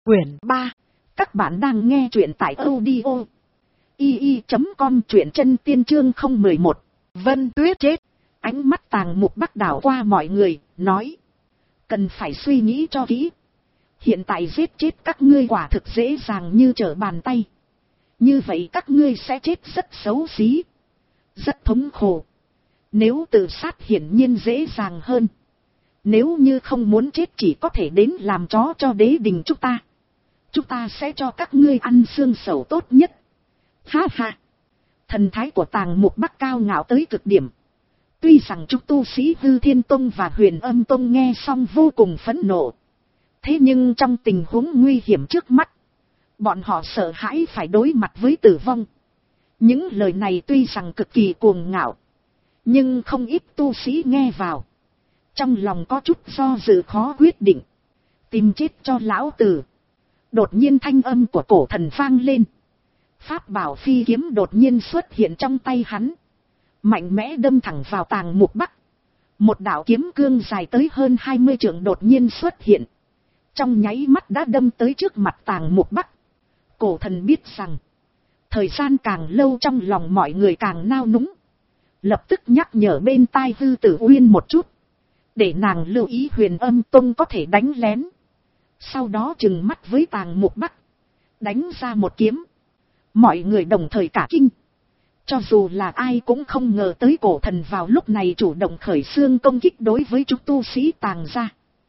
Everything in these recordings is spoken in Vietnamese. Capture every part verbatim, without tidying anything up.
Quyển ba. Các bạn đang nghe truyện tại audio i i chấm com, truyện chân tiên chương không một một. Vân Tuyết chết. Ánh mắt Tàng Mục Bắc đảo qua mọi người, nói. Cần phải suy nghĩ cho kỹ. Hiện tại giết chết các ngươi quả thực dễ dàng như trở bàn tay. Như vậy các ngươi sẽ chết rất xấu xí, rất thống khổ. Nếu tự sát hiển nhiên dễ dàng hơn. Nếu như không muốn chết chỉ có thể đến làm chó cho đế đình chúng ta. Chúng ta sẽ cho các ngươi ăn xương sầu tốt nhất. Ha ha. Thần thái của Tàng Mục Bắc cao ngạo tới cực điểm. Tuy rằng chúng tu sĩ Hư Thiên Tông và Huyền Âm Tông nghe xong vô cùng phẫn nộ. Thế nhưng trong tình huống nguy hiểm trước mắt, bọn họ sợ hãi phải đối mặt với tử vong. Những lời này tuy rằng cực kỳ cuồng ngạo, nhưng không ít tu sĩ nghe vào, trong lòng có chút do dự khó quyết định. Tìm chết cho lão tử. Đột nhiên thanh âm của cổ thần vang lên. Pháp bảo phi kiếm đột nhiên xuất hiện trong tay hắn, mạnh mẽ đâm thẳng vào Tàng Mục Bắc. Một đạo kiếm cương dài tới hơn hai mươi trượng đột nhiên xuất hiện, trong nháy mắt đã đâm tới trước mặt Tàng Mục Bắc. Cổ thần biết rằng, thời gian càng lâu trong lòng mọi người càng nao núng. Lập tức nhắc nhở bên tai Hư Tử Uyên một chút, để nàng lưu ý Huyền Âm Tông có thể đánh lén. Sau đó trừng mắt với Tàng Mục Bắc, đánh ra một kiếm. Mọi người đồng thời cả kinh. Cho dù là ai cũng không ngờ tới cổ thần vào lúc này chủ động khởi xương công kích đối với chúng tu sĩ Tàng gia.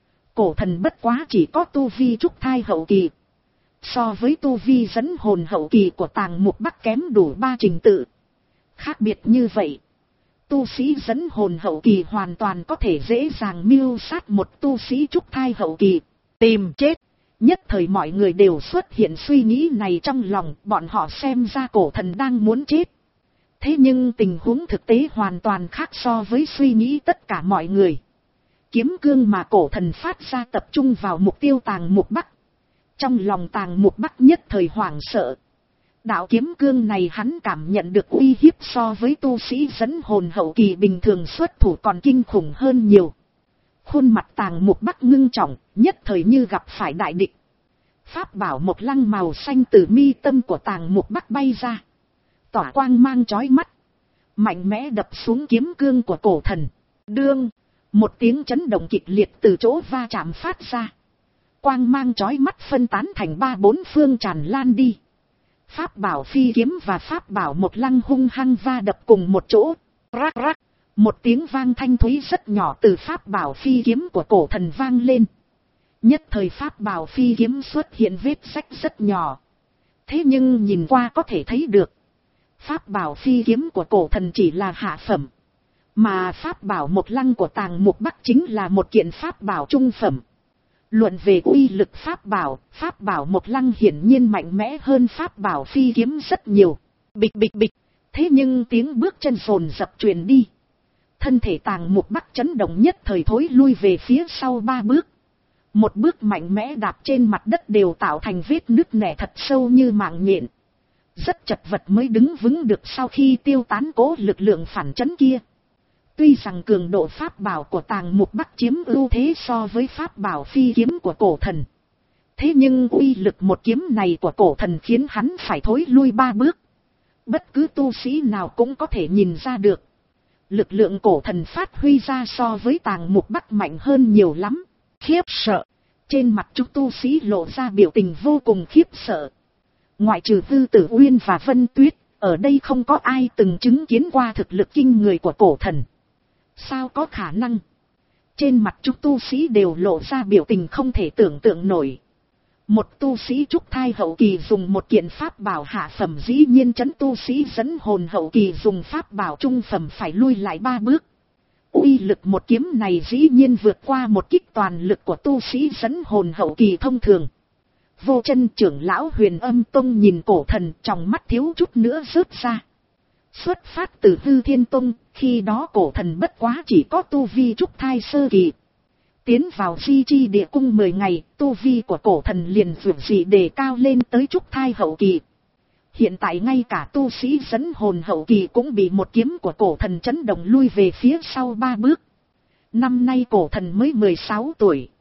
Cổ thần bất quá chỉ có tu vi trúc thai hậu kỳ. So với tu vi dẫn hồn hậu kỳ của Tàng Mục Bắc kém đủ ba trình tự. Khác biệt như vậy, tu sĩ dẫn hồn hậu kỳ hoàn toàn có thể dễ dàng mưu sát một tu sĩ trúc thai hậu kỳ. Tìm chết. Nhất thời mọi người đều xuất hiện suy nghĩ này trong lòng, bọn họ xem ra cổ thần đang muốn chết. Thế nhưng tình huống thực tế hoàn toàn khác so với suy nghĩ tất cả mọi người. Kiếm cương mà cổ thần phát ra tập trung vào mục tiêu Tàng Mục Bắc. Trong lòng Tàng Mục Bắc nhất thời hoảng sợ. Đạo kiếm cương này hắn cảm nhận được uy hiếp so với tu sĩ dẫn hồn hậu kỳ bình thường xuất thủ còn kinh khủng hơn nhiều. Khuôn mặt Tàng Mục Bắc ngưng trọng, nhất thời như gặp phải đại địch. Pháp bảo một lăng màu xanh từ mi tâm của Tàng Mục Bắc bay ra, tỏa quang mang chói mắt, mạnh mẽ đập xuống kiếm cương của cổ thần. Đương, một tiếng chấn động kịch liệt từ chỗ va chạm phát ra. Quang mang chói mắt phân tán thành ba bốn phương tràn lan đi. Pháp bảo phi kiếm và pháp bảo một lăng hung hăng va đập cùng một chỗ. Rắc rắc. Một tiếng vang thanh thúy rất nhỏ từ pháp bảo phi kiếm của cổ thần vang lên. Nhất thời pháp bảo phi kiếm xuất hiện vết rách rất nhỏ. Thế nhưng nhìn qua có thể thấy được, pháp bảo phi kiếm của cổ thần chỉ là hạ phẩm, mà pháp bảo một lăng của Tàng Mục Bắc chính là một kiện pháp bảo trung phẩm. Luận về uy lực pháp bảo, pháp bảo một lăng hiển nhiên mạnh mẽ hơn pháp bảo phi kiếm rất nhiều. Bịch bịch bịch. Thế nhưng tiếng bước chân rồn rập truyền đi. Thân thể Tàng Mục Bắc chấn động nhất thời thối lui về phía sau ba bước. Một bước mạnh mẽ đạp trên mặt đất đều tạo thành vết nứt nẻ thật sâu như mạng nhện. Rất chật vật mới đứng vững được sau khi tiêu tán cố lực lượng phản chấn kia. Tuy rằng cường độ pháp bảo của Tàng Mục Bắc chiếm ưu thế so với pháp bảo phi kiếm của cổ thần. Thế nhưng uy lực một kiếm này của cổ thần khiến hắn phải thối lui ba bước. Bất cứ tu sĩ nào cũng có thể nhìn ra được. Lực lượng cổ thần phát huy ra so với Tàng Mục Bắc mạnh hơn nhiều lắm. Khiếp sợ. Trên mặt chúng tu sĩ lộ ra biểu tình vô cùng khiếp sợ. Ngoại trừ Hư Tử Uyên và Vân Tuyết, ở đây không có ai từng chứng kiến qua thực lực kinh người của cổ thần. Sao có khả năng? Trên mặt chúng tu sĩ đều lộ ra biểu tình không thể tưởng tượng nổi. Một tu sĩ trúc thai hậu kỳ dùng một kiện pháp bảo hạ phẩm dĩ nhiên chấn tu sĩ dẫn hồn hậu kỳ dùng pháp bảo trung phẩm phải lui lại ba bước. Uy lực một kiếm này dĩ nhiên vượt qua một kích toàn lực của tu sĩ dẫn hồn hậu kỳ thông thường. Vô Chân trưởng lão Huyền Âm Tông nhìn cổ thần, trong mắt thiếu chút nữa rớt ra. Xuất phát từ Hư Thiên Tông, khi đó cổ thần bất quá chỉ có tu vi trúc thai sơ kỳ. Tiến vào Di Chi Địa Cung mười ngày, tu vi của cổ thần liền vượt dị đề cao lên tới trúc thai hậu kỳ. Hiện tại ngay cả tu sĩ dẫn hồn hậu kỳ cũng bị một kiếm của cổ thần chấn động lui về phía sau ba bước. Năm nay cổ thần mới mười sáu tuổi.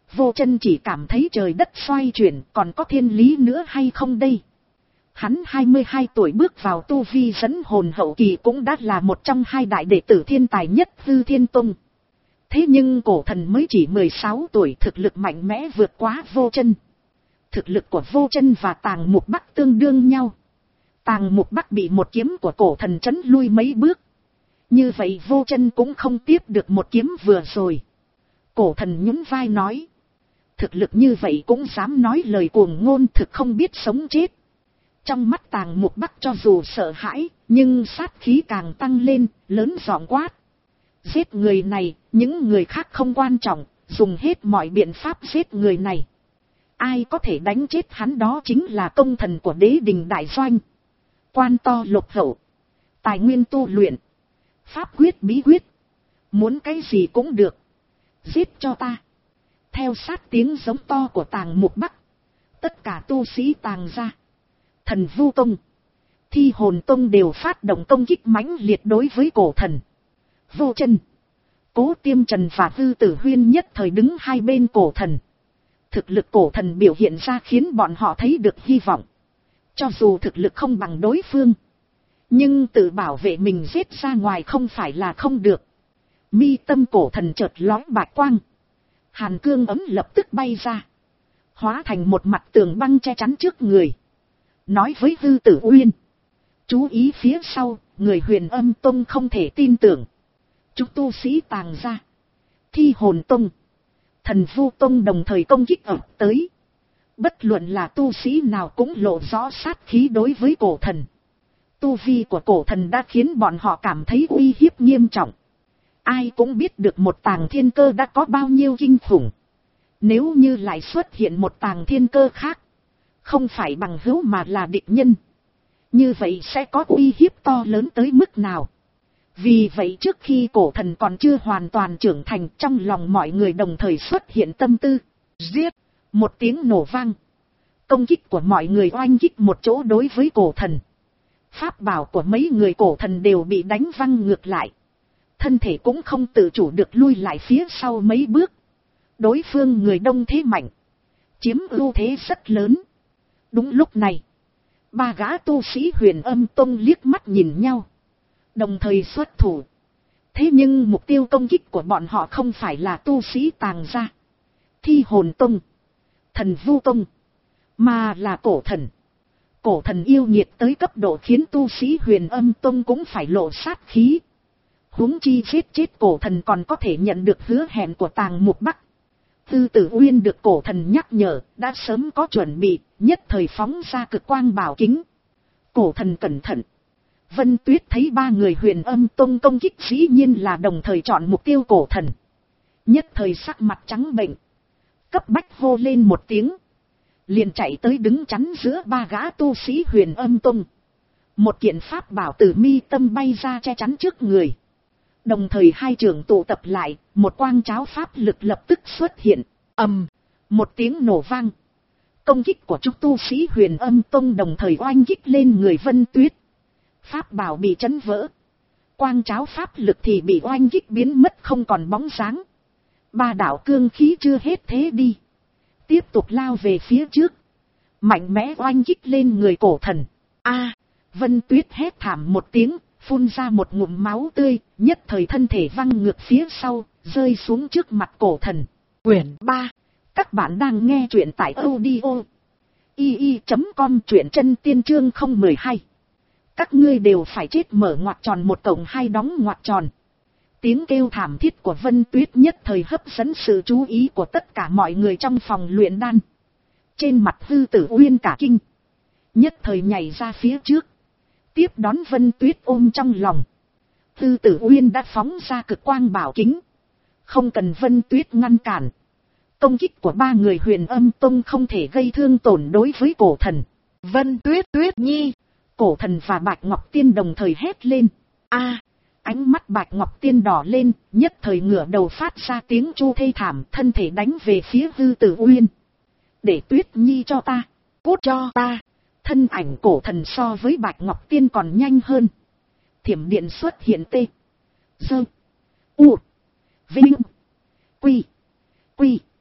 Vô Chân chỉ cảm thấy trời đất xoay chuyển, còn có thiên lý nữa hay không đây? Hắn hai mươi hai tuổi bước vào tu vi dẫn hồn hậu kỳ cũng đã là một trong hai đại đệ tử thiên tài nhất Hư Thiên Tông. Thế nhưng Cổ Thần mới chỉ mười sáu tuổi, thực lực mạnh mẽ vượt quá Vô Chân. Thực lực của Vô Chân và Tàng Mục Bắc tương đương nhau. Tàng Mục Bắc bị một kiếm của Cổ Thần chấn lui mấy bước. Như vậy Vô Chân cũng không tiếp được một kiếm vừa rồi. Cổ Thần nhún vai nói. Thực lực như vậy cũng dám nói lời cuồng ngôn, thực không biết sống chết. Trong mắt Tàng Mục Bắc cho dù sợ hãi, nhưng sát khí càng tăng lên, lớn giọng quát. Giết người này, những người khác không quan trọng, dùng hết mọi biện pháp giết người này. Ai có thể đánh chết hắn đó chính là công thần của Đế Đình Đại Doanh. Quan to lục hậu, tài nguyên tu luyện, pháp quyết bí quyết, muốn cái gì cũng được. Giết cho ta. Theo sát tiếng giống to của Tàng Mục Bắc, tất cả tu sĩ Tàng gia, Thần Vu Tông, Thi Hồn Tông đều phát động công kích mãnh liệt đối với Cổ Thần. Vô Chân, Cố Tiêm Trần và Hư Tử Huyên nhất thời đứng hai bên Cổ Thần. Thực lực Cổ Thần biểu hiện ra khiến bọn họ thấy được hy vọng. Cho dù thực lực không bằng đối phương, nhưng tự bảo vệ mình giết ra ngoài không phải là không được. Mi tâm Cổ Thần chợt lóe bạch quang. Hàn cương ấm lập tức bay ra, hóa thành một mặt tường băng che chắn trước người. Nói với Hư Tử Uyên. Chú ý phía sau, người Huyền Âm Tông không thể tin tưởng. Chúng tu sĩ Tàng gia, Thi Hồn Tông, Thần Vu Tông đồng thời công kích ập tới. Bất luận là tu sĩ nào cũng lộ rõ sát khí đối với Cổ Thần. Tu vi của Cổ Thần đã khiến bọn họ cảm thấy uy hiếp nghiêm trọng. Ai cũng biết được một Tàng Thiên Cơ đã có bao nhiêu kinh khủng. Nếu như lại xuất hiện một Tàng Thiên Cơ khác, không phải bằng hữu mà là địch nhân, như vậy sẽ có uy hiếp to lớn tới mức nào. Vì vậy trước khi Cổ Thần còn chưa hoàn toàn trưởng thành, trong lòng mọi người đồng thời xuất hiện tâm tư. Giết! Một tiếng nổ vang. Công kích của mọi người oanh kích một chỗ đối với Cổ Thần. Pháp bảo của mấy người Cổ Thần đều bị đánh văng ngược lại. Thân thể cũng không tự chủ được lui lại phía sau mấy bước. Đối phương người đông thế mạnh, chiếm ưu thế rất lớn. Đúng lúc này, ba gã tu sĩ Huyền Âm Tông liếc mắt nhìn nhau, đồng thời xuất thủ. Thế nhưng mục tiêu công kích của bọn họ không phải là tu sĩ Tàng gia, Thi Hồn Tông, Thần Vu Tông, mà là Cổ Thần. Cổ Thần yêu nghiệt tới cấp độ khiến tu sĩ Huyền Âm Tông cũng phải lộ sát khí. Huống chi giết chết Cổ Thần còn có thể nhận được hứa hẹn của Tàng Mục Bắc. Tư Tử Uyên được Cổ Thần nhắc nhở, đã sớm có chuẩn bị, nhất thời phóng ra cực quang bảo kính. Cổ Thần cẩn thận. Vân Tuyết thấy ba người Huyền Âm Tông công kích dĩ nhiên là đồng thời chọn mục tiêu Cổ Thần. Nhất thời sắc mặt trắng bệnh, cấp bách hô lên một tiếng, liền chạy tới đứng chắn giữa ba gã tu sĩ Huyền Âm Tông. Một kiện pháp bảo từ mi tâm bay ra che chắn trước người. Đồng thời hai trưởng tụ tập lại, một quang cháo pháp lực lập tức xuất hiện. Ầm, một tiếng nổ vang. Công kích của chúng tu sĩ Huyền Âm Tông đồng thời oanh kích lên người Vân Tuyết. Pháp bảo bị chấn vỡ, quang cháo pháp lực thì bị oanh kích biến mất không còn bóng dáng. Ba đạo cương khí chưa hết thế đi, tiếp tục lao về phía trước, mạnh mẽ oanh kích lên người Cổ Thần. A, Vân Tuyết hét thảm một tiếng, phun ra một ngụm máu tươi, nhất thời thân thể văng ngược phía sau, rơi xuống trước mặt Cổ Thần. Quyển ba, các bạn đang nghe truyện tại audio i i chấm com, truyện chân tiên chương không một hai. Các ngươi đều phải chết, mở ngoặc tròn một cộng hai đóng ngoặc tròn. Tiếng kêu thảm thiết của Vân Tuyết nhất thời hấp dẫn sự chú ý của tất cả mọi người trong phòng luyện đan. Trên mặt Hư Tử Uyên cả kinh, nhất thời nhảy ra phía trước, tiếp đón Vân Tuyết ôm trong lòng. Hư Tử Uyên đã phóng ra cực quang bảo kính, không cần Vân Tuyết ngăn cản. Công kích của ba người Huyền Âm Tông không thể gây thương tổn đối với Cổ Thần. Vân Tuyết, Tuyết Nhi! Cổ Thần và Bạch Ngọc Tiên đồng thời hét lên. A! Ánh mắt Bạch Ngọc Tiên đỏ lên, nhất thời ngửa đầu phát ra tiếng chu thê thảm, thân thể đánh về phía Hư Tử Uyên. Để Tuyết Nhi cho ta, cút cho ta. Thân ảnh Cổ Thần so với Bạch Ngọc Tiên còn nhanh hơn. Thiểm điện xuất hiện tê, dơ, u, vinh, quy, quy,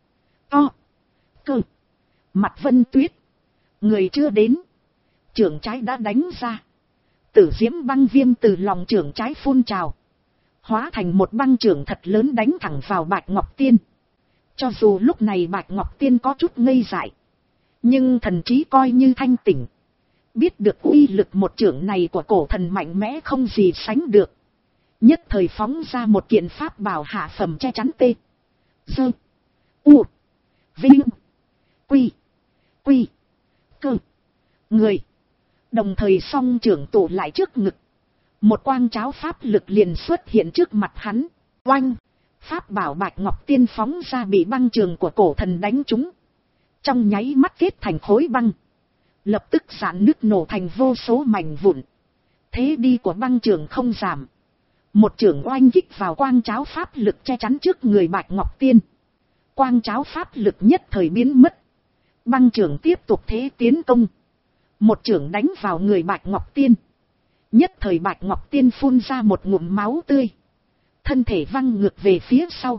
To. Cơ. Mặt Vân Tuyết. Người chưa đến. Trưởng trái đã đánh ra. Tử diễm băng viêm từ lòng trưởng trái phun trào. Hóa thành một băng trưởng thật lớn đánh thẳng vào Bạch Ngọc Tiên. Cho dù lúc này Bạch Ngọc Tiên có chút ngây dại. Nhưng thần trí coi như thanh tỉnh. Biết được uy lực một trưởng này của cổ thần mạnh mẽ không gì sánh được. Nhất thời phóng ra một kiện pháp bảo hạ phẩm che chắn tê. Dơ. U. Vinh. Quy. Quy. Cơ. Người. Đồng thời song trưởng tụ lại trước ngực. Một quang cháo pháp lực liền xuất hiện trước mặt hắn. Oanh. Pháp bảo Bạch Ngọc Tiên phóng ra bị băng trường của cổ thần đánh trúng. Trong nháy mắt kết thành khối băng. Lập tức giãn nứt nổ thành vô số mảnh vụn. Thế đi của băng trường không giảm. Một trưởng oanh kích vào quang cháo pháp lực che chắn trước người Bạch Ngọc Tiên. Quang cháo pháp lực nhất thời biến mất. Băng trưởng tiếp tục thế tiến công. Một trưởng đánh vào người Bạch Ngọc Tiên. Nhất thời Bạch Ngọc Tiên phun ra một ngụm máu tươi. Thân thể văng ngược về phía sau.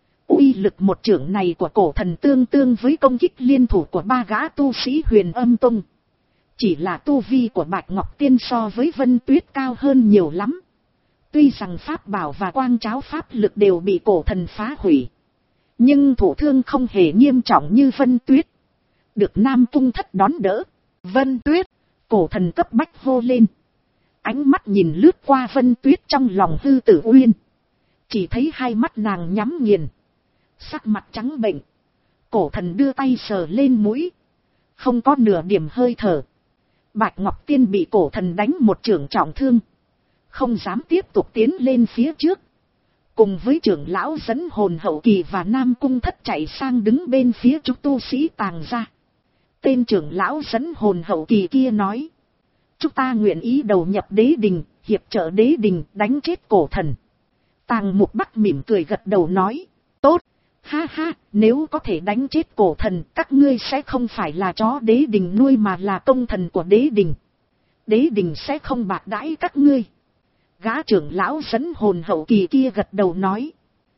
Uy lực một trưởng này của cổ thần tương tương với công kích liên thủ của ba gã tu sĩ Huyền Âm Tông. Chỉ là tu vi của Bạch Ngọc Tiên so với Vân Tuyết cao hơn nhiều lắm. Tuy rằng pháp bảo và quang cháo pháp lực đều bị cổ thần phá hủy. Nhưng thủ thương không hề nghiêm trọng như Vân Tuyết. Được Nam Cung Thất đón đỡ. Vân Tuyết, cổ thần cấp bách hô lên. Ánh mắt nhìn lướt qua Vân Tuyết trong lòng Hư Tử Uyên. Chỉ thấy hai mắt nàng nhắm nghiền. Sắc mặt trắng bệnh. Cổ thần đưa tay sờ lên mũi. Không có nửa điểm hơi thở. Bạch Ngọc Tiên bị cổ thần đánh một trưởng trọng thương. Không dám tiếp tục tiến lên phía trước. Cùng với trưởng lão dẫn hồn hậu kỳ và Nam Cung Thất chạy sang đứng bên phía chúng tu sĩ tàng ra. Tên trưởng lão dẫn hồn hậu kỳ kia nói. Chúng ta nguyện ý đầu nhập đế đình, hiệp trợ đế đình đánh chết cổ thần. Tàng Mục Bắc mỉm cười gật đầu nói. Tốt, ha ha, nếu có thể đánh chết cổ thần, các ngươi sẽ không phải là chó đế đình nuôi mà là công thần của đế đình. Đế đình sẽ không bạc đãi các ngươi. Gã trưởng lão dẫn hồn hậu kỳ kia gật đầu nói.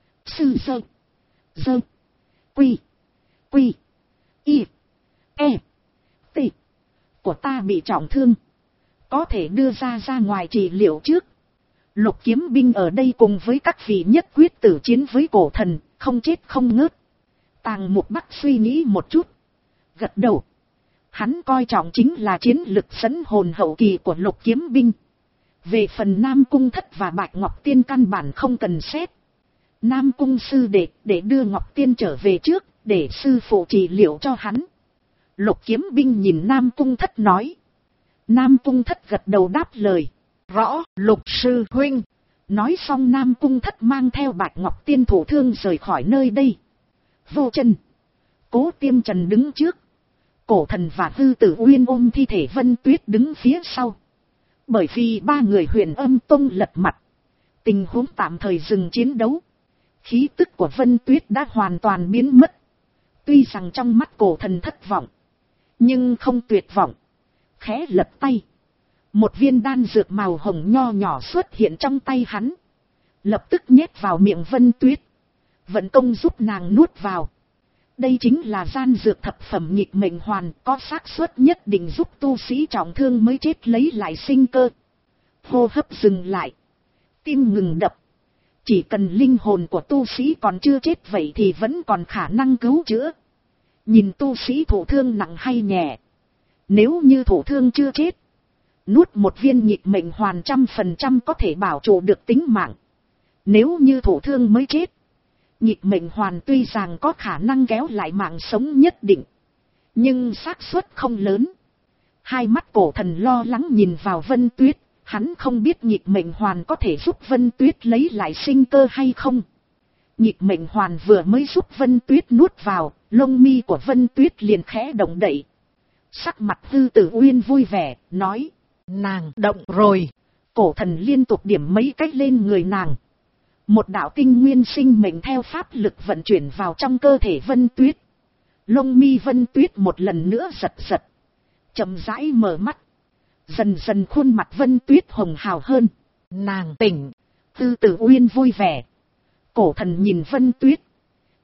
Sư sơ. Dơ. Quy. Quy. Y. E. T. Của ta bị trọng thương. Có thể đưa ra ra ngoài trị liệu trước. Lục kiếm binh ở đây cùng với các vị nhất quyết tử chiến với cổ thần, không chết không ngớt. Tàng Mục Bắc suy nghĩ một chút. Gật đầu. Hắn coi trọng chính là chiến lực dẫn hồn hậu kỳ của lục kiếm binh. Về phần Nam Cung Thất và Bạch Ngọc Tiên căn bản không cần xét. Nam Cung sư đệ để đưa Ngọc Tiên trở về trước, để sư phụ trị liệu cho hắn. Lục kiếm binh nhìn Nam Cung Thất nói. Nam Cung Thất gật đầu đáp lời. Rõ, Lục sư huynh. Nói xong Nam Cung Thất mang theo Bạch Ngọc Tiên thủ thương rời khỏi nơi đây. Vô Chân, Cố Tiêm Trần đứng trước. Cổ thần và Hư Tử Uyên ôm thi thể Vân Tuyết đứng phía sau. Bởi vì ba người Huyền Âm Tông lật mặt. Tình huống tạm thời dừng chiến đấu. Khí tức của Vân Tuyết đã hoàn toàn biến mất. Tuy rằng trong mắt cổ thần thất vọng. Nhưng không tuyệt vọng. Khẽ lật tay. Một viên đan dược màu hồng nho nhỏ xuất hiện trong tay hắn. Lập tức nhét vào miệng Vân Tuyết. Vận công giúp nàng nuốt vào. Đây chính là gian dược thập phẩm nghịch mệnh hoàn, có xác suất nhất định giúp tu sĩ trọng thương mới chết lấy lại sinh cơ. Hô hấp dừng lại. Tim ngừng đập. Chỉ cần linh hồn của tu sĩ còn chưa chết vậy thì vẫn còn khả năng cứu chữa. Nhìn tu sĩ thụ thương nặng hay nhẹ. Nếu như thụ thương chưa chết, nuốt một viên nghịch mệnh hoàn trăm phần trăm có thể bảo trụ được tính mạng. Nếu như thụ thương mới chết, nghịch mệnh hoàn tuy rằng có khả năng kéo lại mạng sống nhất định, nhưng xác suất không lớn. Hai mắt cổ thần lo lắng nhìn vào Vân Tuyết, hắn không biết nghịch mệnh hoàn có thể giúp Vân Tuyết lấy lại sinh cơ hay không. Nghịch mệnh hoàn vừa mới giúp Vân Tuyết nuốt vào, lông mi của Vân Tuyết liền khẽ động đậy. Sắc mặt Hư Tử Uyên vui vẻ, nói, nàng động rồi. Cổ thần liên tục điểm mấy cách lên người nàng. Một đạo tinh nguyên sinh mệnh theo pháp lực vận chuyển vào trong cơ thể Vân Tuyết. Lông mi Vân Tuyết một lần nữa giật giật. Chậm rãi mở mắt. Dần dần khuôn mặt Vân Tuyết hồng hào hơn. Nàng tỉnh. Hư Tử Uyên vui vẻ. Cổ thần nhìn Vân Tuyết.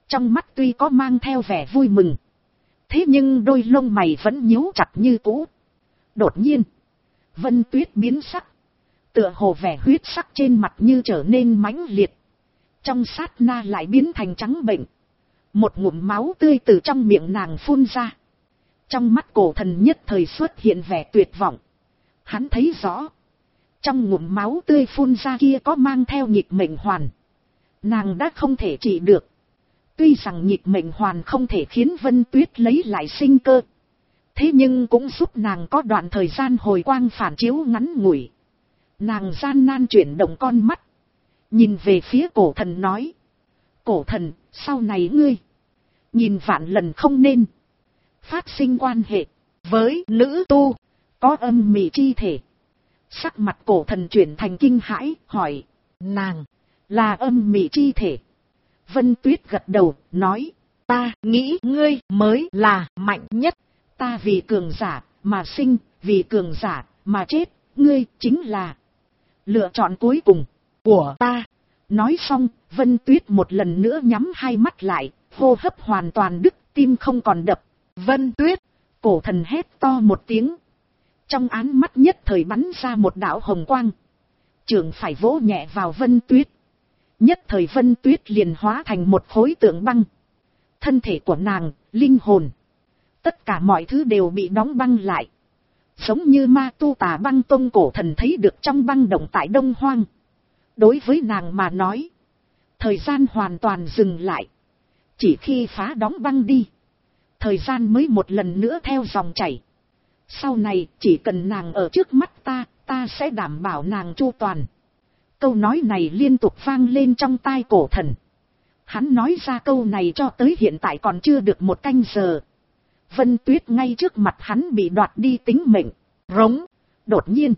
Trong mắt tuy có mang theo vẻ vui mừng, thế nhưng đôi lông mày vẫn nhíu chặt như cũ. Đột nhiên, Vân Tuyết biến sắc, tựa hồ vẻ huyết sắc trên mặt như trở nên mãnh liệt, trong sát na lại biến thành trắng bệnh. Một ngụm máu tươi từ trong miệng nàng phun ra. Trong mắt Cổ Thần nhất thời xuất hiện vẻ tuyệt vọng. Hắn thấy rõ, trong ngụm máu tươi phun ra kia có mang theo nhịp mệnh hoàn. Nàng đã không thể trị được. Tuy rằng nhịp mệnh hoàn không thể khiến Vân Tuyết lấy lại sinh cơ, thế nhưng cũng giúp nàng có đoạn thời gian hồi quang phản chiếu ngắn ngủi. Nàng gian nan chuyển động con mắt, nhìn về phía Cổ Thần nói: Cổ Thần, sau này ngươi nhìn vạn lần không nên phát sinh quan hệ với nữ tu có âm mị chi thể. Sắc mặt Cổ Thần chuyển thành kinh hãi, hỏi: nàng là âm mị chi thể? Vân Tuyết gật đầu, nói: ta nghĩ ngươi mới là mạnh nhất. Ta vì cường giả mà sinh, vì cường giả mà chết, ngươi chính là lựa chọn cuối cùng của ta. Nói xong, Vân Tuyết một lần nữa nhắm hai mắt lại, hô hấp hoàn toàn đứt, tim không còn đập. Vân Tuyết! Cổ Thần hét to một tiếng. Trong áng mắt nhất thời bắn ra một đạo hồng quang. Chưởng phải vỗ nhẹ vào Vân Tuyết. Nhất thời Vân Tuyết liền hóa thành một khối tượng băng. Thân thể của nàng, linh hồn, tất cả mọi thứ đều bị đóng băng lại. Giống như ma tu Tà Băng Tông Cổ Thần thấy được trong băng động tại Đông Hoang. Đối với nàng mà nói, thời gian hoàn toàn dừng lại. Chỉ khi phá đóng băng đi, thời gian mới một lần nữa theo dòng chảy. Sau này chỉ cần nàng ở trước mắt ta, ta sẽ đảm bảo nàng chu toàn. Câu nói này liên tục vang lên trong tai Cổ Thần. Hắn nói ra câu này cho tới hiện tại còn chưa được một canh giờ. Vân Tuyết ngay trước mặt hắn bị đoạt đi tính mệnh. Rống! Đột nhiên,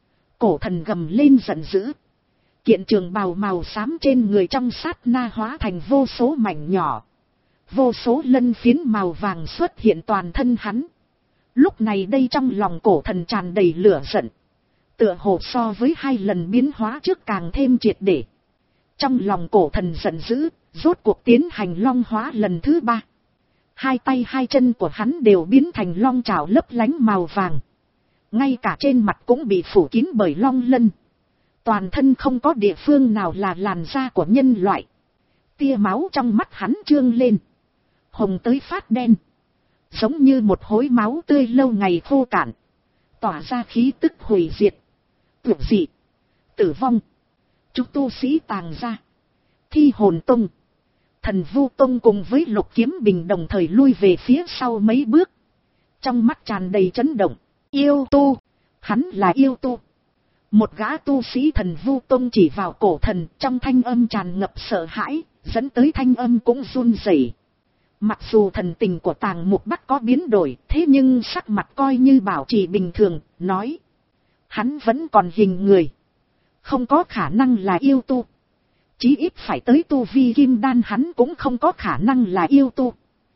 Cổ Thần gầm lên giận dữ. Kiện trường bào màu xám trên người trong sát na hóa thành vô số mảnh nhỏ. Vô số lân phiến màu vàng xuất hiện toàn thân hắn. Lúc này đây trong lòng Cổ Thần tràn đầy lửa giận. Tựa hồ so với hai lần biến hóa trước càng thêm triệt để. Trong lòng Cổ Thần giận dữ, rốt cuộc tiến hành long hóa lần thứ ba. Hai tay hai chân của hắn đều biến thành long trảo lấp lánh màu vàng. Ngay cả trên mặt cũng bị phủ kín bởi long lân. Toàn thân không có địa phương nào là làn da của nhân loại. Tia máu trong mắt hắn trương lên, hồng tới phát đen, giống như một hối máu tươi lâu ngày khô cạn, tỏa ra khí tức hủy diệt, tuyệt dị, tử vong. Chúng tu sĩ Tàng gia, Thi Hồn Tông, Thần Vu Tông cùng với Lục Kiếm Bình đồng thời lui về phía sau mấy bước, trong mắt tràn đầy chấn động. Yêu tu! Hắn là yêu tu! Một gã tu sĩ Thần Vu Tông chỉ vào Cổ Thần, trong thanh âm tràn ngập sợ hãi, dẫn tới thanh âm cũng run rẩy. Mặc dù thần tình của Tàng Mục Bắc có biến đổi, thế nhưng sắc mặt coi như bảo trì bình thường, nói: hắn vẫn còn hình người, không có khả năng là yêu tu. Chí ít phải tới tu vi kim đan hắn cũng không có khả năng là yêu tu.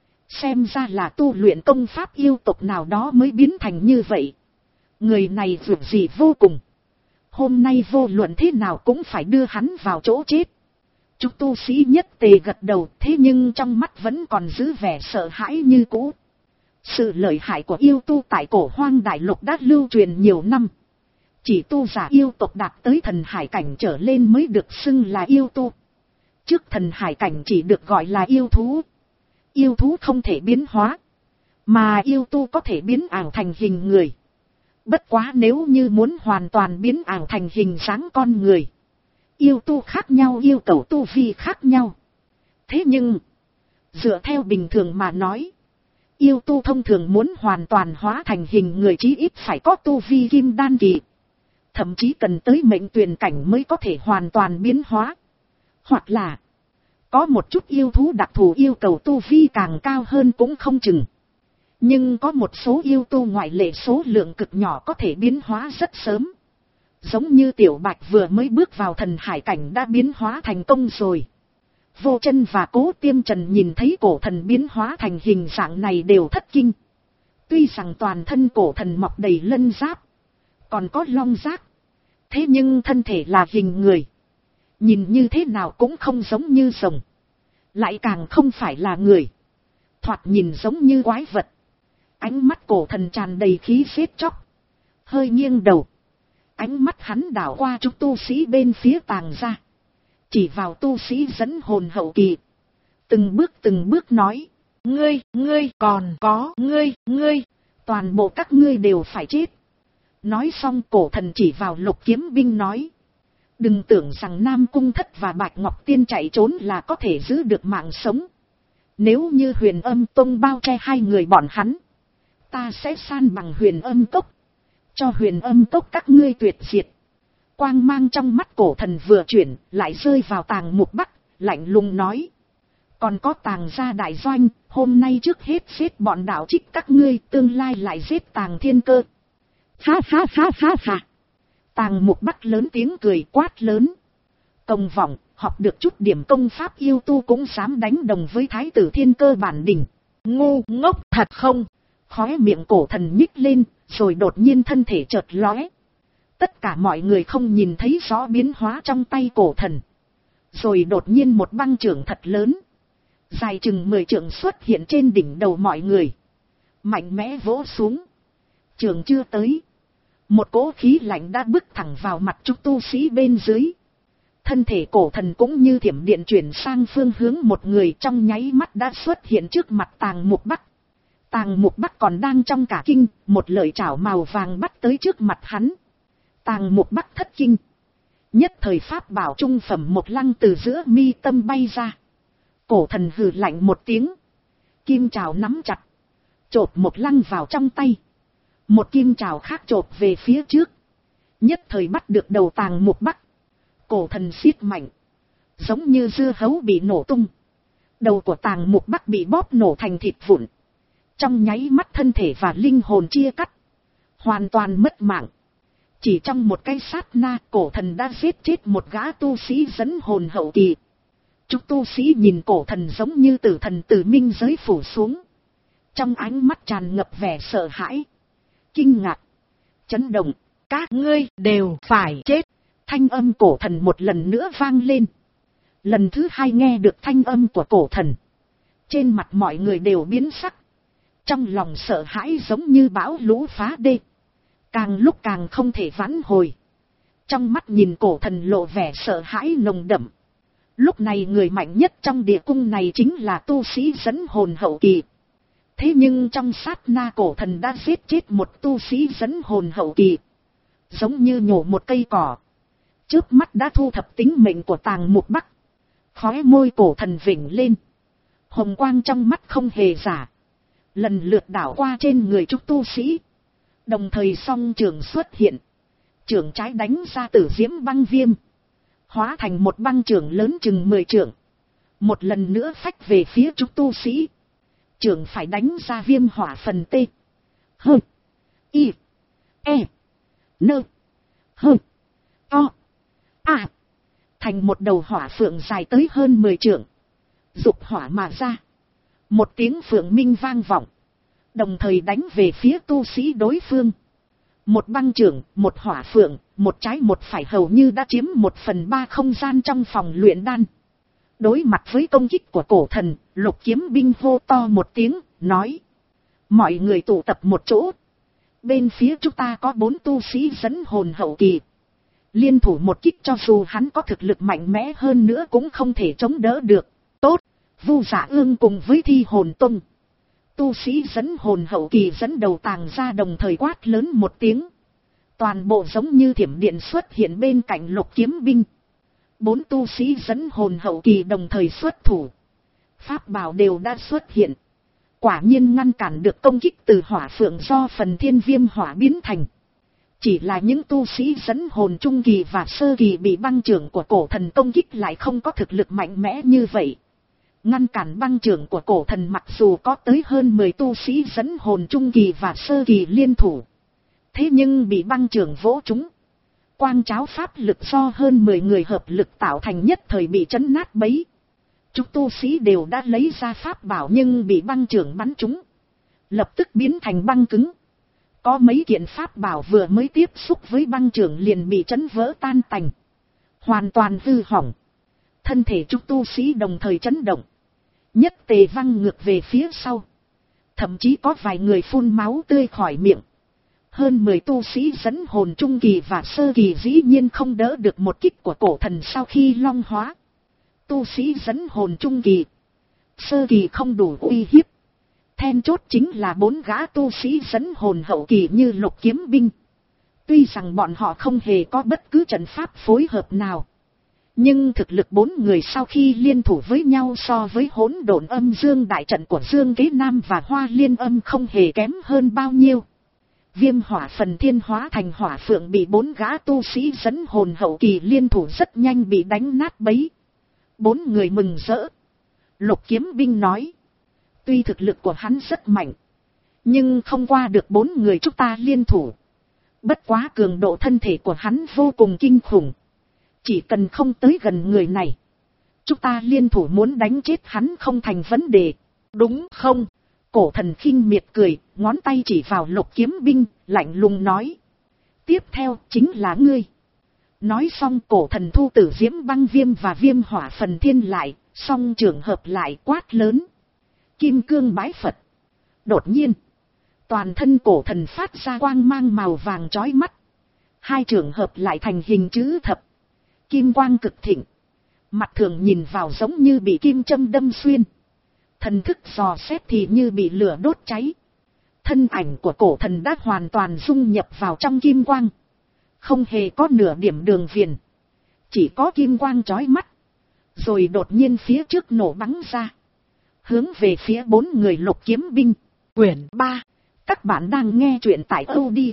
Xem ra là tu luyện công pháp yêu tộc nào đó mới biến thành như vậy. Người này dường gì vô cùng. Hôm nay vô luận thế nào cũng phải đưa hắn vào chỗ chết. Chúng tu sĩ nhất tề gật đầu, thế nhưng trong mắt vẫn còn giữ vẻ sợ hãi như cũ. Sự lợi hại của yêu tu tại Cổ Hoang đại lục đã lưu truyền nhiều năm. Chỉ tu giả yêu tộc đạt tới thần hải cảnh trở lên mới được xưng là yêu tu. Trước thần hải cảnh chỉ được gọi là yêu thú. Yêu thú không thể biến hóa, mà yêu tu có thể biến ảo thành hình người. Bất quá nếu như muốn hoàn toàn biến ảo thành hình dáng con người, yêu tu khác nhau, yêu cầu tu vi khác nhau. Thế nhưng, dựa theo bình thường mà nói, yêu tu thông thường muốn hoàn toàn hóa thành hình người chí ít phải có tu vi kim đan kỳ. Thậm chí cần tới mệnh tuyền cảnh mới có thể hoàn toàn biến hóa. Hoặc là, có một chút yêu thú đặc thù yêu cầu tu vi càng cao hơn cũng không chừng. Nhưng có một số yêu tu ngoại lệ số lượng cực nhỏ có thể biến hóa rất sớm. Giống như Tiểu Bạch vừa mới bước vào thần hải cảnh đã biến hóa thành công rồi. Vô Chân và Cố Tiêm Trần nhìn thấy Cổ Thần biến hóa thành hình dạng này đều thất kinh. Tuy rằng toàn thân Cổ Thần mọc đầy lân giáp, còn có long giác, thế nhưng thân thể là hình người. Nhìn như thế nào cũng không giống như rồng. lại càng không phải là người, thoạt nhìn giống như quái vật. Ánh mắt cổ thần tràn đầy khí phết chóc, hơi nghiêng đầu, ánh mắt hắn đảo qua chúng tu sĩ bên phía Tàng gia, chỉ vào tu sĩ dẫn hồn hậu kỳ, từng bước từng bước nói, ngươi, ngươi, còn có, ngươi, ngươi, toàn bộ các ngươi đều phải chết. Nói xong cổ thần chỉ vào Lục Kiếm binh nói, đừng tưởng rằng Nam Cung Thất và Bạch Ngọc Tiên chạy trốn là có thể giữ được mạng sống. Nếu như Huyền Âm Tông bao che hai người bọn hắn, ta sẽ san bằng Huyền Âm Cốc, cho Huyền Âm Cốc các ngươi tuyệt diệt. Quang mang trong mắt cổ thần vừa chuyển, lại rơi vào Tàng Mục Bắc, lạnh lùng nói, còn có Tàng gia đại doanh, hôm nay trước hết giết bọn đạo trích các ngươi, tương lai lại giết Tàng Thiên Cơ. Ha ha ha ha ha. Tàng Mục Bắc lớn tiếng cười quát lớn, công vọng, học được chút điểm công pháp yêu tu cũng dám đánh đồng với Thái tử Thiên Cơ bản đỉnh, ngu ngốc thật không? Khóe miệng cổ thần nhích lên, rồi đột nhiên thân thể chợt lóe. Tất cả mọi người không nhìn thấy rõ biến hóa trong tay cổ thần. Rồi đột nhiên một băng chưởng thật lớn, dài chừng mười trượng xuất hiện trên đỉnh đầu mọi người, mạnh mẽ vỗ xuống. Chưởng chưa tới, một cỗ khí lạnh đã bức thẳng vào mặt chúng tu sĩ bên dưới. Thân thể cổ thần cũng như thiểm điện chuyển sang phương hướng một người, trong nháy mắt đã xuất hiện trước mặt Tàng Mục Bắc. Tàng Mục Bắc còn đang trong cả kinh, một lợi chảo màu vàng bắt tới trước mặt hắn. Tàng Mục Bắc thất kinh, nhất thời pháp bảo trung phẩm một lăng từ giữa mi tâm bay ra. Cổ thần hừ lạnh một tiếng, kim trảo nắm chặt, chộp một lăng vào trong tay. Một kim trảo khác chộp về phía trước, nhất thời bắt được đầu Tàng Mục Bắc. Cổ thần siết mạnh, giống như dưa hấu bị nổ tung. Đầu của Tàng Mục Bắc bị bóp nổ thành thịt vụn. Trong nháy mắt thân thể và linh hồn chia cắt, hoàn toàn mất mạng. Chỉ trong một cái sát na, cổ thần đã giết chết một gã tu sĩ dẫn hồn hậu kỳ. Chúng tu sĩ nhìn cổ thần giống như tử thần từ minh giới phủ xuống. Trong ánh mắt tràn ngập vẻ sợ hãi, kinh ngạc, chấn động. Các ngươi đều phải chết. Thanh âm cổ thần một lần nữa vang lên. Lần thứ hai nghe được thanh âm của cổ thần, trên mặt mọi người đều biến sắc. Trong lòng sợ hãi giống như bão lũ phá đê, càng lúc càng không thể vãn hồi. Trong mắt nhìn cổ thần lộ vẻ sợ hãi nồng đậm. Lúc này người mạnh nhất trong địa cung này chính là tu sĩ dẫn hồn hậu kỳ. Thế nhưng trong sát na cổ thần đã giết chết một tu sĩ dẫn hồn hậu kỳ, giống như nhổ một cây cỏ, trước mắt đã thu thập tính mệnh của Tàng Mục Bắc. Khóe môi cổ thần vểnh lên, hồng quang trong mắt không hề giả, lần lượt đảo qua trên người chúng tu sĩ. Đồng thời song trường xuất hiện, trường trái đánh ra tử diễm băng viêm, hóa thành một băng trường lớn chừng mười trượng, một lần nữa phách về phía chúng tu sĩ. Trường phải đánh ra viêm hỏa phần tê, hơ, y, e, nơ, hơ, to, a, thành một đầu hỏa phượng dài tới hơn mười trượng, dục hỏa mà ra. Một tiếng phượng minh vang vọng, đồng thời đánh về phía tu sĩ đối phương. Một băng trưởng, một hỏa phượng, một trái một phải hầu như đã chiếm một phần ba không gian trong phòng luyện đan. Đối mặt với công kích của cổ thần, Lục Kiếm binh hô to một tiếng, nói: mọi người tụ tập một chỗ. Bên phía chúng ta có bốn tu sĩ dẫn hồn hậu kỳ. Liên thủ một kích cho dù hắn có thực lực mạnh mẽ hơn nữa cũng không thể chống đỡ được. Tốt, Vu Dạ Ương cùng với Thi Hồn Tông. Tu sĩ dẫn hồn hậu kỳ dẫn đầu Tàng ra đồng thời quát lớn một tiếng. Toàn bộ giống như thiểm điện xuất hiện bên cạnh Lục Kiếm binh. Bốn tu sĩ dẫn hồn hậu kỳ đồng thời xuất thủ. Pháp bảo đều đã xuất hiện. Quả nhiên ngăn cản được công kích từ hỏa phượng do phần thiên viêm hỏa biến thành. Chỉ là những tu sĩ dẫn hồn trung kỳ và sơ kỳ bị băng trưởng của cổ thần công kích lại không có thực lực mạnh mẽ như vậy. Ngăn cản băng trưởng của cổ thần mặc dù có tới hơn mười tu sĩ dẫn hồn trung kỳ và sơ kỳ liên thủ. Thế nhưng bị băng trưởng vỗ trúng. Quang cháo pháp lực do hơn mười người hợp lực tạo thành nhất thời bị chấn nát bấy. Chúng tu sĩ đều đã lấy ra pháp bảo nhưng bị băng trưởng bắn trúng, lập tức biến thành băng cứng. Có mấy kiện pháp bảo vừa mới tiếp xúc với băng trưởng liền bị chấn vỡ tan tành, hoàn toàn hư hỏng. Thân thể chúng tu sĩ đồng thời chấn động, nhất tề văng ngược về phía sau. Thậm chí có vài người phun máu tươi khỏi miệng. Hơn mười tu sĩ dẫn hồn trung kỳ và sơ kỳ dĩ nhiên không đỡ được một kích của cổ thần sau khi long hóa. Tu sĩ dẫn hồn trung kỳ, sơ kỳ không đủ uy hiếp. Then chốt chính là bốn gã tu sĩ dẫn hồn hậu kỳ như Lục Kiếm Binh. Tuy rằng bọn họ không hề có bất cứ trận pháp phối hợp nào, nhưng thực lực bốn người sau khi liên thủ với nhau so với hỗn độn âm dương đại trận của Dương Kế Nam và Hoa Liên Âm không hề kém hơn bao nhiêu. Viêm hỏa phần thiên hóa thành hỏa phượng bị bốn gã tu sĩ dẫn hồn hậu kỳ liên thủ rất nhanh bị đánh nát bấy. Bốn người mừng rỡ. Lục Kiếm Binh nói, tuy thực lực của hắn rất mạnh, nhưng không qua được bốn người chúng ta liên thủ. Bất quá cường độ thân thể của hắn vô cùng kinh khủng. Chỉ cần không tới gần người này, chúng ta liên thủ muốn đánh chết hắn không thành vấn đề. Đúng không? Cổ thần khinh miệt cười, ngón tay chỉ vào Lục Kiếm Binh, lạnh lùng nói. Tiếp theo chính là ngươi. Nói xong cổ thần thu tử diễm băng viêm và viêm hỏa phần thiên lại, song trường hợp lại quát lớn. Kim cương bái Phật. Đột nhiên, toàn thân cổ thần phát ra quang mang màu vàng chói mắt. Hai trường hợp lại thành hình chữ thập. Kim quang cực thịnh. Mặt thường nhìn vào giống như bị kim châm đâm xuyên. Thần thức dò xét thì như bị lửa đốt cháy. Thân ảnh của cổ thần đã hoàn toàn dung nhập vào trong kim quang. Không hề có nửa điểm đường viền. Chỉ có kim quang chói mắt. Rồi đột nhiên phía trước nổ bắn ra. Hướng về phía bốn người Lục Kiếm Binh. Quyển ba. Các bạn đang nghe truyện tại audio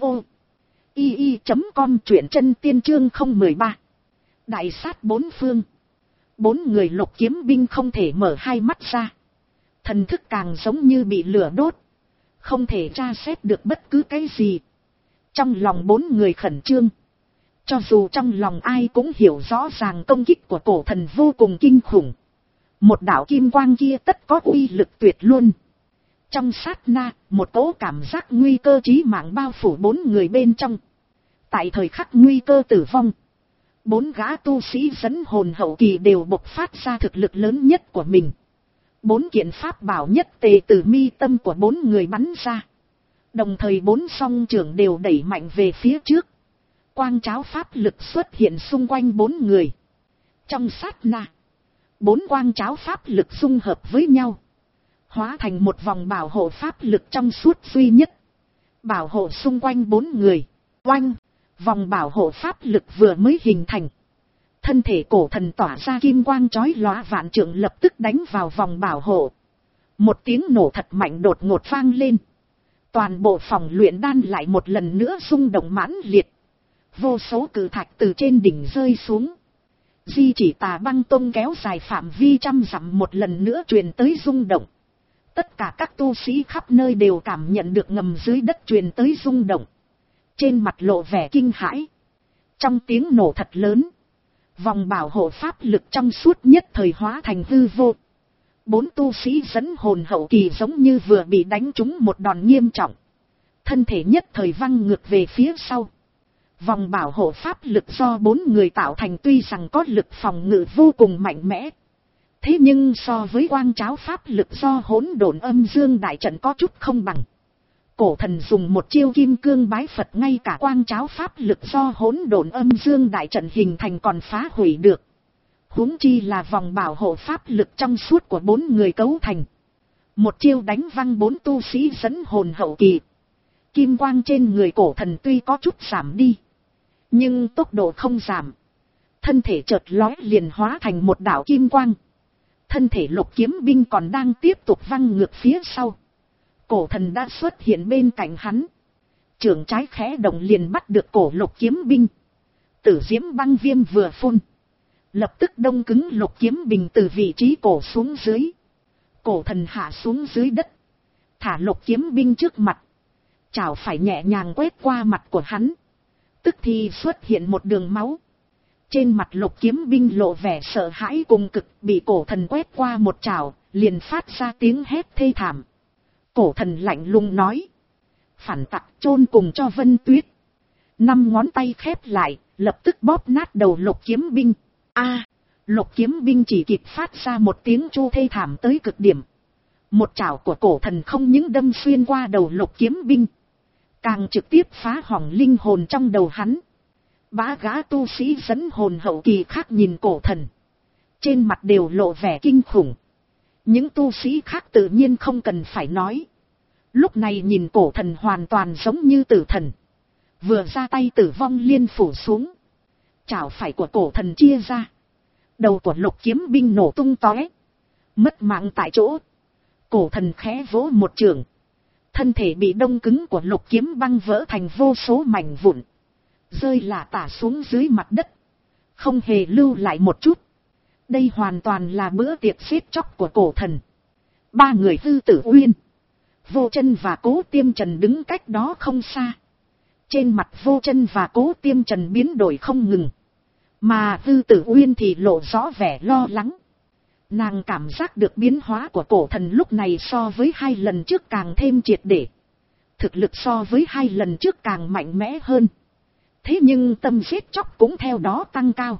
i i chấm com, truyện chân tiên chương không một ba. Đại sát bốn phương. Bốn người Lục Kiếm Binh không thể mở hai mắt ra. Thần thức càng giống như bị lửa đốt. Không thể tra xét được bất cứ cái gì. Trong lòng bốn người khẩn trương. Cho dù trong lòng ai cũng hiểu rõ ràng công kích của cổ thần vô cùng kinh khủng. Một đạo kim quang kia tất có uy lực tuyệt luôn. Trong sát na, một cỗ cảm giác nguy cơ chí mạng bao phủ bốn người bên trong. Tại thời khắc nguy cơ tử vong, bốn gã tu sĩ dẫn hồn hậu kỳ đều bộc phát ra thực lực lớn nhất của mình. Bốn kiện pháp bảo nhất tề từ mi tâm của bốn người bắn ra. Đồng thời bốn song trưởng đều đẩy mạnh về phía trước. Quang cháo pháp lực xuất hiện xung quanh bốn người. Trong sát na, bốn quang cháo pháp lực dung hợp với nhau, hóa thành một vòng bảo hộ pháp lực trong suốt duy nhất. Bảo hộ xung quanh bốn người. Oanh! Vòng bảo hộ pháp lực vừa mới hình thành. Thân thể cổ thần tỏa ra kim quang chói lóa vạn trượng lập tức đánh vào vòng bảo hộ. Một tiếng nổ thật mạnh đột ngột vang lên. Toàn bộ phòng luyện đan lại một lần nữa rung động mãnh liệt. Vô số cự thạch từ trên đỉnh rơi xuống. Di chỉ Tà Băng Tông kéo dài phạm vi trăm dặm một lần nữa truyền tới rung động. Tất cả các tu sĩ khắp nơi đều cảm nhận được ngầm dưới đất truyền tới rung động. Trên mặt lộ vẻ kinh hãi. Trong tiếng nổ thật lớn, vòng bảo hộ pháp lực trong suốt nhất thời hóa thành hư vô. Bốn tu sĩ dẫn hồn hậu kỳ giống như vừa bị đánh trúng một đòn nghiêm trọng. Thân thể nhất thời văng ngược về phía sau. Vòng bảo hộ pháp lực do bốn người tạo thành tuy rằng có lực phòng ngự vô cùng mạnh mẽ. Thế nhưng so với quang cháo pháp lực do hỗn độn âm dương đại trận có chút không bằng. Cổ thần dùng một chiêu kim cương bái Phật ngay cả quang cháo pháp lực do hỗn độn âm dương đại trận hình thành còn phá hủy được. Huống chi là vòng bảo hộ pháp lực trong suốt của bốn người cấu thành. Một chiêu đánh văng bốn tu sĩ dẫn hồn hậu kỳ. Kim quang trên người cổ thần tuy có chút giảm đi, nhưng tốc độ không giảm. Thân thể chợt lóe liền hóa thành một đạo kim quang. Thân thể Lục Kiếm Binh còn đang tiếp tục văng ngược phía sau. Cổ thần đã xuất hiện bên cạnh hắn. Trường trái khẽ động liền bắt được cổ Lục Kiếm Binh. Tử diễm băng viêm vừa phun, lập tức đông cứng Lục Kiếm Binh từ vị trí cổ xuống dưới. Cổ thần hạ xuống dưới đất, thả Lục Kiếm Binh trước mặt. Chảo phải nhẹ nhàng quét qua mặt của hắn. Tức thì xuất hiện một đường máu. Trên mặt Lục Kiếm Binh lộ vẻ sợ hãi cùng cực, bị cổ thần quét qua một chảo, liền phát ra tiếng hét thê thảm. Cổ thần lạnh lùng nói. Phản tặc chôn cùng cho Vân Tuyết. Năm ngón tay khép lại, lập tức bóp nát đầu Lục Kiếm Binh. A, Lục kiếm binh chỉ kịp phát ra một tiếng chu thê thảm tới cực điểm. Một chảo của cổ thần không những đâm xuyên qua đầu lục kiếm binh, càng trực tiếp phá hỏng linh hồn trong đầu hắn. Bá gã tu sĩ dẫn hồn hậu kỳ khác nhìn cổ thần, trên mặt đều lộ vẻ kinh khủng. Những tu sĩ khác tự nhiên không cần phải nói. Lúc này nhìn cổ thần hoàn toàn giống như tử thần. Vừa ra tay tử vong liên phủ xuống. Chảo phải của cổ thần chia ra. Đầu của lục kiếm binh nổ tung tóe, mất mạng tại chỗ. Cổ thần khẽ vỗ một trường, thân thể bị đông cứng của lục kiếm băng vỡ thành vô số mảnh vụn, rơi lả tả xuống dưới mặt đất, không hề lưu lại một chút. Đây hoàn toàn là bữa tiệc giết chóc của cổ thần. Ba người Hư Tử Uyên, Vô Chân và Cố Tiêm Trần đứng cách đó không xa. Trên mặt Vô Chân và Cố Tiêm Trần biến đổi không ngừng, mà Hư Tử Uyên thì lộ rõ vẻ lo lắng. Nàng cảm giác được biến hóa của cổ thần lúc này so với hai lần trước càng thêm triệt để. Thực lực so với hai lần trước càng mạnh mẽ hơn. Thế nhưng tâm giết chóc cũng theo đó tăng cao.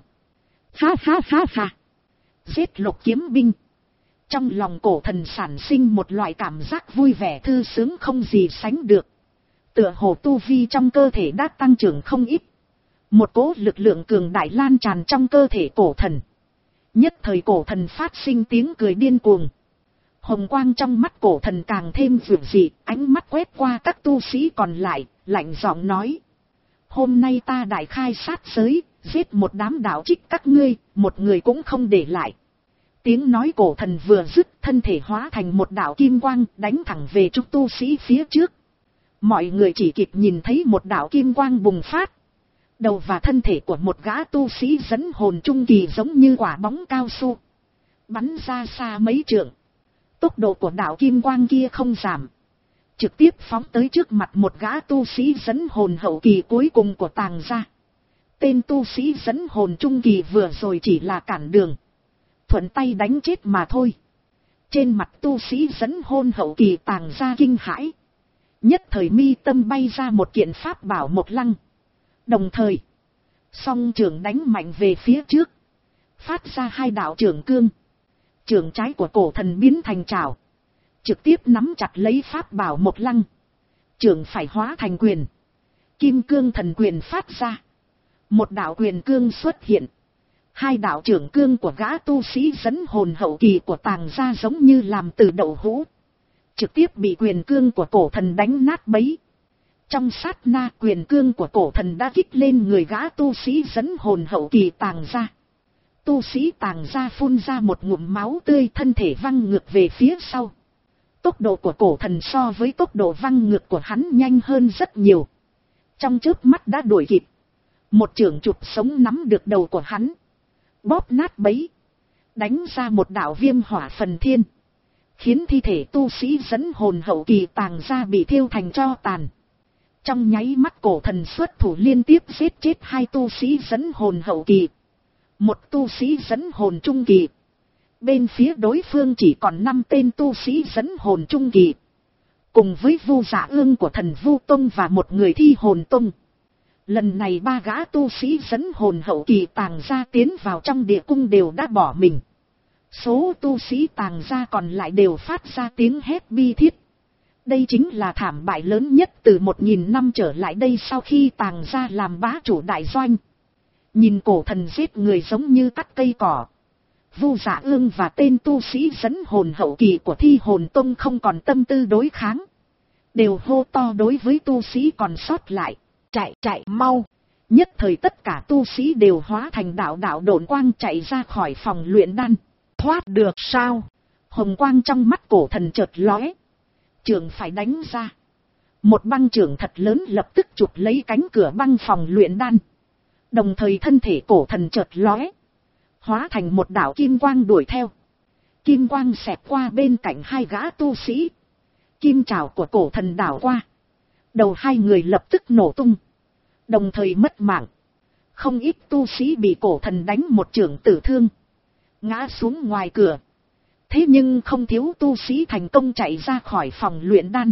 Ha ha ha ha. Giết lục kiếm binh. Trong lòng cổ thần sản sinh một loại cảm giác vui vẻ thư sướng không gì sánh được. Tựa hồ tu vi trong cơ thể đã tăng trưởng không ít. Một cỗ lực lượng cường đại lan tràn trong cơ thể cổ thần. Nhất thời cổ thần phát sinh tiếng cười điên cuồng. Hồng quang trong mắt cổ thần càng thêm vượt dị, ánh mắt quét qua các tu sĩ còn lại, lạnh giọng nói. Hôm nay ta đại khai sát giới, giết một đám đạo trích các ngươi, một người cũng không để lại. Tiếng nói cổ thần vừa dứt, thân thể hóa thành một đạo kim quang, đánh thẳng về chúng tu sĩ phía trước. Mọi người chỉ kịp nhìn thấy một đạo kim quang bùng phát. Đầu và thân thể của một gã tu sĩ dẫn hồn trung kỳ giống như quả bóng cao su, bắn ra xa mấy trượng. Tốc độ của đạo kim quang kia không giảm, trực tiếp phóng tới trước mặt một gã tu sĩ dẫn hồn hậu kỳ cuối cùng của Tàng gia. Tên tu sĩ dẫn hồn trung kỳ vừa rồi chỉ là cản đường, thuận tay đánh chết mà thôi. Trên mặt tu sĩ dẫn hồn hậu kỳ Tàng gia kinh hãi, nhất thời mi tâm bay ra một kiện pháp bảo Mộc Lăng. Đồng thời, song trường đánh mạnh về phía trước, phát ra hai đạo trường cương. Trường trái của cổ thần biến thành trảo, trực tiếp nắm chặt lấy pháp bảo Mộc Lăng. Trường phải hóa thành quyền, kim cương thần quyền phát ra. Một đạo quyền cương xuất hiện. Hai đạo trường cương của gã tu sĩ dẫn hồn hậu kỳ của Tàng gia giống như làm từ đậu hũ, trực tiếp bị quyền cương của cổ thần đánh nát bấy. Trong sát na, quyền cương của cổ thần đã kích lên người gã tu sĩ dẫn hồn hậu kỳ Tàng gia. Tu sĩ Tàng gia phun ra một ngụm máu tươi, thân thể văng ngược về phía sau. Tốc độ của cổ thần so với tốc độ văng ngược của hắn nhanh hơn rất nhiều. Trong chớp mắt đã đuổi kịp. Một chưởng chụp sống nắm được đầu của hắn, bóp nát bấy, đánh ra một đạo viêm hỏa phần thiên, khiến thi thể tu sĩ dẫn hồn hậu kỳ Tàng gia bị thiêu thành tro tàn. Trong nháy mắt cổ thần xuất thủ liên tiếp giết chết hai tu sĩ dẫn hồn hậu kỳ, một tu sĩ dẫn hồn trung kỳ. Bên phía đối phương chỉ còn năm tên tu sĩ dẫn hồn trung kỳ, cùng với Vu Dạ Ương của Thần Vu Tông và một người Thi Hồn Tông. Lần này ba gã tu sĩ dẫn hồn hậu kỳ Tàng gia tiến vào trong địa cung đều đã bỏ mình. Số tu sĩ Tàng gia còn lại đều phát ra tiếng hét bi thiết. Đây chính là thảm bại lớn nhất từ một nghìn năm trở lại đây sau khi Tàng gia làm bá chủ đại doanh. Nhìn cổ thần giết người giống như cắt cây cỏ, Vu Dạ Ương và tên tu sĩ dẫn hồn hậu kỳ của Thi Hồn Tông không còn tâm tư đối kháng, đều hô to đối với tu sĩ còn sót lại. Chạy chạy mau. Nhất thời tất cả tu sĩ đều hóa thành đạo đạo độn quang chạy ra khỏi phòng luyện đan. Thoát được sao? Hồng quang trong mắt cổ thần chợt lóe, trường phải đánh ra. Một băng trường thật lớn lập tức chụp lấy cánh cửa băng phòng luyện đan. Đồng thời thân thể cổ thần chợt lóe, hóa thành một đạo kim quang đuổi theo. Kim quang xẹt qua bên cạnh hai gã tu sĩ. Kim trảo của cổ thần đảo qua, đầu hai người lập tức nổ tung, đồng thời mất mạng. Không ít tu sĩ bị cổ thần đánh một chưởng tử thương, ngã xuống ngoài cửa. Thế nhưng không thiếu tu sĩ thành công chạy ra khỏi phòng luyện đan,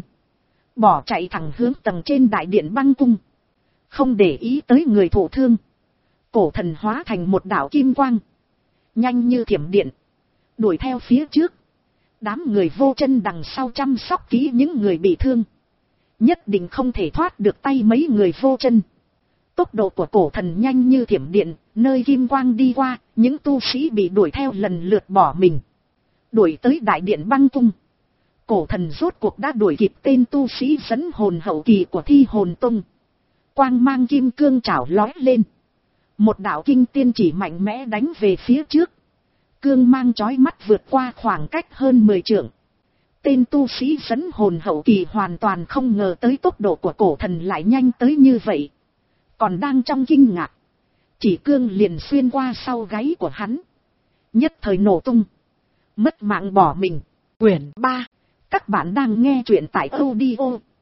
bỏ chạy thẳng hướng tầng trên đại điện băng cung, không để ý tới người thụ thương. Cổ thần hóa thành một đạo kim quang, nhanh như thiểm điện, đuổi theo phía trước. Đám người vô chân đằng sau chăm sóc kỹ những người bị thương, nhất định không thể thoát được tay mấy người vô chân. Tốc độ của cổ thần nhanh như thiểm điện, nơi kim quang đi qua, những tu sĩ bị đuổi theo lần lượt bỏ mình. Đuổi tới đại điện băng cung, cổ thần rốt cuộc đã đuổi kịp tên tu sĩ dẫn hồn hậu kỳ của Thi Hồn Tông. Quang mang kim cương chảo lói lên, một đạo kinh tiên chỉ mạnh mẽ đánh về phía trước. Cương mang chói mắt vượt qua khoảng cách hơn mười trượng. Tên tu sĩ dẫn hồn hậu kỳ hoàn toàn không ngờ tới tốc độ của cổ thần lại nhanh tới như vậy. Còn đang trong kinh ngạc, chỉ cương liền xuyên qua sau gáy của hắn, nhất thời nổ tung, mất mạng bỏ mình. Quyển ba. Các bạn đang nghe truyện tại audio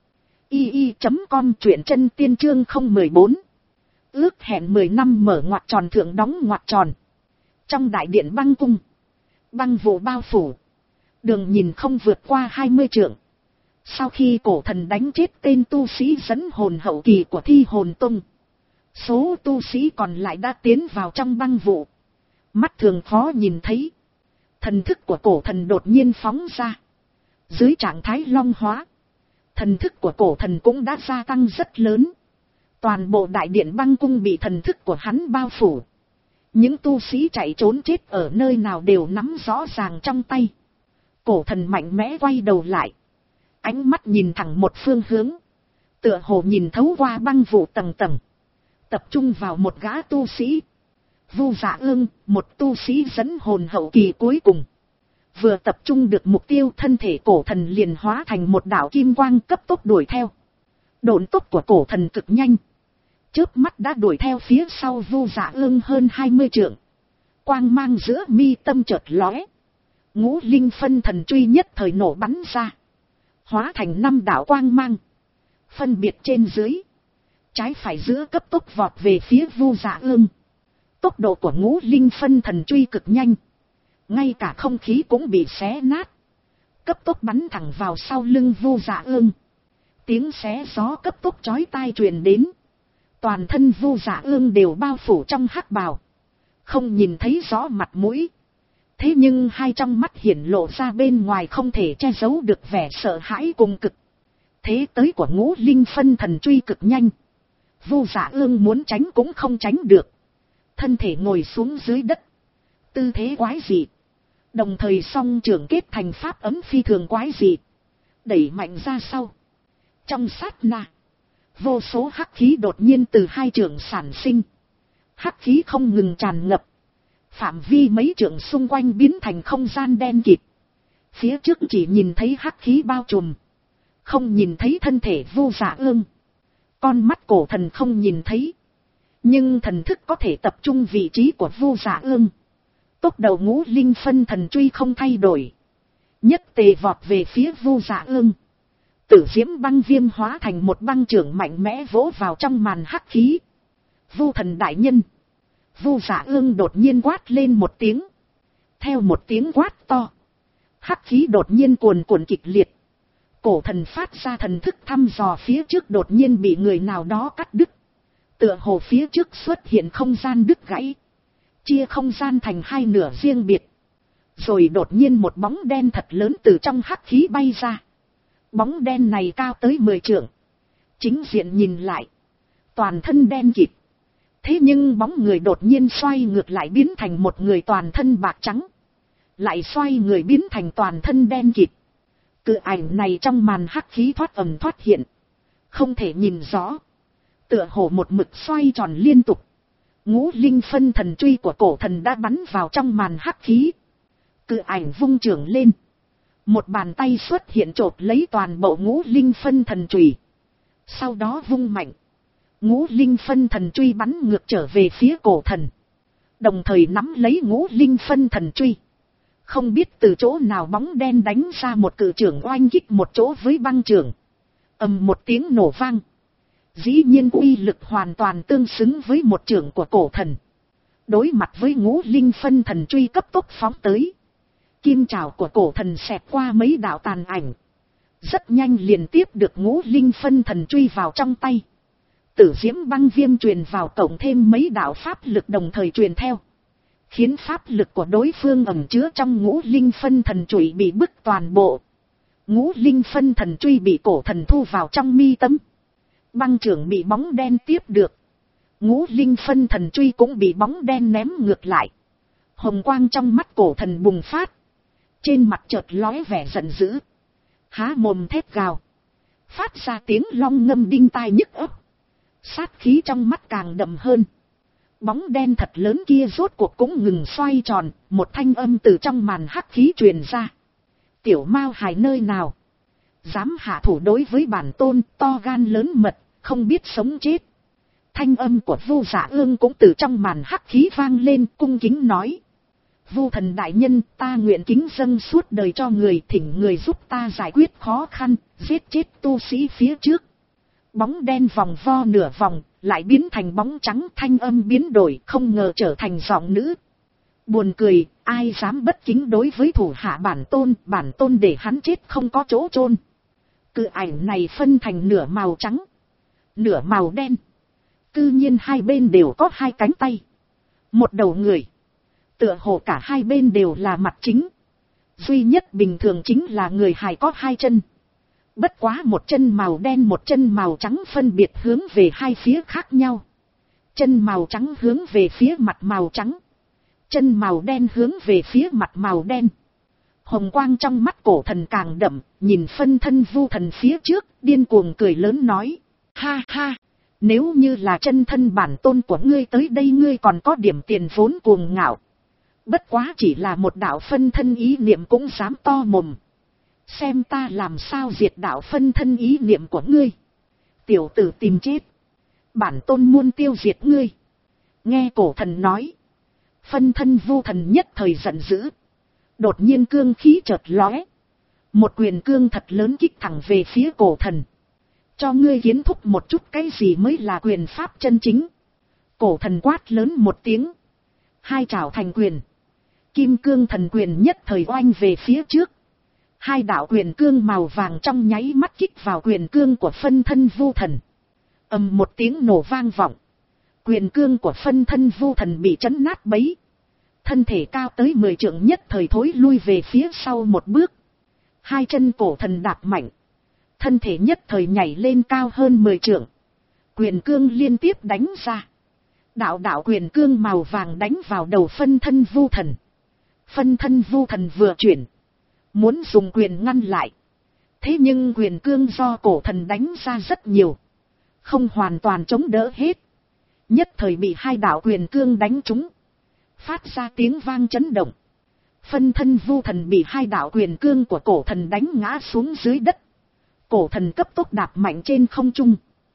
i i chấm com, truyện chân tiên chương không một bốn. Ước hẹn mười năm mở ngoặc tròn thượng đóng ngoặc tròn. Trong đại điện băng cung, băng vụ bao phủ, đường nhìn không vượt qua hai mươi trượng. Sau khi cổ thần đánh chết tên tu sĩ dẫn hồn hậu kỳ của Thi Hồn Tông, số tu sĩ còn lại đã tiến vào trong băng vụ, mắt thường khó nhìn thấy. Thần thức của cổ thần đột nhiên phóng ra, dưới trạng thái long hóa, thần thức của cổ thần cũng đã gia tăng rất lớn. Toàn bộ đại điện băng cung bị thần thức của hắn bao phủ. Những tu sĩ chạy trốn chết ở nơi nào đều nắm rõ ràng trong tay. Cổ thần mạnh mẽ quay đầu lại, ánh mắt nhìn thẳng một phương hướng, tựa hồ nhìn thấu qua băng vụ tầng tầng, tập trung vào một gã tu sĩ. Vu Dạ Ương, một tu sĩ dẫn hồn hậu kỳ cuối cùng. Vừa tập trung được mục tiêu, thân thể cổ thần liền hóa thành một đạo kim quang cấp tốc đuổi theo. Độn tốc của cổ thần cực nhanh, chớp mắt đã đuổi theo phía sau Vu Dạ Ương hơn hai mươi trượng. Quang mang giữa mi tâm chợt lóe, ngũ linh phân thần truy nhất thời nổ bắn ra, hóa thành năm đạo quang mang, phân biệt trên dưới, trái phải giữa cấp tốc vọt về phía Vu Dạ Ương. Tốc độ của ngũ linh phân thần truy cực nhanh, ngay cả không khí cũng bị xé nát, cấp tốc bắn thẳng vào sau lưng Vu Dạ Ương. Tiếng xé gió cấp tốc chói tai truyền đến, toàn thân Vu Dạ Ương đều bao phủ trong hắc bào, không nhìn thấy rõ mặt mũi. Thế nhưng hai trong mắt hiển lộ ra bên ngoài không thể che giấu được vẻ sợ hãi cùng cực. Thế tới của ngũ linh phân thần truy cực nhanh, Vu Dạ Ương muốn tránh cũng không tránh được, thân thể ngồi xuống dưới đất, tư thế quái dị, đồng thời song trưởng kết thành pháp ấm phi thường quái dị, đẩy mạnh ra sau. Trong sát na, vô số hắc khí đột nhiên từ hai trưởng sản sinh, hắc khí không ngừng tràn ngập, phạm vi mấy trượng xung quanh biến thành không gian đen kịt. Phía trước chỉ nhìn thấy hắc khí bao trùm, không nhìn thấy thân thể Vu Dạ Ương. Con mắt cổ thần không nhìn thấy, nhưng thần thức có thể tập trung vị trí của Vu Dạ Ương. Tốc độ ngũ linh phân thần truy không thay đổi, nhất tề vọt về phía Vu Dạ Ương. Tử diễm băng viêm hóa thành một băng trưởng mạnh mẽ vỗ vào trong màn hắc khí. Vu thần đại nhân! Vu Dạ Ương đột nhiên quát lên một tiếng. Theo một tiếng quát to, hắc khí đột nhiên cuồn cuộn kịch liệt. Cổ thần phát ra thần thức thăm dò phía trước đột nhiên bị người nào đó cắt đứt. Tựa hồ phía trước xuất hiện không gian đứt gãy, chia không gian thành hai nửa riêng biệt. Rồi đột nhiên một bóng đen thật lớn từ trong hắc khí bay ra. Bóng đen này cao tới mười trượng. Chính diện nhìn lại, toàn thân đen kịt. Thế nhưng bóng người đột nhiên xoay ngược lại biến thành một người toàn thân bạc trắng. Lại xoay người biến thành toàn thân đen kịt. Cự ảnh này trong màn hắc khí thoát ầm thoát hiện, không thể nhìn rõ, tựa hồ một mực xoay tròn liên tục. Ngũ linh phân thần truy của cổ thần đã bắn vào trong màn hắc khí. Cự ảnh vung trưởng lên, một bàn tay xuất hiện chộp lấy toàn bộ ngũ linh phân thần truy. Sau đó vung mạnh, ngũ linh phân thần truy bắn ngược trở về phía cổ thần, đồng thời nắm lấy ngũ linh phân thần truy. Không biết từ chỗ nào bóng đen đánh ra một cự trưởng oanh kích một chỗ với băng trưởng. Ầm một tiếng nổ vang. Dĩ nhiên uy lực hoàn toàn tương xứng với một trưởng của cổ thần. Đối mặt với ngũ linh phân thần truy cấp tốc phóng tới, kim trảo của cổ thần xẹt qua mấy đạo tàn ảnh, rất nhanh liền tiếp được ngũ linh phân thần truy vào trong tay. Tử diễm băng viêm truyền vào cộng thêm mấy đạo pháp lực đồng thời truyền theo. khiến pháp lực của đối phương ẩn chứa trong ngũ linh phân thần chùy bị bức toàn bộ. Ngũ linh phân thần truy bị cổ thần thu vào trong mi tâm. Băng trưởng bị bóng đen tiếp được. Ngũ linh phân thần truy cũng bị bóng đen ném ngược lại. Hồng quang trong mắt cổ thần bùng phát. Trên mặt chợt lóe vẻ giận dữ. Há mồm thét gào. Phát ra tiếng long ngâm đinh tai nhức óc. Sát khí trong mắt càng đậm hơn. Bóng đen thật lớn kia rốt cuộc cũng ngừng xoay tròn. Một thanh âm từ trong màn hắc khí truyền ra. Tiểu Mao Hài nơi nào? Dám hạ thủ đối với bản tôn, to gan lớn mật, không biết sống chết. Thanh âm của Vu Dạ Ương cũng từ trong màn hắc khí vang lên, cung kính nói. Vu thần đại nhân, ta nguyện kính dâng suốt đời cho người, thỉnh người giúp ta giải quyết khó khăn, giết chết tu sĩ phía trước. Bóng đen vòng vo nửa vòng, lại biến thành bóng trắng, thanh âm biến đổi, không ngờ trở thành giọng nữ. Buồn cười, ai dám bất kính đối với thủ hạ bản tôn, bản tôn để hắn chết không có chỗ chôn. Cự ảnh này phân thành nửa màu trắng, nửa màu đen. Cư nhiên hai bên đều có hai cánh tay, một đầu người. Tựa hồ cả hai bên đều là mặt chính. Duy nhất bình thường chính là người hài có hai chân. Bất quá một chân màu đen một chân màu trắng phân biệt hướng về hai phía khác nhau. Chân màu trắng hướng về phía mặt màu trắng. Chân màu đen hướng về phía mặt màu đen. Hồng quang trong mắt cổ thần càng đậm, nhìn phân thân Vu thần phía trước, điên cuồng cười lớn nói. Ha ha, nếu như là chân thân bản tôn của ngươi tới đây ngươi còn có điểm tiền vốn cuồng ngạo. Bất quá chỉ là một đạo phân thân ý niệm cũng dám to mồm. Xem ta làm sao diệt đạo phân thân ý niệm của ngươi. Tiểu tử tìm chết. Bản tôn muốn tiêu diệt ngươi. Nghe cổ thần nói. Phân thân Vu thần nhất thời giận dữ. Đột nhiên cương khí chợt lóe. Một quyền cương thật lớn kích thẳng về phía cổ thần. Cho ngươi kiến thúc một chút cái gì mới là quyền pháp chân chính. Cổ thần quát lớn một tiếng. Hai trảo thành quyền. Kim cương thần quyền nhất thời oanh về phía trước. Hai đạo quyền cương màu vàng trong nháy mắt kích vào quyền cương của phân thân Vu thần. Ầm một tiếng nổ vang vọng. Quyền cương của phân thân Vu thần bị chấn nát bấy. Thân thể cao tới mười trượng nhất thời thối lui về phía sau một bước. Hai chân cổ thần đạp mạnh. Thân thể nhất thời nhảy lên cao hơn mười trượng. Quyền cương liên tiếp đánh ra. Đạo đạo quyền cương màu vàng đánh vào đầu phân thân Vu thần. Phân thân Vu thần vừa chuyển. Muốn dùng quyền ngăn lại. Thế nhưng quyền cương do cổ thần đánh ra rất nhiều. Không hoàn toàn chống đỡ hết. Nhất thời bị hai đạo quyền cương đánh trúng. Phát ra tiếng vang chấn động. Phân thân Vu thần bị hai đạo quyền cương của cổ thần đánh ngã xuống dưới đất. Cổ thần cấp tốc đạp mạnh trên không trung.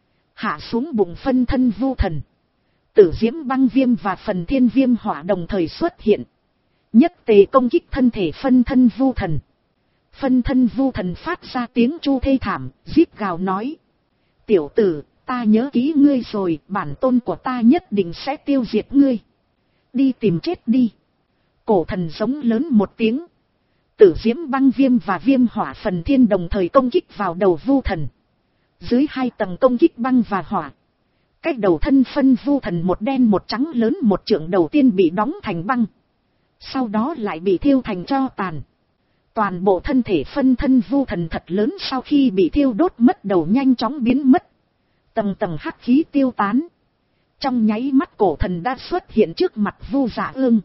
Hạ xuống bụng phân thân Vu thần. Tử diễm băng viêm và phần thiên viêm hỏa đồng thời xuất hiện. Nhất tề công kích thân thể phân thân Vu thần. Phân thân Vu thần phát ra tiếng chu thê thảm, rít gào nói. Tiểu tử, ta nhớ kỹ ngươi rồi, bản tôn của ta nhất định sẽ tiêu diệt ngươi. Đi tìm chết đi. Cổ thần giống lớn một tiếng. Tử diễm băng viêm và viêm hỏa phần thiên đồng thời công kích vào đầu Vu thần. Dưới hai tầng công kích băng và hỏa. Cách đầu thân phân Vu thần một đen một trắng lớn một trượng đầu tiên bị đóng thành băng. Sau đó lại bị thiêu thành tro tàn. Toàn bộ thân thể phân thân Vu thần thật lớn sau khi bị thiêu đốt mất đầu nhanh chóng biến mất. Tầng tầng hắc khí tiêu tán. Trong nháy mắt cổ thần đã xuất hiện trước mặt Vu Dạ Ương.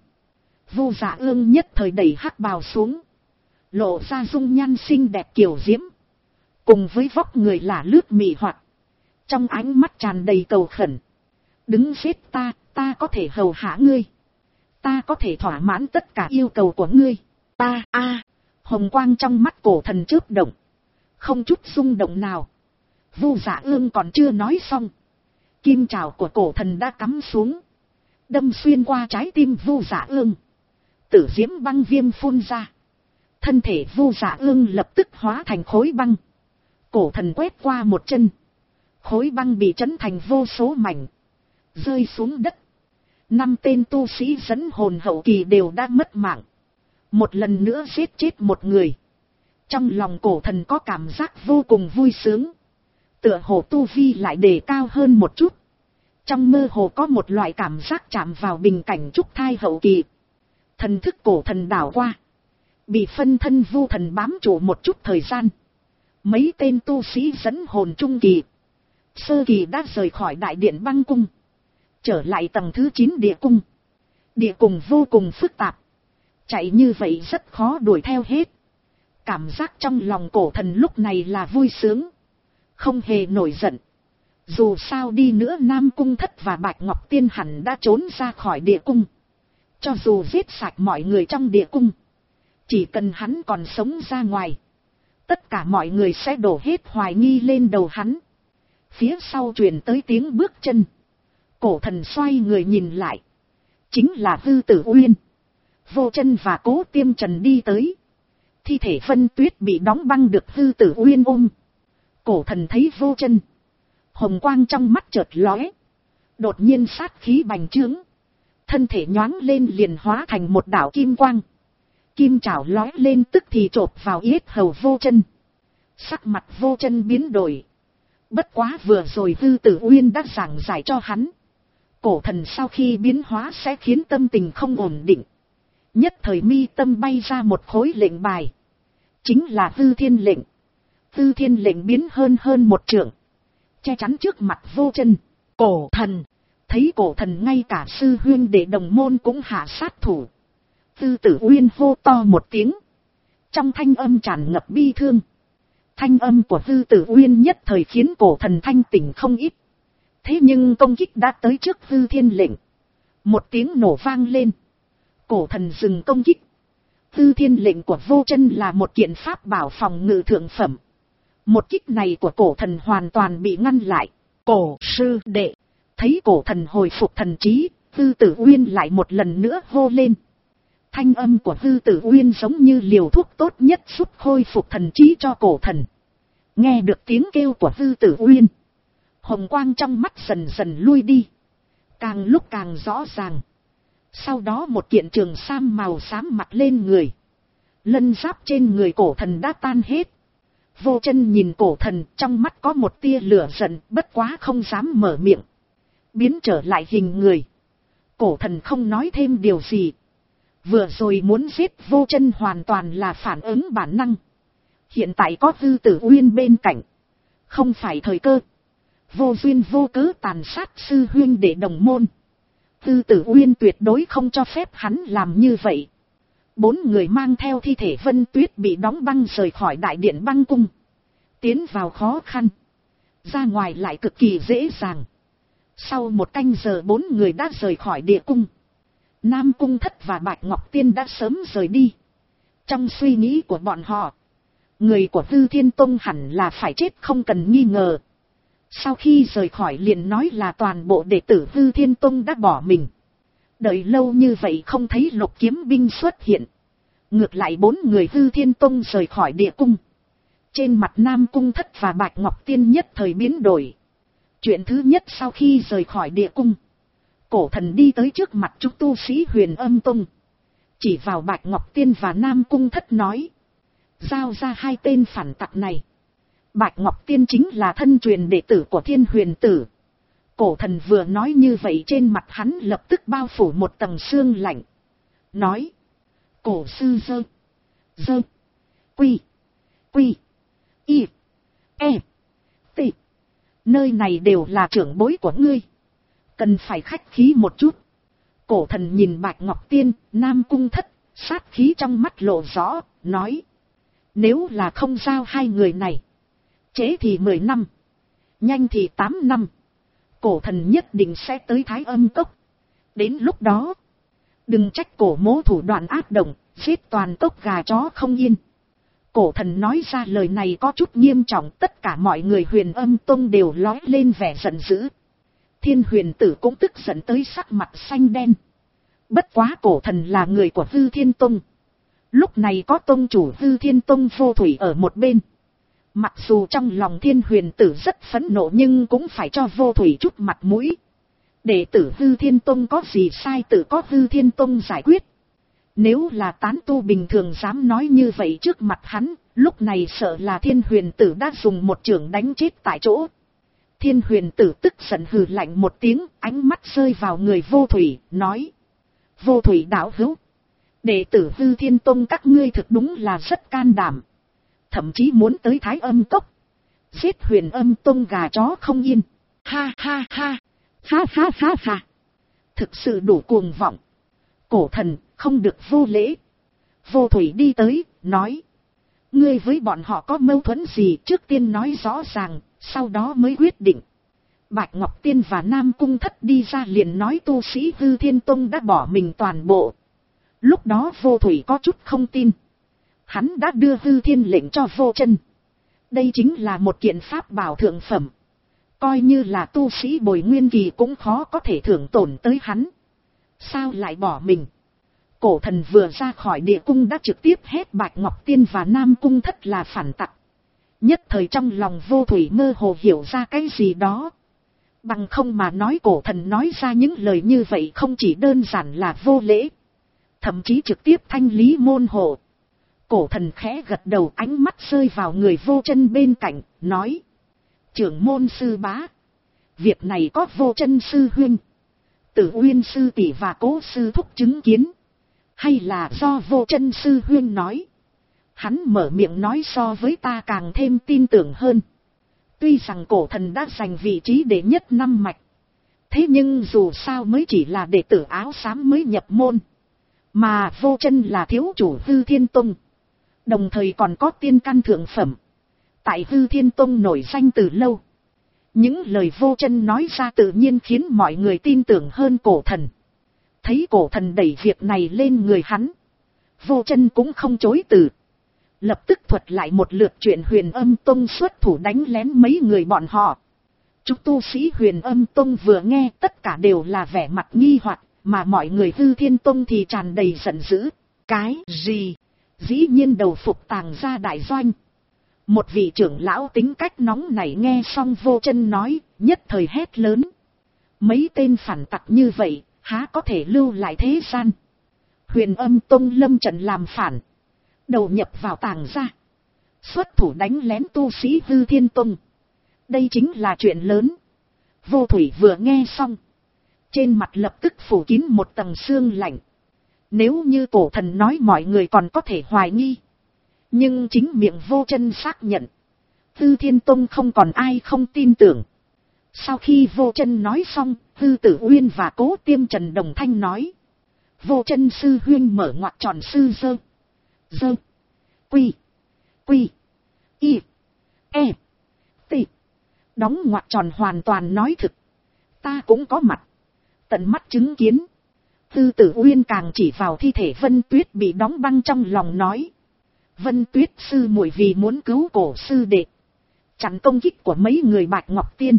Vu Dạ Ương nhất thời đẩy hắc bào xuống. Lộ ra dung nhan xinh đẹp kiều diễm. Cùng với vóc người là lướt mị hoạt. Trong ánh mắt tràn đầy cầu khẩn. Đứng giết ta, ta có thể hầu hạ ngươi. Ta có thể thỏa mãn tất cả yêu cầu của ngươi. Ta, a à, hồng quang trong mắt cổ thần chớp động. Không chút rung động nào. Vu Dạ Ương còn chưa nói xong. Kim trảo của cổ thần đã cắm xuống. Đâm xuyên qua trái tim Vu Dạ Ương. Tử diễm băng viêm phun ra. Thân thể Vu Dạ Ương lập tức hóa thành khối băng. Cổ thần quét qua một chân. Khối băng bị chấn thành vô số mảnh. Rơi xuống đất. Năm tên tu sĩ dẫn hồn hậu kỳ đều đã mất mạng. Một lần nữa giết chết một người. Trong lòng cổ thần có cảm giác vô cùng vui sướng. Tựa hồ tu vi lại đề cao hơn một chút. Trong mơ hồ có một loại cảm giác chạm vào bình cảnh trúc thai hậu kỳ. Thần thức cổ thần đảo qua. Bị phân thân vu thần bám trụ một chút thời gian. Mấy tên tu sĩ dẫn hồn trung kỳ. Sơ kỳ đã rời khỏi đại điện băng cung. Trở lại tầng thứ chín địa cung. Địa cung vô cùng phức tạp. Chạy như vậy rất khó đuổi theo hết. Cảm giác trong lòng cổ thần lúc này là vui sướng. Không hề nổi giận. Dù sao đi nữa Nam Cung Thất và Bạch Ngọc Tiên hẳn đã trốn ra khỏi địa cung. Cho dù giết sạch mọi người trong địa cung. Chỉ cần hắn còn sống ra ngoài. Tất cả mọi người sẽ đổ hết hoài nghi lên đầu hắn. Phía sau truyền tới tiếng bước chân. Cổ thần xoay người nhìn lại. Chính là Hư Tử Uyên. Vô Chân và Cố Tiêm Trần đi tới. Thi thể Vân Tuyết bị đóng băng được Hư Tử Uyên ôm. Cổ thần thấy Vô Chân. Hồng quang trong mắt chợt lóe. Đột nhiên sát khí bành trướng. Thân thể nhoáng lên liền hóa thành một đạo kim quang. Kim chảo lóe lên tức thì chộp vào yết hầu Vô Chân. Sắc mặt Vô Chân biến đổi. Bất quá vừa rồi Hư Tử Uyên đã giảng giải cho hắn. Cổ thần sau khi biến hóa sẽ khiến tâm tình không ổn định. Nhất thời mi tâm bay ra một khối lệnh bài. Chính là Hư Thiên lệnh. Hư Thiên lệnh biến hơn hơn một trượng. Che chắn trước mặt Vô Chân. Cổ thần. Thấy cổ thần ngay cả sư huynh đệ đồng môn cũng hạ sát thủ. Hư Tử Uyên hô to một tiếng. Trong thanh âm tràn ngập bi thương. Thanh âm của Hư Tử Uyên nhất thời khiến cổ thần thanh tỉnh không ít. Thế nhưng công kích đã tới trước Hư Thiên lệnh. Một tiếng nổ vang lên. Cổ thần dừng công kích. Hư Thiên lệnh của Vô Chân là một kiện pháp bảo phòng ngự thượng phẩm. Một kích này của cổ thần hoàn toàn bị ngăn lại. Cổ sư đệ. Thấy cổ thần hồi phục thần trí, Hư Tử Uyên lại một lần nữa hô lên. Thanh âm của Hư Tử Uyên giống như liều thuốc tốt nhất giúp khôi phục thần trí cho cổ thần. Nghe được tiếng kêu của Hư Tử Uyên. Hồng quang trong mắt dần dần lui đi. Càng lúc càng rõ ràng. Sau đó một kiện trường sam màu xám mặc lên người. Lân giáp trên người cổ thần đã tan hết. Vô Chân nhìn cổ thần, trong mắt có một tia lửa giận, bất quá không dám mở miệng. Biến trở lại hình người. Cổ thần không nói thêm điều gì. Vừa rồi muốn giết Vô Chân hoàn toàn là phản ứng bản năng. Hiện tại có Hư Tử Uyên bên cạnh. Không phải thời cơ. Vô duyên vô cớ tàn sát sư huynh đệ đồng môn. Hư Tử Uyên tuyệt đối không cho phép hắn làm như vậy. Bốn người mang theo thi thể Vân Tuyết bị đóng băng rời khỏi đại điện băng cung. Tiến vào khó khăn. Ra ngoài lại cực kỳ dễ dàng. Sau một canh giờ bốn người đã rời khỏi địa cung. Nam Cung Thất và Bạch Ngọc Tiên đã sớm rời đi. Trong suy nghĩ của bọn họ, người của Hư Thiên Tông hẳn là phải chết không cần nghi ngờ. Sau khi rời khỏi liền nói là toàn bộ đệ tử Hư Thiên Tông đã bỏ mình. Đợi lâu như vậy không thấy Lục Kiếm binh xuất hiện. Ngược lại bốn người Hư Thiên Tông rời khỏi địa cung. Trên mặt Nam Cung Thất và Bạch Ngọc Tiên nhất thời biến đổi. Chuyện thứ nhất sau khi rời khỏi địa cung, cổ thần đi tới trước mặt chúng tu sĩ Huyền Âm Tông. Chỉ vào Bạch Ngọc Tiên và Nam Cung Thất nói. Giao ra hai tên phản tặc này. Bạch Ngọc Tiên chính là thân truyền đệ tử của Thiên Huyền Tử. Cổ thần vừa nói như vậy trên mặt hắn lập tức bao phủ một tầng sương lạnh. Nói. Cổ sư dơ. Dơ. Quy. Quy. Y. E. T. Nơi này đều là trưởng bối của ngươi. Cần phải khách khí một chút. Cổ thần nhìn Bạch Ngọc Tiên, Nam Cung Thất, sát khí trong mắt lộ rõ, nói. Nếu là không giao hai người này. Trễ thì mười năm. Nhanh thì tám năm. Cổ thần nhất định sẽ tới Thái Âm Cốc. Đến lúc đó. Đừng trách cổ mố thủ đoạn ác động. Giết toàn tốc gà chó không yên. Cổ thần nói ra lời này có chút nghiêm trọng. Tất cả mọi người Huyền Âm Tông đều lói lên vẻ giận dữ. Thiên Huyền Tử cũng tức giận tới sắc mặt xanh đen. Bất quá cổ thần là người của Hư Thiên Tông. Lúc này có tông chủ Hư Thiên Tông Vô Thủy ở một bên. Mặc dù trong lòng Thiên Huyền Tử rất phẫn nộ nhưng cũng phải cho Vô Thủy chút mặt mũi. Đệ tử Hư Thiên Tông có gì sai tự có Hư Thiên Tông giải quyết. Nếu là tán tu bình thường dám nói như vậy trước mặt hắn, lúc này sợ là Thiên Huyền Tử đã dùng một chưởng đánh chết tại chỗ. Thiên Huyền Tử tức giận hừ lạnh một tiếng, ánh mắt rơi vào người Vô Thủy, nói. Vô Thủy đạo hữu. Đệ tử Hư Thiên Tông các ngươi thực đúng là rất can đảm. Thậm chí muốn tới Thái Âm Cốc. Giết Huyền Âm Tông gà chó không yên. Ha ha ha. Ha ha ha ha. Thực sự đủ cuồng vọng. Cổ thần, không được vô lễ. Vô Thủy đi tới, nói. Ngươi với bọn họ có mâu thuẫn gì, trước tiên nói rõ ràng, sau đó mới quyết định. Bạch Ngọc Tiên và Nam Cung Thất đi ra liền nói tu sĩ Hư Thiên Tông đã bỏ mình toàn bộ. Lúc đó Vô Thủy có chút không tin. Hắn đã đưa Hư Thiên lệnh cho Vô Chân. Đây chính là một kiện pháp bảo thượng phẩm. Coi như là tu sĩ bồi nguyên kỳ cũng khó có thể thưởng tổn tới hắn. Sao lại bỏ mình? Cổ thần vừa ra khỏi địa cung đã trực tiếp hét Bạch Ngọc Tiên và Nam Cung Thất là phản tặc. Nhất thời trong lòng Vô Thủy mơ hồ hiểu ra cái gì đó. Bằng không mà nói cổ thần nói ra những lời như vậy không chỉ đơn giản là vô lễ. Thậm chí trực tiếp thanh lý môn hộ. Cổ thần khẽ gật đầu, ánh mắt rơi vào người Vô Chân bên cạnh, nói. Trưởng môn sư bá. Việc này có Vô Chân sư huynh, Tử Uyên sư tỷ và Cố sư thúc chứng kiến. Hay là do Vô Chân sư huynh nói? Hắn mở miệng nói so với ta càng thêm tin tưởng hơn. Tuy rằng cổ thần đã giành vị trí đệ nhất năm mạch. Thế nhưng dù sao mới chỉ là đệ tử áo xám mới nhập môn. Mà Vô Chân là thiếu chủ Hư Thiên Tông. Đồng thời còn có tiên căn thượng phẩm. Tại Hư Thiên Tông nổi danh từ lâu. Những lời Vô Chân nói ra tự nhiên khiến mọi người tin tưởng hơn cổ thần. Thấy cổ thần đẩy việc này lên người hắn. Vô Chân cũng không chối từ. Lập tức thuật lại một lượt chuyện Huyền Âm Tông xuất thủ đánh lén mấy người bọn họ. Chúng tu sĩ Huyền Âm Tông vừa nghe tất cả đều là vẻ mặt nghi hoặc, mà mọi người Hư Thiên Tông thì tràn đầy giận dữ. Cái gì? Dĩ nhiên đầu phục Tàng Gia đại doanh. Một vị trưởng lão tính cách nóng nảy nghe xong Vô Chân nói, nhất thời hét lớn. Mấy tên phản tặc như vậy, há có thể lưu lại thế gian? Huyền Âm Tông lâm trận làm phản. Đầu nhập vào Tàng Gia. Xuất thủ đánh lén tu sĩ Hư Thiên Tông. Đây chính là chuyện lớn. Vô Thủy vừa nghe xong. Trên mặt lập tức phủ kín một tầng sương lạnh. Nếu như cổ thần nói mọi người còn có thể hoài nghi. Nhưng chính miệng Vô Chân xác nhận. Hư Thiên Tông không còn ai không tin tưởng. Sau khi Vô Chân nói xong, Hư Tử Uyên và Cố Tiêm Trần đồng thanh nói. Vô Chân sư huynh mở ngoặc tròn sư dơ. Dơ. Quy. Quy. Y. E. T. Đóng ngoặc tròn hoàn toàn nói thực. Ta cũng có mặt. Tận mắt chứng kiến. Tư Tử Uyên càng chỉ vào thi thể Vân Tuyết bị đóng băng trong lòng nói. Vân Tuyết sư muội vì muốn cứu cổ sư đệ. Chặn công kích của mấy người Bạch Ngọc Tiên.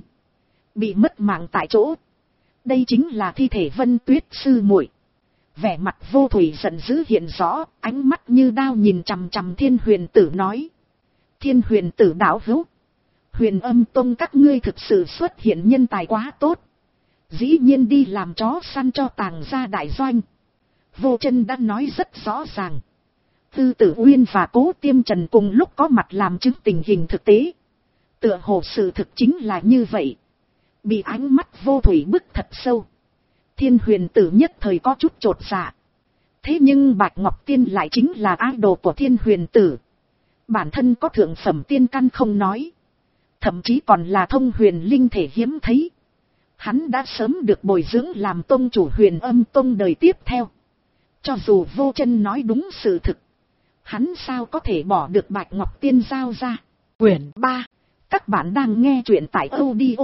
Bị mất mạng tại chỗ. Đây chính là thi thể Vân Tuyết sư muội. Vẻ mặt Vô Thủy giận dữ hiện rõ, ánh mắt như đao nhìn chằm chằm Thiên Huyền Tử nói. Thiên Huyền Tử đạo hữu. Huyền Âm Tông các ngươi thực sự xuất hiện nhân tài quá tốt. Dĩ nhiên đi làm chó săn cho Tàng Gia đại doanh. Vô Chân đã nói rất rõ ràng. Tư Tử Uyên và Cố Tiêm Trần cùng lúc có mặt làm chứng tình hình thực tế. Tựa hồ sự thực chính là như vậy. Bị ánh mắt Vô Thủy bức thật sâu. Thiên Huyền Tử nhất thời có chút chột dạ. Thế nhưng Bạch Ngọc Tiên lại chính là idol của Thiên Huyền Tử. Bản thân có thượng phẩm tiên căn không nói. Thậm chí còn là thông huyền linh thể hiếm thấy. Hắn đã sớm được bồi dưỡng làm tông chủ Huyền Âm Tông đời tiếp theo. Cho dù Vô Chân nói đúng sự thực. Hắn sao có thể bỏ được Bạch Ngọc Tiên giao ra. Quyển ba. Các bạn đang nghe truyện tại audio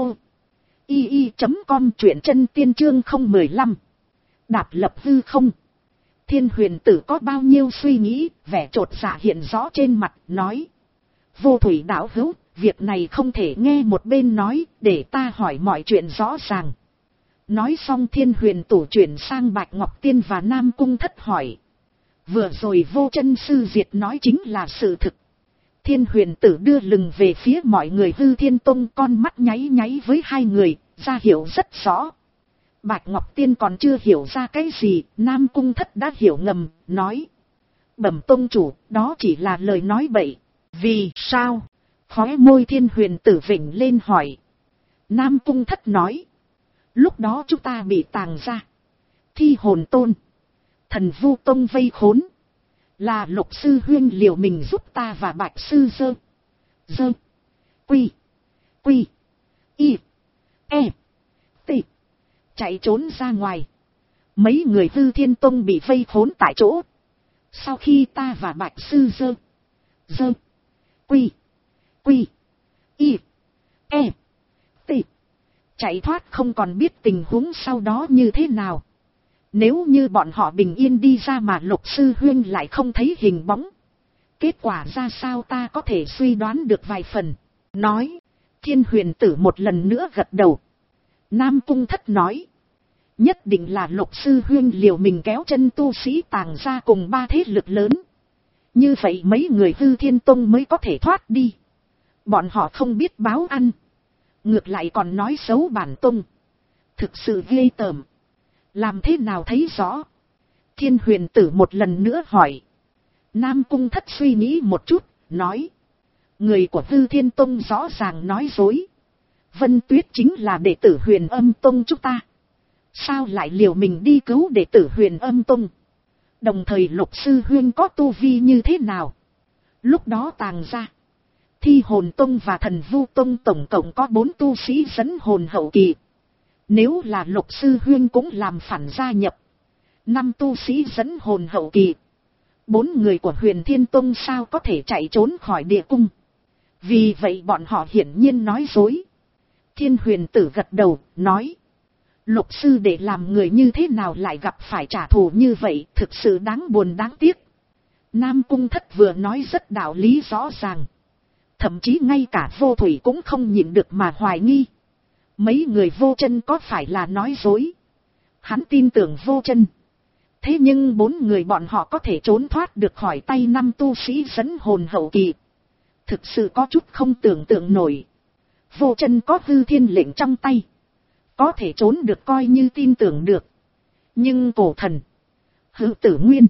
i i chấm com, truyện chân tiên chương không một lăm. Đạp lập hư không. Thiên Huyền Tử có bao nhiêu suy nghĩ, vẻ chột dạ hiện rõ trên mặt, nói. Vô Thủy đạo hữu, việc này không thể nghe một bên nói, để ta hỏi mọi chuyện rõ ràng. Nói xong Thiên Huyền Tử chuyển sang Bạch Ngọc Tiên và Nam Cung Thất hỏi. Vừa rồi Vô Chân sư diệt nói chính là sự thực. Thiên Huyền Tử đưa lưng về phía mọi người Hư Thiên Tông, con mắt nháy nháy với hai người, ra hiểu rất rõ. Bạch Ngọc Tiên còn chưa hiểu ra cái gì, Nam Cung Thất đã hiểu ngầm, nói. Bẩm tông chủ, đó chỉ là lời nói bậy. Vì sao? Khóe môi Thiên Huyền Tử vểnh lên hỏi. Nam Cung Thất nói. Lúc đó chúng ta bị Tàng Gia, Thi Hồn Tôn, Thần Vu Tông vây khốn. Là Lục sư huyên liều mình giúp ta và Bạch sư dơ. Dơ. Quy. Quy. Y. E. T. Chạy trốn ra ngoài. Mấy người Hư Thiên Tông bị vây khốn tại chỗ. Sau khi ta và Bạch sư dơ. Dơ. Quy. Quy. Y. E. T. Chạy thoát không còn biết tình huống sau đó như thế nào. Nếu như bọn họ bình yên đi ra mà Lục sư huyên lại không thấy hình bóng. Kết quả ra sao ta có thể suy đoán được vài phần. Nói. Thiên Huyền Tử một lần nữa gật đầu. Nam Cung Thất nói. Nhất định là Lục sư huyên liều mình kéo chân tu sĩ Tàng ra cùng ba thế lực lớn. Như vậy mấy người Hư Thiên Tông mới có thể thoát đi. Bọn họ không biết báo ăn. Ngược lại còn nói xấu bản tông. Thực sự ghê tởm. Làm thế nào thấy rõ? Thiên Huyền Tử một lần nữa hỏi. Nam Cung Thất suy nghĩ một chút, nói. Người của Hư Thiên Tông rõ ràng nói dối. Vân Tuyết chính là đệ tử Huyền Âm Tông chúng ta. Sao lại liều mình đi cứu đệ tử Huyền Âm Tông? Đồng thời Lục sư huyên có tu vi như thế nào? Lúc đó Tàng ra. Thi Hồn Tông và Thần Vu Tông tổng cộng có bốn tu sĩ dẫn hồn hậu kỳ. Nếu là Lục sư huyên cũng làm phản gia nhập. Năm tu sĩ dẫn hồn hậu kỳ. Bốn người của Huyền Thiên Tông sao có thể chạy trốn khỏi địa cung? Vì vậy bọn họ hiển nhiên nói dối. Thiên Huyền Tử gật đầu, nói. Lục sư để làm người như thế nào lại gặp phải trả thù như vậy, thực sự đáng buồn đáng tiếc. Nam Cung Thất vừa nói rất đạo lý rõ ràng. Thậm chí ngay cả Vô Thủy cũng không nhịn được mà hoài nghi. Mấy người Vô Chân có phải là nói dối? Hắn tin tưởng Vô Chân. Thế nhưng bốn người bọn họ có thể trốn thoát được khỏi tay năm tu sĩ dẫn hồn hậu kỳ. Thực sự có chút không tưởng tượng nổi. Vô Chân có Hư Thiên lệnh trong tay. Có thể trốn được coi như tin tưởng được. Nhưng Cổ Thần, Hư Tử Nguyên,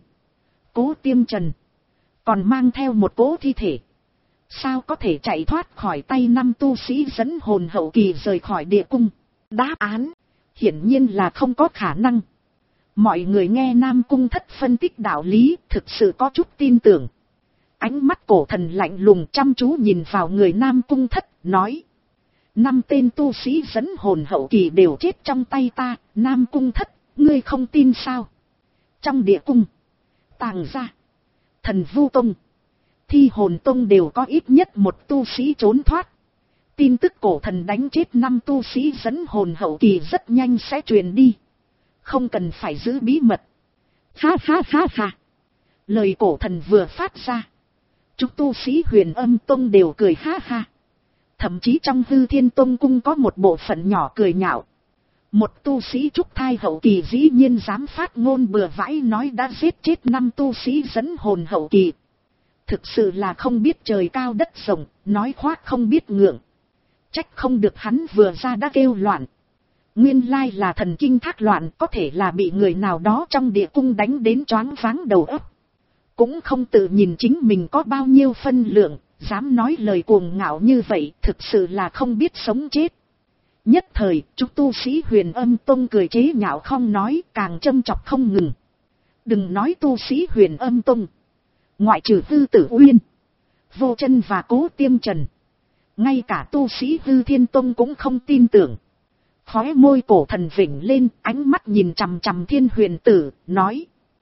Cố Tiêm Trần còn mang theo một cỗ thi thể. Sao có thể chạy thoát khỏi tay năm tu sĩ dẫn hồn hậu kỳ rời khỏi địa cung? Đáp án hiển nhiên là không có khả năng. Mọi người nghe Nam Cung Thất phân tích đạo lý thực sự có chút tin tưởng. Ánh mắt Cổ Thần lạnh lùng chăm chú nhìn vào người Nam Cung Thất, nói. Năm tên tu sĩ dẫn hồn hậu kỳ đều chết trong tay ta, Nam Cung Thất, ngươi không tin sao? Trong địa cung, Tàng ra, Thần Vu Tông, Thi Hồn Tông đều có ít nhất một tu sĩ trốn thoát. Tin tức Cổ Thần đánh chết năm tu sĩ dẫn hồn hậu kỳ rất nhanh sẽ truyền đi. Không cần phải giữ bí mật. Ha ha ha ha. Lời Cổ Thần vừa phát ra. Chúng tu sĩ Huyền Âm Tông đều cười ha ha. Thậm chí trong Hư Thiên Tông cung có một bộ phận nhỏ cười nhạo. Một tu sĩ trúc thai hậu kỳ dĩ nhiên dám phát ngôn bừa vãi nói đã giết chết năm tu sĩ dẫn hồn hậu kỳ. Thực sự là không biết trời cao đất rộng, nói khoác không biết ngượng. Trách không được hắn vừa ra đã kêu loạn. Nguyên lai là thần kinh thác loạn, có thể là bị người nào đó trong địa cung đánh đến choáng váng đầu óc. Cũng không tự nhìn chính mình có bao nhiêu phân lượng, dám nói lời cuồng ngạo như vậy, thực sự là không biết sống chết. Nhất thời, chúng tu sĩ Huyền Âm Tông cười chế nhạo không nói, càng châm chọc không ngừng. Đừng nói tu sĩ Huyền Âm Tông, ngoại trừ Hư Tử Uyên, Vô Chân và Cố Tiêm Trần, ngay cả tu sĩ Hư Thiên Tông cũng không tin tưởng. Khóe môi Cổ Thần vểnh lên, ánh mắt nhìn chằm chằm Thiên Huyền Tử, nói.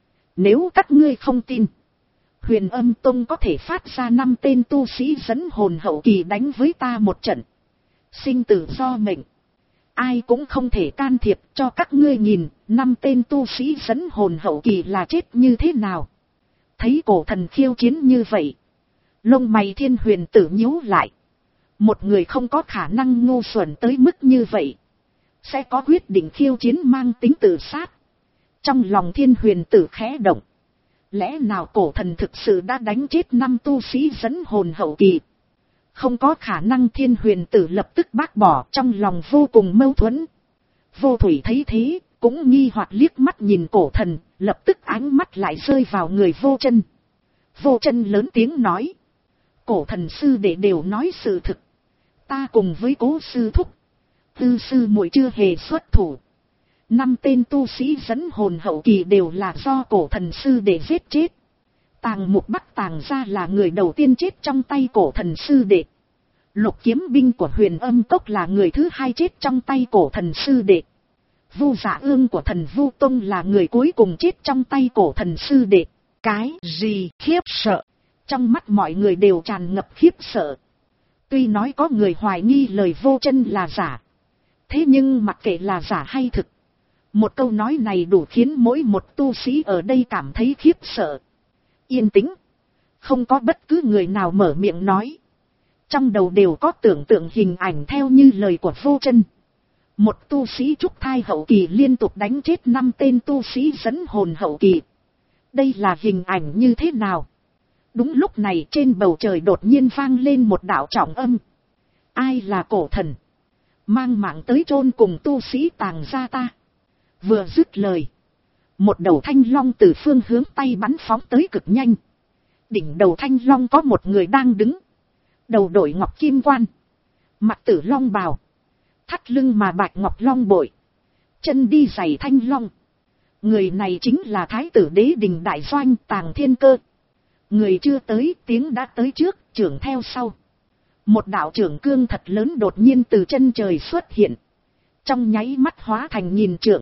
Nếu các ngươi không tin, Huyền Âm Tông có thể phát ra năm tên tu sĩ dẫn hồn hậu kỳ đánh với ta một trận. Sinh tử do mệnh. Ai cũng không thể can thiệp, cho các ngươi nhìn, năm tên tu sĩ dẫn hồn hậu kỳ là chết như thế nào. Thấy Cổ Thần khiêu chiến như vậy, lông mày Thiên Huyền Tử nhíu lại. Một người không có khả năng ngu xuẩn tới mức như vậy, sẽ có quyết định khiêu chiến mang tính tự sát. Trong lòng Thiên Huyền Tử khẽ động. Lẽ nào Cổ Thần thực sự đã đánh chết năm tu sĩ dẫn hồn hậu kỳ? Không có khả năng. Thiên Huyền Tử lập tức bác bỏ, trong lòng vô cùng mâu thuẫn. Vô Thủy thấy thế, cũng nghi hoặc liếc mắt nhìn Cổ Thần, lập tức ánh mắt lại rơi vào người Vô Chân. Vô Chân lớn tiếng nói. Cổ Thần sư đệ đều nói sự thực. Ta cùng với Cố sư thúc, Tư sư muội chưa hề xuất thủ. Năm tên tu sĩ dẫn hồn hậu kỳ đều là do cổ thần sư đệ giết chết. Tàng Mục Bắc Tàng ra là người đầu tiên chết trong tay cổ thần sư đệ. Lục kiếm binh của Huyền Âm Cốc là người thứ hai chết trong tay cổ thần sư đệ. Vu Dạ Ương của Thần Vu Tông là người cuối cùng chết trong tay cổ thần sư đệ. Cái gì khiếp sợ? Trong mắt mọi người đều tràn ngập khiếp sợ. Tuy nói có người hoài nghi lời Vô Chân là giả, thế nhưng mặc kệ là giả hay thực, một câu nói này đủ khiến mỗi một tu sĩ ở đây cảm thấy khiếp sợ. Yên tĩnh, không có bất cứ người nào mở miệng nói. Trong đầu đều có tưởng tượng hình ảnh theo như lời của Vô Chân. Một tu sĩ trúc thai hậu kỳ liên tục đánh chết năm tên tu sĩ dẫn hồn hậu kỳ. Đây là hình ảnh như thế nào? Đúng lúc này trên bầu trời đột nhiên vang lên một đạo trọng âm. Ai là cổ thần? Mang mạng tới chôn cùng tu sĩ Tàng gia ta. Vừa dứt lời, một đầu thanh long từ phương hướng Tây bắn phóng tới cực nhanh. Đỉnh đầu thanh long có một người đang đứng. Đầu đội ngọc kim quan, mặt tử long bào, thắt lưng mà bạch ngọc long bội, chân đi giày thanh long. Người này chính là Thái tử Đế Đình đại doanh Tàng Thiên Cơ. Người chưa tới, tiếng đã tới trước, trưởng theo sau. Một đạo trưởng cương thật lớn đột nhiên từ chân trời xuất hiện. Trong nháy mắt hóa thành nghìn trượng,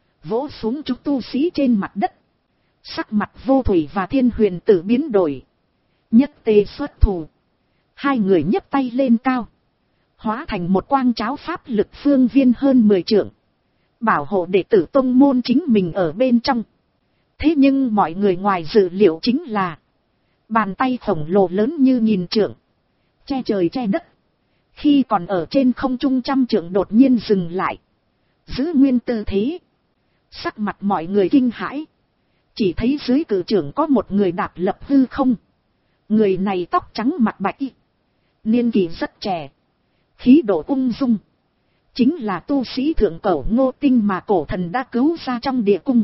vỗ xuống chúng tu sĩ trên mặt đất. Sắc mặt Vô Thủy và Thiên Huyền Tử biến đổi. Nhất tề xuất thủ. Hai người nhấc tay lên cao, hóa thành một quang cháo pháp lực phương viên hơn mười trượng, bảo hộ đệ tử tông môn chính mình ở bên trong. Thế nhưng mọi người ngoài dự liệu chính là, bàn tay khổng lồ lớn như nghìn trượng, che trời che đất, khi còn ở trên không trung trăm trượng đột nhiên dừng lại, giữ nguyên tư thế. Sắc mặt mọi người kinh hãi, chỉ thấy dưới cử trưởng có một người đạp lập hư không. Người này tóc trắng mặt bạch y, niên kỷ rất trẻ, khí độ ung dung, chính là tu sĩ thượng cổ Ngô Tinh mà cổ thần đã cứu ra trong địa cung.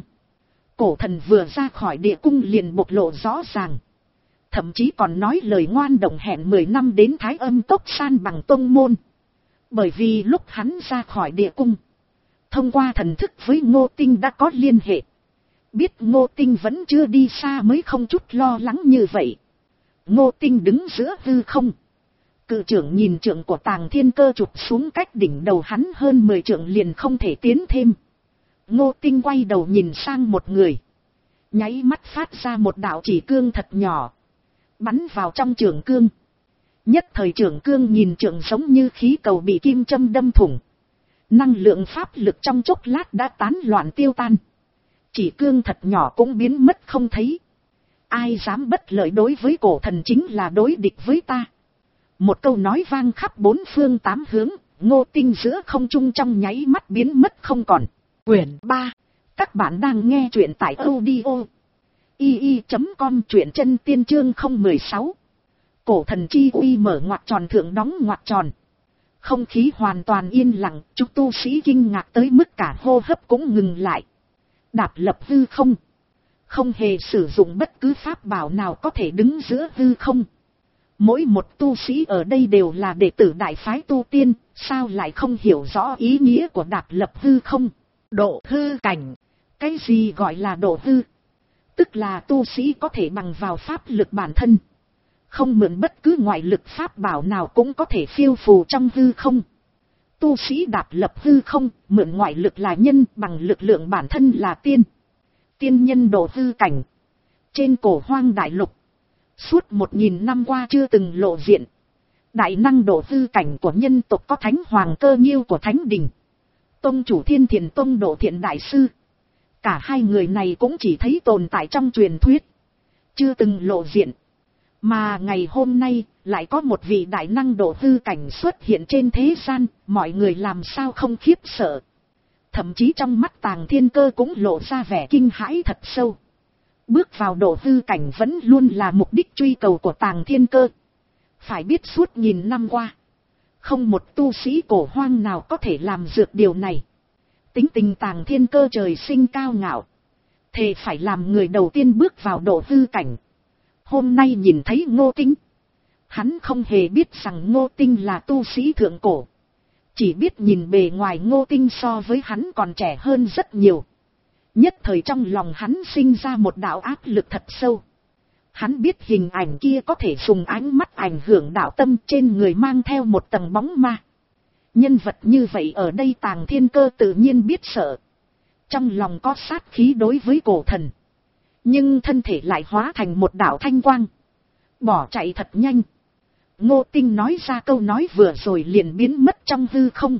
Cổ thần vừa ra khỏi địa cung liền bộc lộ rõ ràng, thậm chí còn nói lời ngoan đồng hẹn mười năm đến Thái Âm Cốc san bằng tông môn. Bởi vì lúc hắn ra khỏi địa cung, thông qua thần thức với Ngô Tinh đã có liên hệ, biết Ngô Tinh vẫn chưa đi xa mới không chút lo lắng như vậy. Ngô Tinh đứng giữa hư không, cự trưởng nhìn trượng của Tàng Thiên Cơ chụp xuống cách đỉnh đầu hắn hơn mười trượng liền không thể tiến thêm. Ngô Tinh quay đầu nhìn sang một người, nháy mắt phát ra một đạo chỉ cương thật nhỏ, bắn vào trong trường cương. Nhất thời trường cương nhìn trượng giống như khí cầu bị kim châm đâm thủng, năng lượng pháp lực trong chốc lát đã tán loạn tiêu tan, chỉ cương thật nhỏ cũng biến mất không thấy. Ai dám bất lợi đối với cổ thần chính là đối địch với ta. Một câu nói vang khắp bốn phương tám hướng, Ngô Tinh giữa không trung trong nháy mắt biến mất không còn. Quyển ba, các bạn đang nghe truyện tại audio i i chấm com, truyện chân tiên chương không một sáu. Cổ thần chi uy mở ngoặc tròn thượng đóng ngoặc tròn. Không khí hoàn toàn yên lặng, chúng tu sĩ kinh ngạc tới mức cả hô hấp cũng ngừng lại. Đạp lập hư không, không hề sử dụng bất cứ pháp bảo nào có thể đứng giữa hư không. Mỗi một tu sĩ ở đây đều là đệ tử đại phái tu tiên, sao lại không hiểu rõ ý nghĩa của đạp lập hư không? Độ hư cảnh. Cái gì gọi là độ hư? Tức là tu sĩ có thể bằng vào pháp lực bản thân, không mượn bất cứ ngoại lực pháp bảo nào cũng có thể phiêu phù trong hư không. Tu sĩ đạp lập hư không, mượn ngoại lực là nhân, bằng lực lượng bản thân là tiên. Tiên nhân độ hư cảnh. Trên cổ hoang đại lục, suốt một nghìn năm qua chưa từng lộ diện. Đại năng độ hư cảnh của nhân tộc có Thánh Hoàng Cơ Nhiêu của Thánh Đình, Tông chủ Thiên Thiền Tông Độ Thiện Đại Sư. Cả hai người này cũng chỉ thấy tồn tại trong truyền thuyết, chưa từng lộ diện. Mà ngày hôm nay, lại có một vị đại năng độ hư cảnh xuất hiện trên thế gian, mọi người làm sao không khiếp sợ. Thậm chí trong mắt Tàng Thiên Cơ cũng lộ ra vẻ kinh hãi thật sâu. Bước vào độ hư cảnh vẫn luôn là mục đích truy cầu của Tàng Thiên Cơ. Phải biết suốt nghìn năm qua, không một tu sĩ cổ hoang nào có thể làm được điều này. Tính tình Tàng Thiên Cơ trời sinh cao ngạo, thề phải làm người đầu tiên bước vào độ hư cảnh. Hôm nay nhìn thấy Ngô Tinh, hắn không hề biết rằng Ngô Tinh là tu sĩ thượng cổ, Chỉ biết nhìn bề ngoài Ngô Tinh so với hắn còn trẻ hơn rất nhiều. Nhất thời trong lòng hắn sinh ra một đạo áp lực thật sâu. Hắn biết hình ảnh kia có thể dùng ánh mắt ảnh hưởng đạo tâm, trên người mang theo một tầng bóng ma. Nhân vật như vậy ở đây Tàng Thiên Cơ tự nhiên biết sợ. Trong lòng có sát khí đối với Cổ Thần. Nhưng thân thể lại hóa thành một đạo thanh quang. Bỏ chạy thật nhanh. Ngô Tinh nói ra câu nói vừa rồi liền biến mất trong hư không.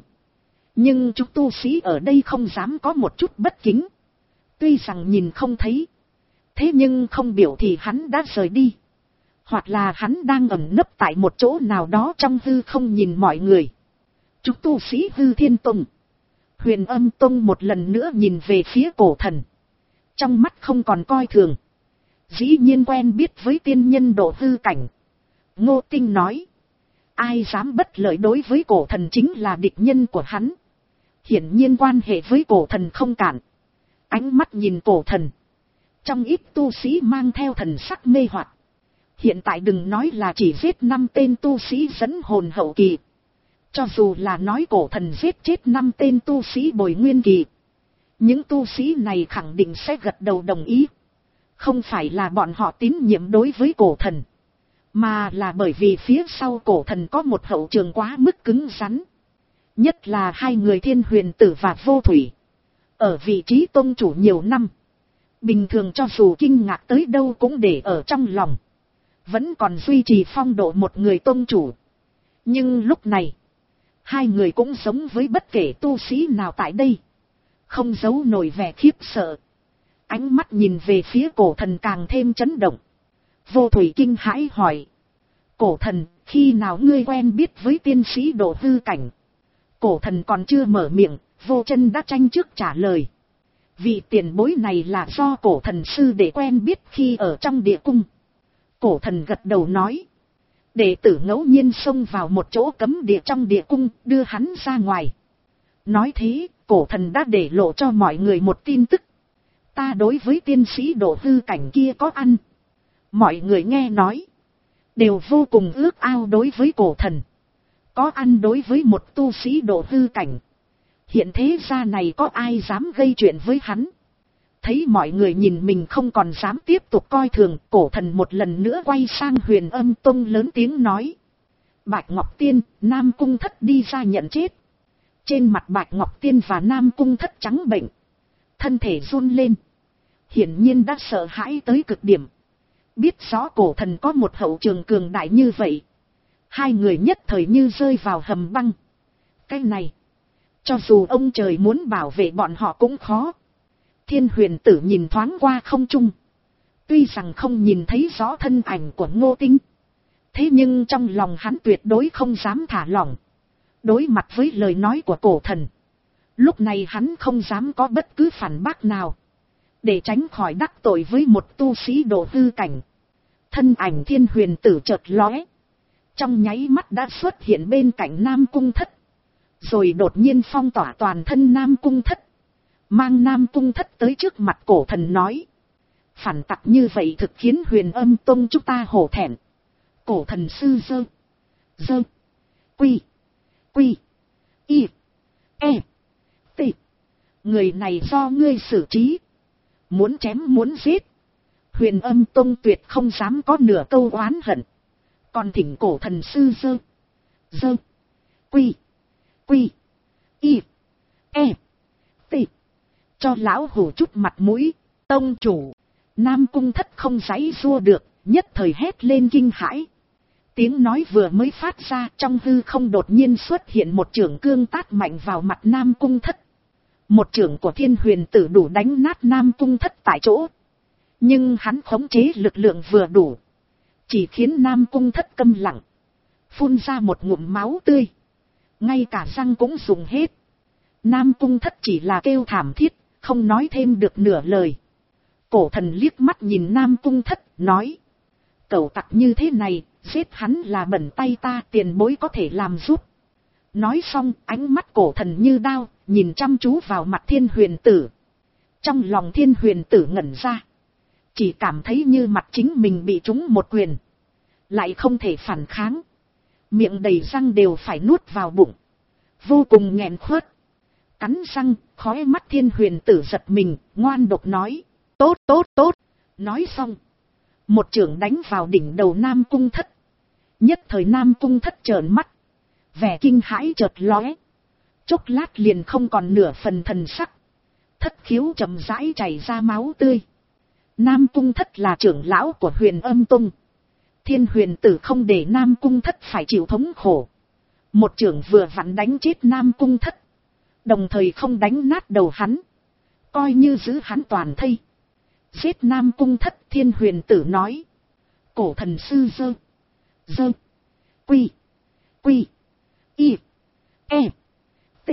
Nhưng chúng tu sĩ ở đây không dám có một chút bất kính. Tuy rằng nhìn không thấy. Thế nhưng không biểu thì hắn đã rời đi. Hoặc là hắn đang ẩn nấp tại một chỗ nào đó trong hư không nhìn mọi người. Chúng tu sĩ Hư Thiên Tông, Huyền Âm Tông một lần nữa nhìn về phía Cổ Thần. Trong mắt không còn coi thường. Dĩ nhiên quen biết với tiên nhân độ hư cảnh. Ngô Tinh nói. Ai dám bất lợi đối với Cổ Thần chính là địch nhân của hắn. Hiển nhiên quan hệ với Cổ Thần không cản. Ánh mắt nhìn Cổ Thần. Trong ít tu sĩ mang theo thần sắc mê hoặc. Hiện tại đừng nói là chỉ giết năm tên tu sĩ dẫn hồn hậu kỳ. Cho dù là nói Cổ Thần giết chết năm tên tu sĩ bồi nguyên kỳ. Những tu sĩ này khẳng định sẽ gật đầu đồng ý. Không phải là bọn họ tín nhiệm đối với Cổ Thần. Mà là bởi vì phía sau Cổ Thần có một hậu trường quá mức cứng rắn. Nhất là hai người Thiên Huyền Tử và Vô Thủy. Ở vị trí tông chủ nhiều năm. Bình thường cho dù kinh ngạc tới đâu cũng để ở trong lòng. Vẫn còn duy trì phong độ một người tông chủ. Nhưng lúc này. Hai người cũng giống với bất kể tu sĩ nào tại đây. Không giấu nổi vẻ khiếp sợ. Ánh mắt nhìn về phía Cổ Thần càng thêm chấn động. Vô Thủy kinh hãi hỏi. Cổ Thần, khi nào ngươi quen biết với tiên sĩ độ hư cảnh? Cổ Thần còn chưa mở miệng, Vô Chân đã tranh trước trả lời. Vị tiền bối này là do Cổ Thần sư để quen biết khi ở trong địa cung. Cổ Thần gật đầu nói. Đệ tử ngẫu nhiên xông vào một chỗ cấm địa trong địa cung, đưa hắn ra ngoài. Nói thế, Cổ Thần đã để lộ cho mọi người một tin tức. Ta đối với tiên sĩ độ hư cảnh kia có ăn. Mọi người nghe nói. Đều vô cùng ước ao đối với Cổ Thần. Có ăn đối với một tu sĩ độ hư cảnh. Hiện thế gia này có ai dám gây chuyện với hắn. Thấy mọi người nhìn mình không còn dám tiếp tục coi thường. Cổ Thần một lần nữa quay sang Huyền Âm Tông lớn tiếng nói. Bạch Ngọc Tiên, Nam Cung Thất đi ra nhận chết. Trên mặt Bạch Ngọc Tiên và Nam Cung Thất trắng bệnh. Thân thể run lên. Hiển nhiên đã sợ hãi tới cực điểm. Biết rõ Cổ Thần có một hậu trường cường đại như vậy. Hai người nhất thời như rơi vào hầm băng. Cái này. Cho dù ông trời muốn bảo vệ bọn họ cũng khó. Thiên Huyền Tử nhìn thoáng qua không trung. Tuy rằng không nhìn thấy rõ thân ảnh của Ngô Tinh. Thế nhưng trong lòng hắn tuyệt đối không dám thả lỏng. Đối mặt với lời nói của Cổ Thần. Lúc này hắn không dám có bất cứ phản bác nào. Để tránh khỏi đắc tội với một tu sĩ độ hư cảnh. Thân ảnh Thiên Huyền Tử chợt lóe. Trong nháy mắt đã xuất hiện bên cạnh Nam Cung Thất. Rồi đột nhiên phong tỏa toàn thân Nam Cung Thất. Mang Nam Cung Thất tới trước mặt Cổ Thần nói. Phản tặc như vậy thực khiến Huyền Âm Tông chúng ta hổ thẹn. Cổ Thần sư dơ. Dơ. Quy. Quy. Y. E. T. Người này do ngươi xử trí. Muốn chém muốn giết. Huyền Âm Tông tuyệt không dám có nửa câu oán hận. Còn thỉnh Cổ Thần sư dơ. Dơ. Quy. Quy. Y. E. T. Cho lão hủ chút mặt mũi. Tông chủ. Nam Cung Thất không giãy giụa được. Nhất thời hét lên kinh hãi. Tiếng nói vừa mới phát ra, trong hư không đột nhiên xuất hiện một chưởng cương tát mạnh vào mặt Nam Cung Thất. Một chưởng của Thiên Huyền Tử đủ đánh nát Nam Cung Thất tại chỗ. Nhưng hắn khống chế lực lượng vừa đủ. Chỉ khiến Nam Cung Thất câm lặng. Phun ra một ngụm máu tươi. Ngay cả răng cũng dùng hết. Nam Cung Thất chỉ là kêu thảm thiết, không nói thêm được nửa lời. Cổ Thần liếc mắt nhìn Nam Cung Thất, nói. Cẩu tặc như thế này, giết hắn là bẩn tay ta, tiền bối có thể làm giúp. Nói xong, ánh mắt Cổ Thần như đao, nhìn chăm chú vào mặt Thiên Huyền Tử. Trong lòng Thiên Huyền Tử ngẩn ra. Chỉ cảm thấy như mặt chính mình bị trúng một quyền. Lại không thể phản kháng. Miệng đầy răng đều phải nuốt vào bụng. vô cùng nghẹn khuất. Cắn răng, khóe mắt Thiên Huyền Tử giật mình, ngoan độc nói. Tốt tốt tốt. Nói xong. Một chưởng đánh vào đỉnh đầu Nam Cung Thất. Nhất thời Nam Cung Thất trợn mắt. Vẻ kinh hãi chợt lóe. Chốc lát liền không còn nửa phần thần sắc. Thất khiếu chậm rãi chảy ra máu tươi. Nam Cung Thất là trưởng lão của Huyền Âm Tông. Thiên Huyền Tử không để Nam Cung Thất phải chịu thống khổ. Một chưởng vừa vặn đánh chết Nam Cung Thất. Đồng thời không đánh nát đầu hắn. Coi như giữ hắn toàn thây. Giết Nam Cung Thất, Thiên Huyền Tử nói. Cổ thần sư dơ. Dơ. Quy. Quy. Y. E. T.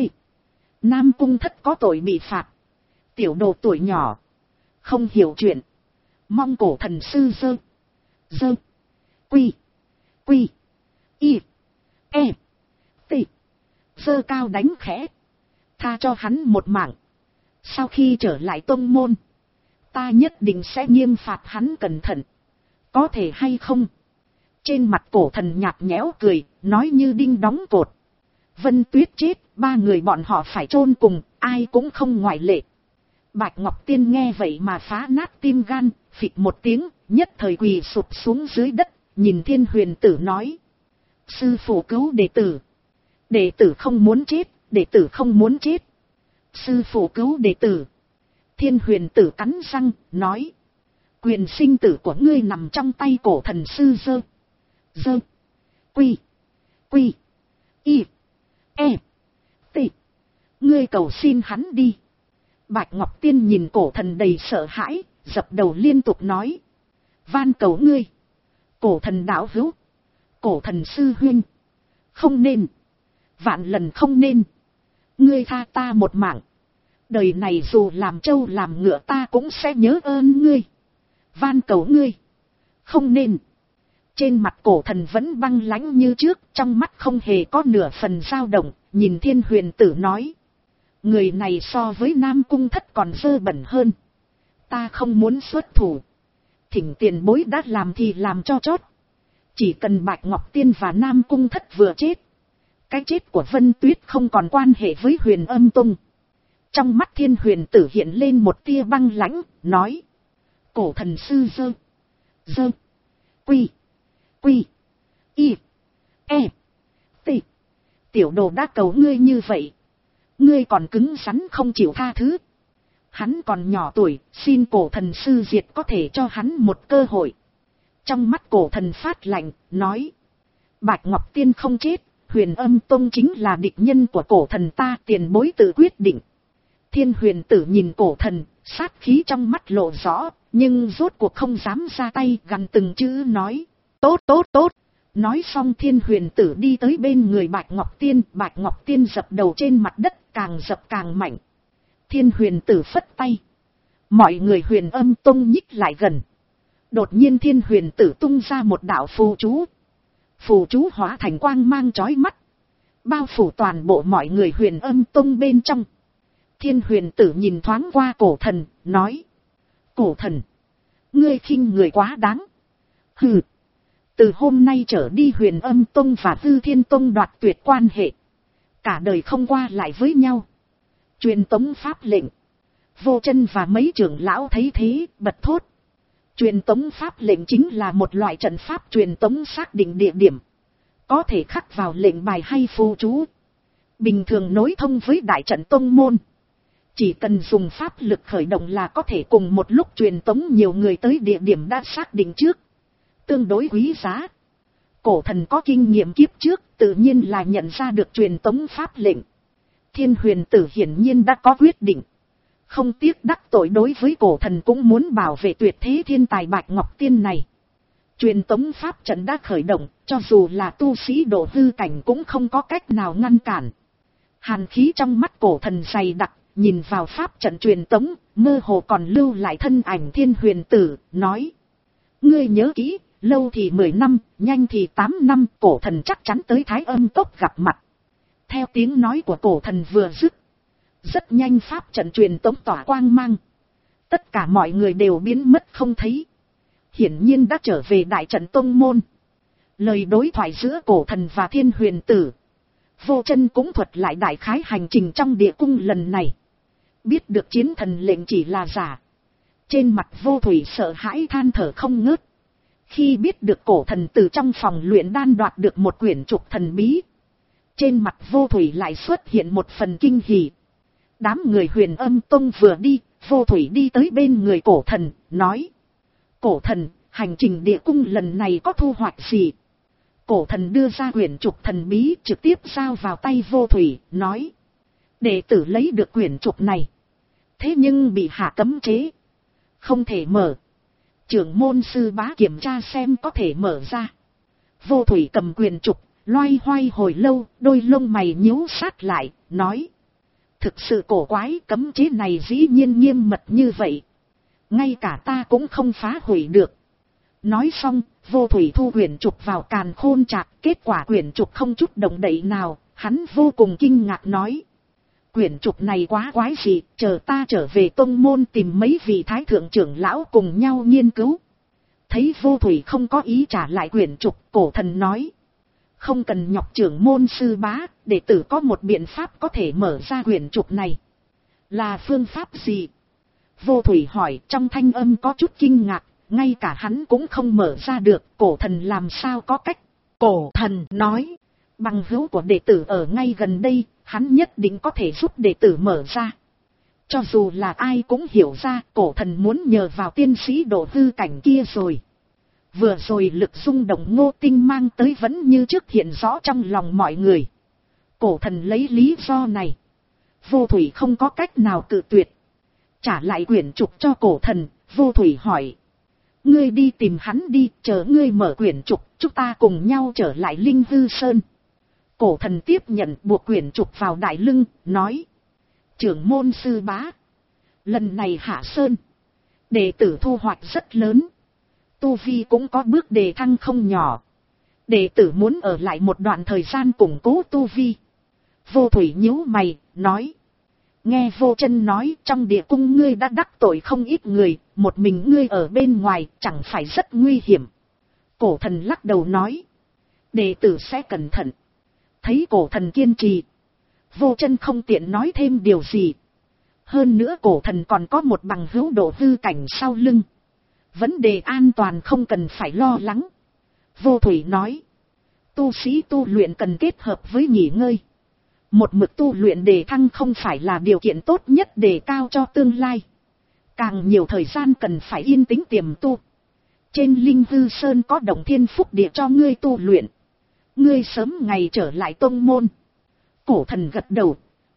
Nam Cung Thất có tội bị phạt. Tiểu đồ tuổi nhỏ. Không hiểu chuyện. Mong cổ thần sư dơ. Dơ. Quy. Quy. Y. E. T. Dơ cao đánh khẽ. Tha cho hắn một mạng. Sau khi trở lại tông môn. Ta nhất định sẽ nghiêm phạt hắn cẩn thận. Có thể hay không? Trên mặt cổ thần nhạt nhẽo cười. Nói như đinh đóng cột. Vân Tuyết chết. Ba người bọn họ phải chôn cùng. Ai cũng không ngoại lệ. Bạch Ngọc Tiên nghe vậy mà phá nát tim gan. Phịch một tiếng. Nhất thời quỳ sụp xuống dưới đất. Nhìn Thiên Huyền Tử nói. Sư phụ cứu đệ tử. Đệ tử không muốn chết. Đệ tử không muốn chết. Sư phụ cứu đệ tử. Thiên Huyền Tử cắn răng, nói. Quyền sinh tử của ngươi nằm trong tay cổ thần sư dơ. Dơ. Quy. Quy. Y. E. T. Ngươi cầu xin hắn đi. Bạch Ngọc Tiên nhìn cổ thần đầy sợ hãi, dập đầu liên tục nói. Van cầu ngươi. Cổ thần đạo hữu. Cổ thần sư huynh. Không nên. Vạn lần không nên. Ngươi tha ta một mạng. Đời này dù làm trâu làm ngựa ta cũng sẽ nhớ ơn ngươi. Van cầu ngươi. Không nên. Trên mặt cổ thần vẫn băng lãnh như trước. Trong mắt không hề có nửa phần dao động. Nhìn Thiên Huyền Tử nói. Người này so với Nam Cung Thất còn dơ bẩn hơn. Ta không muốn xuất thủ. Thỉnh tiền bối đã làm thì làm cho chót. Chỉ cần Bạch Ngọc Tiên và Nam Cung Thất vừa chết. Cái chết của Vân Tuyết không còn quan hệ với Huyền Âm Tông. Trong mắt Thiên Huyền Tử hiện lên một tia băng lãnh, nói. Cổ thần sư dơ. Dơ. Quy. Quy. Y. E. T. Tiểu đồ đã cầu ngươi như vậy. Ngươi còn cứng rắn không chịu tha thứ. Hắn còn nhỏ tuổi, xin cổ thần sư diệt có thể cho hắn một cơ hội. Trong mắt cổ thần phát lạnh, nói. Bạch Ngọc Tiên không chết. Huyền Âm Tông chính là địch nhân của cổ thần ta, tiền bối tự quyết định. Thiên Huyền Tử nhìn cổ thần, sát khí trong mắt lộ rõ, nhưng rốt cuộc không dám ra tay, gằn từng chữ nói. Tốt tốt tốt. Nói xong Thiên Huyền Tử đi tới bên người Bạch Ngọc Tiên, Bạch Ngọc Tiên dập đầu trên mặt đất, càng dập càng mạnh. Thiên Huyền Tử phất tay. Mọi người Huyền Âm Tông nhích lại gần. Đột nhiên Thiên Huyền Tử tung ra một đạo phù chú. Phù chú hóa thành quang mang chói mắt. Bao phủ toàn bộ mọi người Huyền Âm Tông bên trong. Thiên Huyền Tử nhìn thoáng qua cổ thần, nói. Cổ thần. Ngươi khinh người quá đáng. Hừ. Từ hôm nay trở đi Huyền Âm Tông và Hư Thiên Tông đoạt tuyệt quan hệ. Cả đời không qua lại với nhau. Truyền tống pháp lệnh. Vô Chân và mấy trưởng lão thấy thế, bật thốt. Truyền tống pháp lệnh chính là một loại trận pháp truyền tống xác định địa điểm. Có thể khắc vào lệnh bài hay phù chú. Bình thường nối thông với đại trận tông môn. Chỉ cần dùng pháp lực khởi động là có thể cùng một lúc truyền tống nhiều người tới địa điểm đã xác định trước. Tương đối quý giá. Cổ thần có kinh nghiệm kiếp trước, tự nhiên là nhận ra được truyền tống pháp lệnh. Thiên Huyền Tử hiển nhiên đã có quyết định. Không tiếc đắc tội đối với cổ thần cũng muốn bảo vệ tuyệt thế thiên tài Bạch Ngọc Tiên này. Truyền tống pháp trận đã khởi động, cho dù là tu sĩ độ hư cảnh cũng không có cách nào ngăn cản. Hàn khí trong mắt cổ thần dày đặc, nhìn vào pháp trận truyền tống, mơ hồ còn lưu lại thân ảnh Thiên Huyền Tử, nói. Ngươi nhớ kỹ, lâu thì mười năm, nhanh thì tám năm, cổ thần chắc chắn tới Thái Âm Cốc gặp mặt. Theo tiếng nói của cổ thần vừa dứt. Rất nhanh pháp trận truyền tống tỏa quang mang. Tất cả mọi người đều biến mất không thấy. Hiển nhiên đã trở về đại trận tông môn. Lời đối thoại giữa cổ thần và Thiên Huyền Tử. Vô Chân cũng thuật lại đại khái hành trình trong địa cung lần này. Biết được chiến thần lệnh chỉ là giả. Trên mặt Vô Thủy sợ hãi than thở không ngớt. Khi biết được cổ thần từ trong phòng luyện đan đoạt được một quyển trục thần bí. Trên mặt Vô Thủy lại xuất hiện một phần kinh hỉ. Đám người Huyền Âm Tông vừa đi, Vô Thủy đi tới bên người cổ thần, nói. Cổ thần, hành trình địa cung lần này có thu hoạch gì? Cổ thần đưa ra quyển trục thần bí trực tiếp giao vào tay Vô Thủy, nói. Đệ tử lấy được quyển trục này. Thế nhưng bị hạ cấm chế. Không thể mở. Trưởng môn sư bá kiểm tra xem có thể mở ra. Vô Thủy cầm quyển trục, loay hoay hồi lâu, đôi lông mày nhíu sát lại, nói. Thực sự cổ quái, cấm chế này dĩ nhiên nghiêm mật như vậy. Ngay cả ta cũng không phá hủy được. Nói xong, Vô Thủy thu quyển trục vào càn khôn trạc, kết quả quyển trục không chút động đậy nào, hắn vô cùng kinh ngạc nói. Quyển trục này quá quái dị, chờ ta trở về tông môn tìm mấy vị thái thượng trưởng lão cùng nhau nghiên cứu. Thấy Vô Thủy không có ý trả lại quyển trục, cổ thần nói. Không cần nhọc trưởng môn sư bá, đệ tử có một biện pháp có thể mở ra quyển trục này. Là phương pháp gì? Vô Thủy hỏi, trong thanh âm có chút kinh ngạc, ngay cả hắn cũng không mở ra được, cổ thần làm sao có cách. Cổ thần nói, bằng hữu của đệ tử ở ngay gần đây, hắn nhất định có thể giúp đệ tử mở ra. Cho dù là ai cũng hiểu ra, cổ thần muốn nhờ vào tiên sĩ độ hư cảnh kia rồi. Vừa rồi lực rung động Ngô Tinh mang tới vẫn như trước hiện rõ trong lòng mọi người. Cổ thần lấy lý do này. Vô Thủy không có cách nào cự tuyệt. Trả lại quyển trục cho cổ thần, Vô Thủy hỏi. Ngươi đi tìm hắn đi, chờ ngươi mở quyển trục, chúng ta cùng nhau trở lại Linh Hư Sơn. Cổ thần tiếp nhận buộc quyển trục vào đại lưng, nói. Trưởng môn sư bá. Lần này hạ sơn. Đệ tử thu hoạch rất lớn. Tu Vi cũng có bước đề thăng không nhỏ. Đệ tử muốn ở lại một đoạn thời gian củng cố Tu Vi. Vô Thủy nhíu mày, nói. Nghe Vô Chân nói trong địa cung ngươi đã đắc tội không ít người, một mình ngươi ở bên ngoài chẳng phải rất nguy hiểm. Cổ thần lắc đầu nói. Đệ tử sẽ cẩn thận. Thấy cổ thần kiên trì. Vô Chân không tiện nói thêm điều gì. Hơn nữa cổ thần còn có một bằng hữu độ hư cảnh sau lưng. Vấn đề an toàn không cần phải lo lắng. Vô Thủy nói. Tu sĩ tu luyện cần kết hợp với nghỉ ngơi. Một mực tu luyện đề thăng không phải là điều kiện tốt nhất đề cao cho tương lai. Càng nhiều thời gian cần phải yên tĩnh tiềm tu. Trên Linh Hư Sơn có Động Thiên Phúc Địa cho ngươi tu luyện. Ngươi sớm ngày trở lại tông môn. Cổ thần gật đầu.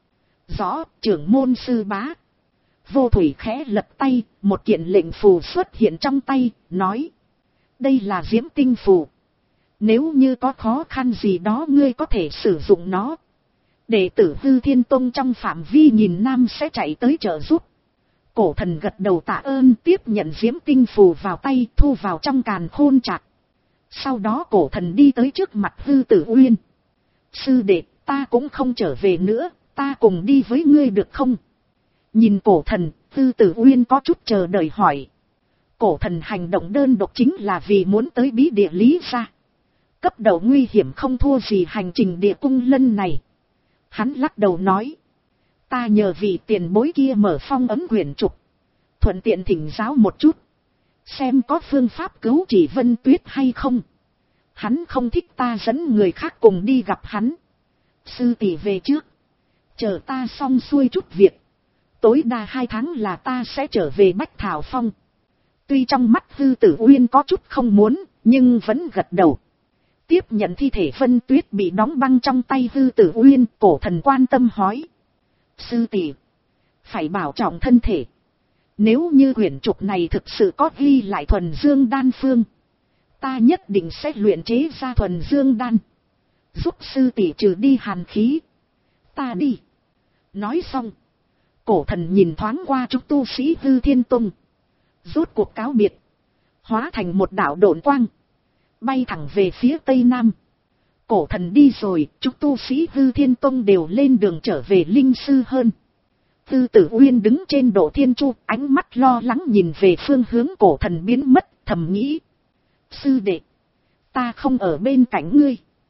Rõ, trưởng môn sư bá. Vô Thủy khẽ lật tay, một kiện lệnh phù xuất hiện trong tay, nói. Đây là diễm tinh phù. Nếu như có khó khăn gì đó ngươi có thể sử dụng nó. Đệ tử Hư Thiên Tông trong phạm vi nghìn năm sẽ chạy tới trợ giúp. Cổ thần gật đầu tạ ơn, tiếp nhận diễm tinh phù vào tay, thu vào trong càn khôn trạc. Sau đó cổ thần đi tới trước mặt Hư Tử Uyên. Sư đệ, ta cũng không trở về nữa, ta cùng đi với ngươi được không? Nhìn cổ thần, Hư Tử Uyên có chút chờ đợi hỏi. Cổ thần hành động đơn độc chính là vì muốn tới bí địa Lý Gia. Cấp độ nguy hiểm không thua gì hành trình địa cung lần này. Hắn lắc đầu nói. Ta nhờ vị tiền bối kia mở phong ấn quyển trục. Thuận tiện thỉnh giáo một chút. Xem có phương pháp cứu chỉ Vân Tuyết hay không. Hắn không thích ta dẫn người khác cùng đi gặp hắn. Sư tỷ về trước. Chờ ta xong xuôi chút việc. Tối đa hai tháng là ta sẽ trở về Bách Thảo Phong. Tuy trong mắt Hư Tử Uyên có chút không muốn, nhưng vẫn gật đầu. Tiếp nhận thi thể Vân Tuyết bị đóng băng trong tay Hư Tử Uyên, cổ thần quan tâm hỏi. Sư tỷ, phải bảo trọng thân thể. Nếu như quyển trục này thực sự có ghi lại thuần dương đan phương, ta nhất định sẽ luyện chế ra thuần dương đan. Giúp sư tỷ trừ đi hàn khí. Ta đi. Nói xong. Cổ thần nhìn thoáng qua chúng tu sĩ Hư Thiên Tông. Rốt cuộc cáo biệt. Hóa thành một đạo độn quang. Bay thẳng về phía tây nam. Cổ thần đi rồi, chúng tu sĩ Hư Thiên Tông đều lên đường trở về Linh Sư hơn. Hư Tử Uyên đứng trên độ thiên chu, ánh mắt lo lắng nhìn về phương hướng cổ thần biến mất, thầm nghĩ. Sư đệ, ta không ở bên cạnh ngươi.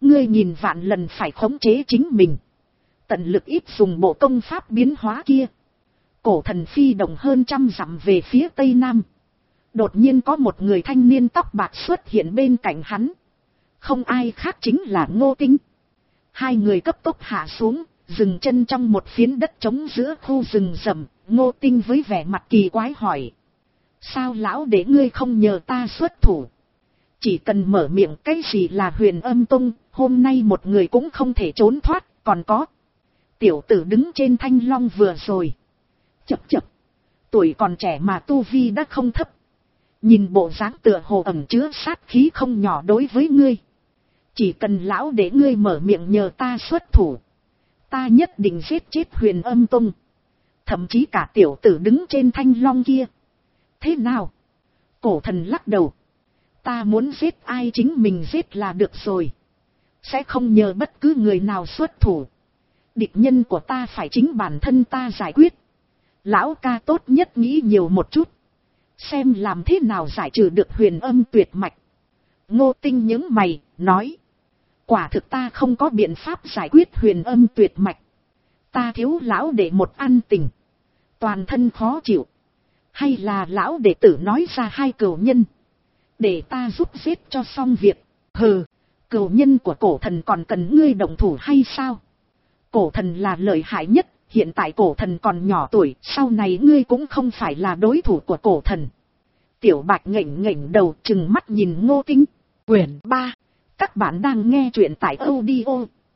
Ngươi nhìn vạn lần phải khống chế chính mình. Tận lực ít dùng bộ công pháp biến hóa kia. Cổ thần phi động hơn trăm dặm về phía tây nam. Đột nhiên có một người thanh niên tóc bạc xuất hiện bên cạnh hắn. Không ai khác chính là Ngô Tinh. Hai người cấp tốc hạ xuống, dừng chân trong một phiến đất trống giữa khu rừng rậm. Ngô Tinh với vẻ mặt kỳ quái hỏi. Sao lão để ngươi không nhờ ta xuất thủ? Chỉ cần mở miệng cái gì là Huyền Âm Tông, hôm nay một người cũng không thể trốn thoát, còn có. Tiểu tử đứng trên thanh long vừa rồi. Chập chập. Tuổi còn trẻ mà tu vi đã không thấp. Nhìn bộ dáng tựa hồ ẩn chứa sát khí không nhỏ đối với ngươi. Chỉ cần lão để ngươi mở miệng nhờ ta xuất thủ. Ta nhất định giết chết Huyền Âm Tông. Thậm chí cả tiểu tử đứng trên thanh long kia. Thế nào? Cổ thần lắc đầu. Ta muốn giết ai chính mình giết là được rồi. Sẽ không nhờ bất cứ người nào xuất thủ. Địch nhân của ta phải chính bản thân ta giải quyết. Lão ca tốt nhất nghĩ nhiều một chút. Xem làm thế nào giải trừ được Huyền Âm tuyệt mạch. Ngô Tinh nhướng mày, nói. Quả thực ta không có biện pháp giải quyết Huyền Âm tuyệt mạch. Ta thiếu lão để một ăn tình. Toàn thân khó chịu. Hay là lão đệ tử nói ra hai cửu nhân. Để ta giúp giết cho xong việc. Hừ, cửu nhân của cổ thần còn cần ngươi động thủ hay sao? Cổ thần là lợi hại nhất. Hiện tại cổ thần còn nhỏ tuổi. Sau này ngươi cũng không phải là đối thủ của cổ thần. Tiểu Bạch ngẩng ngẩng đầu trừng mắt nhìn Ngô Tinh. Quyển ba. Các bạn đang nghe truyện tại audio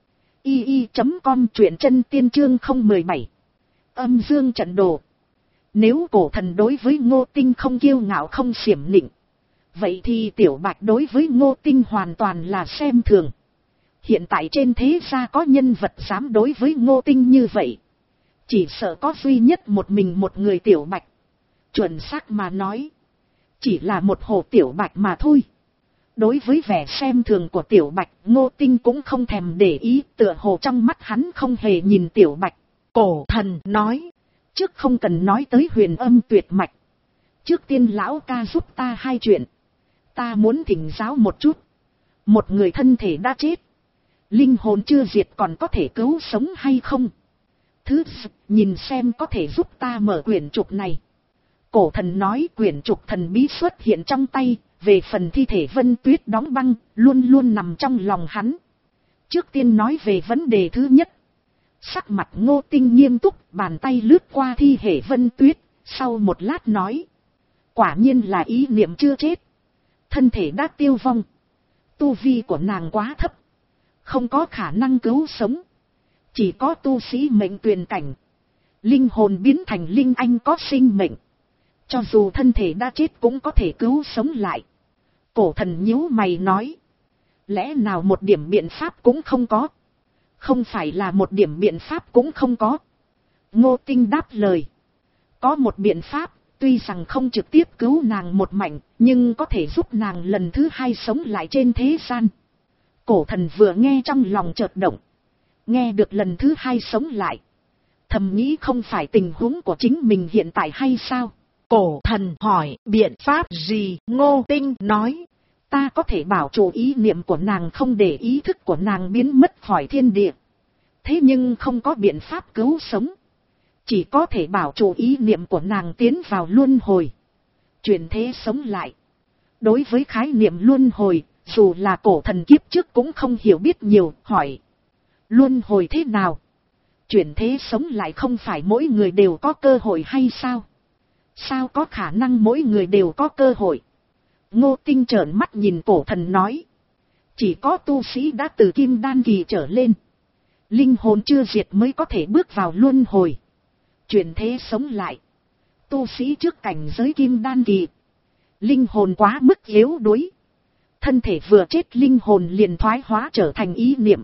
i i chấm com, truyện chân tiên chương không một bảy. Âm dương trận đồ. Nếu cổ thần đối với Ngô Tinh không kiêu ngạo không xiểm nịnh. Vậy thì Tiểu Bạch đối với Ngô Tinh hoàn toàn là xem thường. Hiện tại trên thế gian có nhân vật dám đối với Ngô Tinh như vậy. Chỉ sợ có duy nhất một mình một người Tiểu Bạch. Chuẩn xác mà nói. Chỉ là một hồ Tiểu Bạch mà thôi. Đối với vẻ xem thường của Tiểu Bạch, Ngô Tinh cũng không thèm để ý, tựa hồ trong mắt hắn không hề nhìn Tiểu Bạch. Cổ thần nói. Trước không cần nói tới Huyền Âm tuyệt mạch. Trước tiên lão ca giúp ta hai chuyện. Ta muốn thỉnh giáo một chút. Một người thân thể đã chết. Linh hồn chưa diệt còn có thể cứu sống hay không? Thứ nhìn xem có thể giúp ta mở quyển trục này. Cổ thần nói quyển trục thần bí xuất hiện trong tay. Về phần thi thể Vân Tuyết đóng băng, luôn luôn nằm trong lòng hắn. Trước tiên nói về vấn đề thứ nhất. Sắc mặt Ngô Tinh nghiêm túc, bàn tay lướt qua thi thể Vân Tuyết, sau một lát nói. Quả nhiên là ý niệm chưa chết. Thân thể đã tiêu vong. Tu vi của nàng quá thấp. Không có khả năng cứu sống. Chỉ có tu sĩ mệnh tuyền cảnh. Linh hồn biến thành linh anh có sinh mệnh. Cho dù thân thể đã chết cũng có thể cứu sống lại. Cổ thần nhíu mày nói. Lẽ nào một điểm biện pháp cũng không có? Không phải là một điểm biện pháp cũng không có. Ngô Tinh đáp lời. Có một biện pháp, tuy rằng không trực tiếp cứu nàng một mảnh, nhưng có thể giúp nàng lần thứ hai sống lại trên thế gian. Cổ thần vừa nghe trong lòng chợt động. Nghe được lần thứ hai sống lại. Thầm nghĩ không phải tình huống của chính mình hiện tại hay sao? Cổ thần hỏi biện pháp gì? Ngô Tinh nói. Ta có thể bảo chủ ý niệm của nàng không để ý thức của nàng biến mất khỏi thiên địa. Thế nhưng không có biện pháp cứu sống. Chỉ có thể bảo chủ ý niệm của nàng tiến vào luân hồi. Chuyển thế sống lại. Đối với khái niệm luân hồi, dù là cổ thần kiếp trước cũng không hiểu biết nhiều, hỏi. Luân hồi thế nào? Chuyển thế sống lại không phải mỗi người đều có cơ hội hay sao? Sao có khả năng mỗi người đều có cơ hội? Ngô Tinh trợn mắt nhìn cổ thần nói. Chỉ có tu sĩ đã từ kim đan kỳ trở lên. Linh hồn chưa diệt mới có thể bước vào luân hồi. Chuyển thế sống lại. Tu sĩ trước cảnh giới kim đan kỳ. Linh hồn quá mức yếu đuối. Thân thể vừa chết linh hồn liền thoái hóa trở thành ý niệm.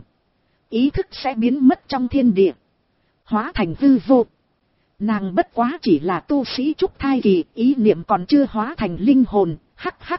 Ý thức sẽ biến mất trong thiên địa. Hóa thành hư vô. Nàng bất quá chỉ là tu sĩ trúc thai kỳ, ý niệm còn chưa hóa thành linh hồn, hắc hắc.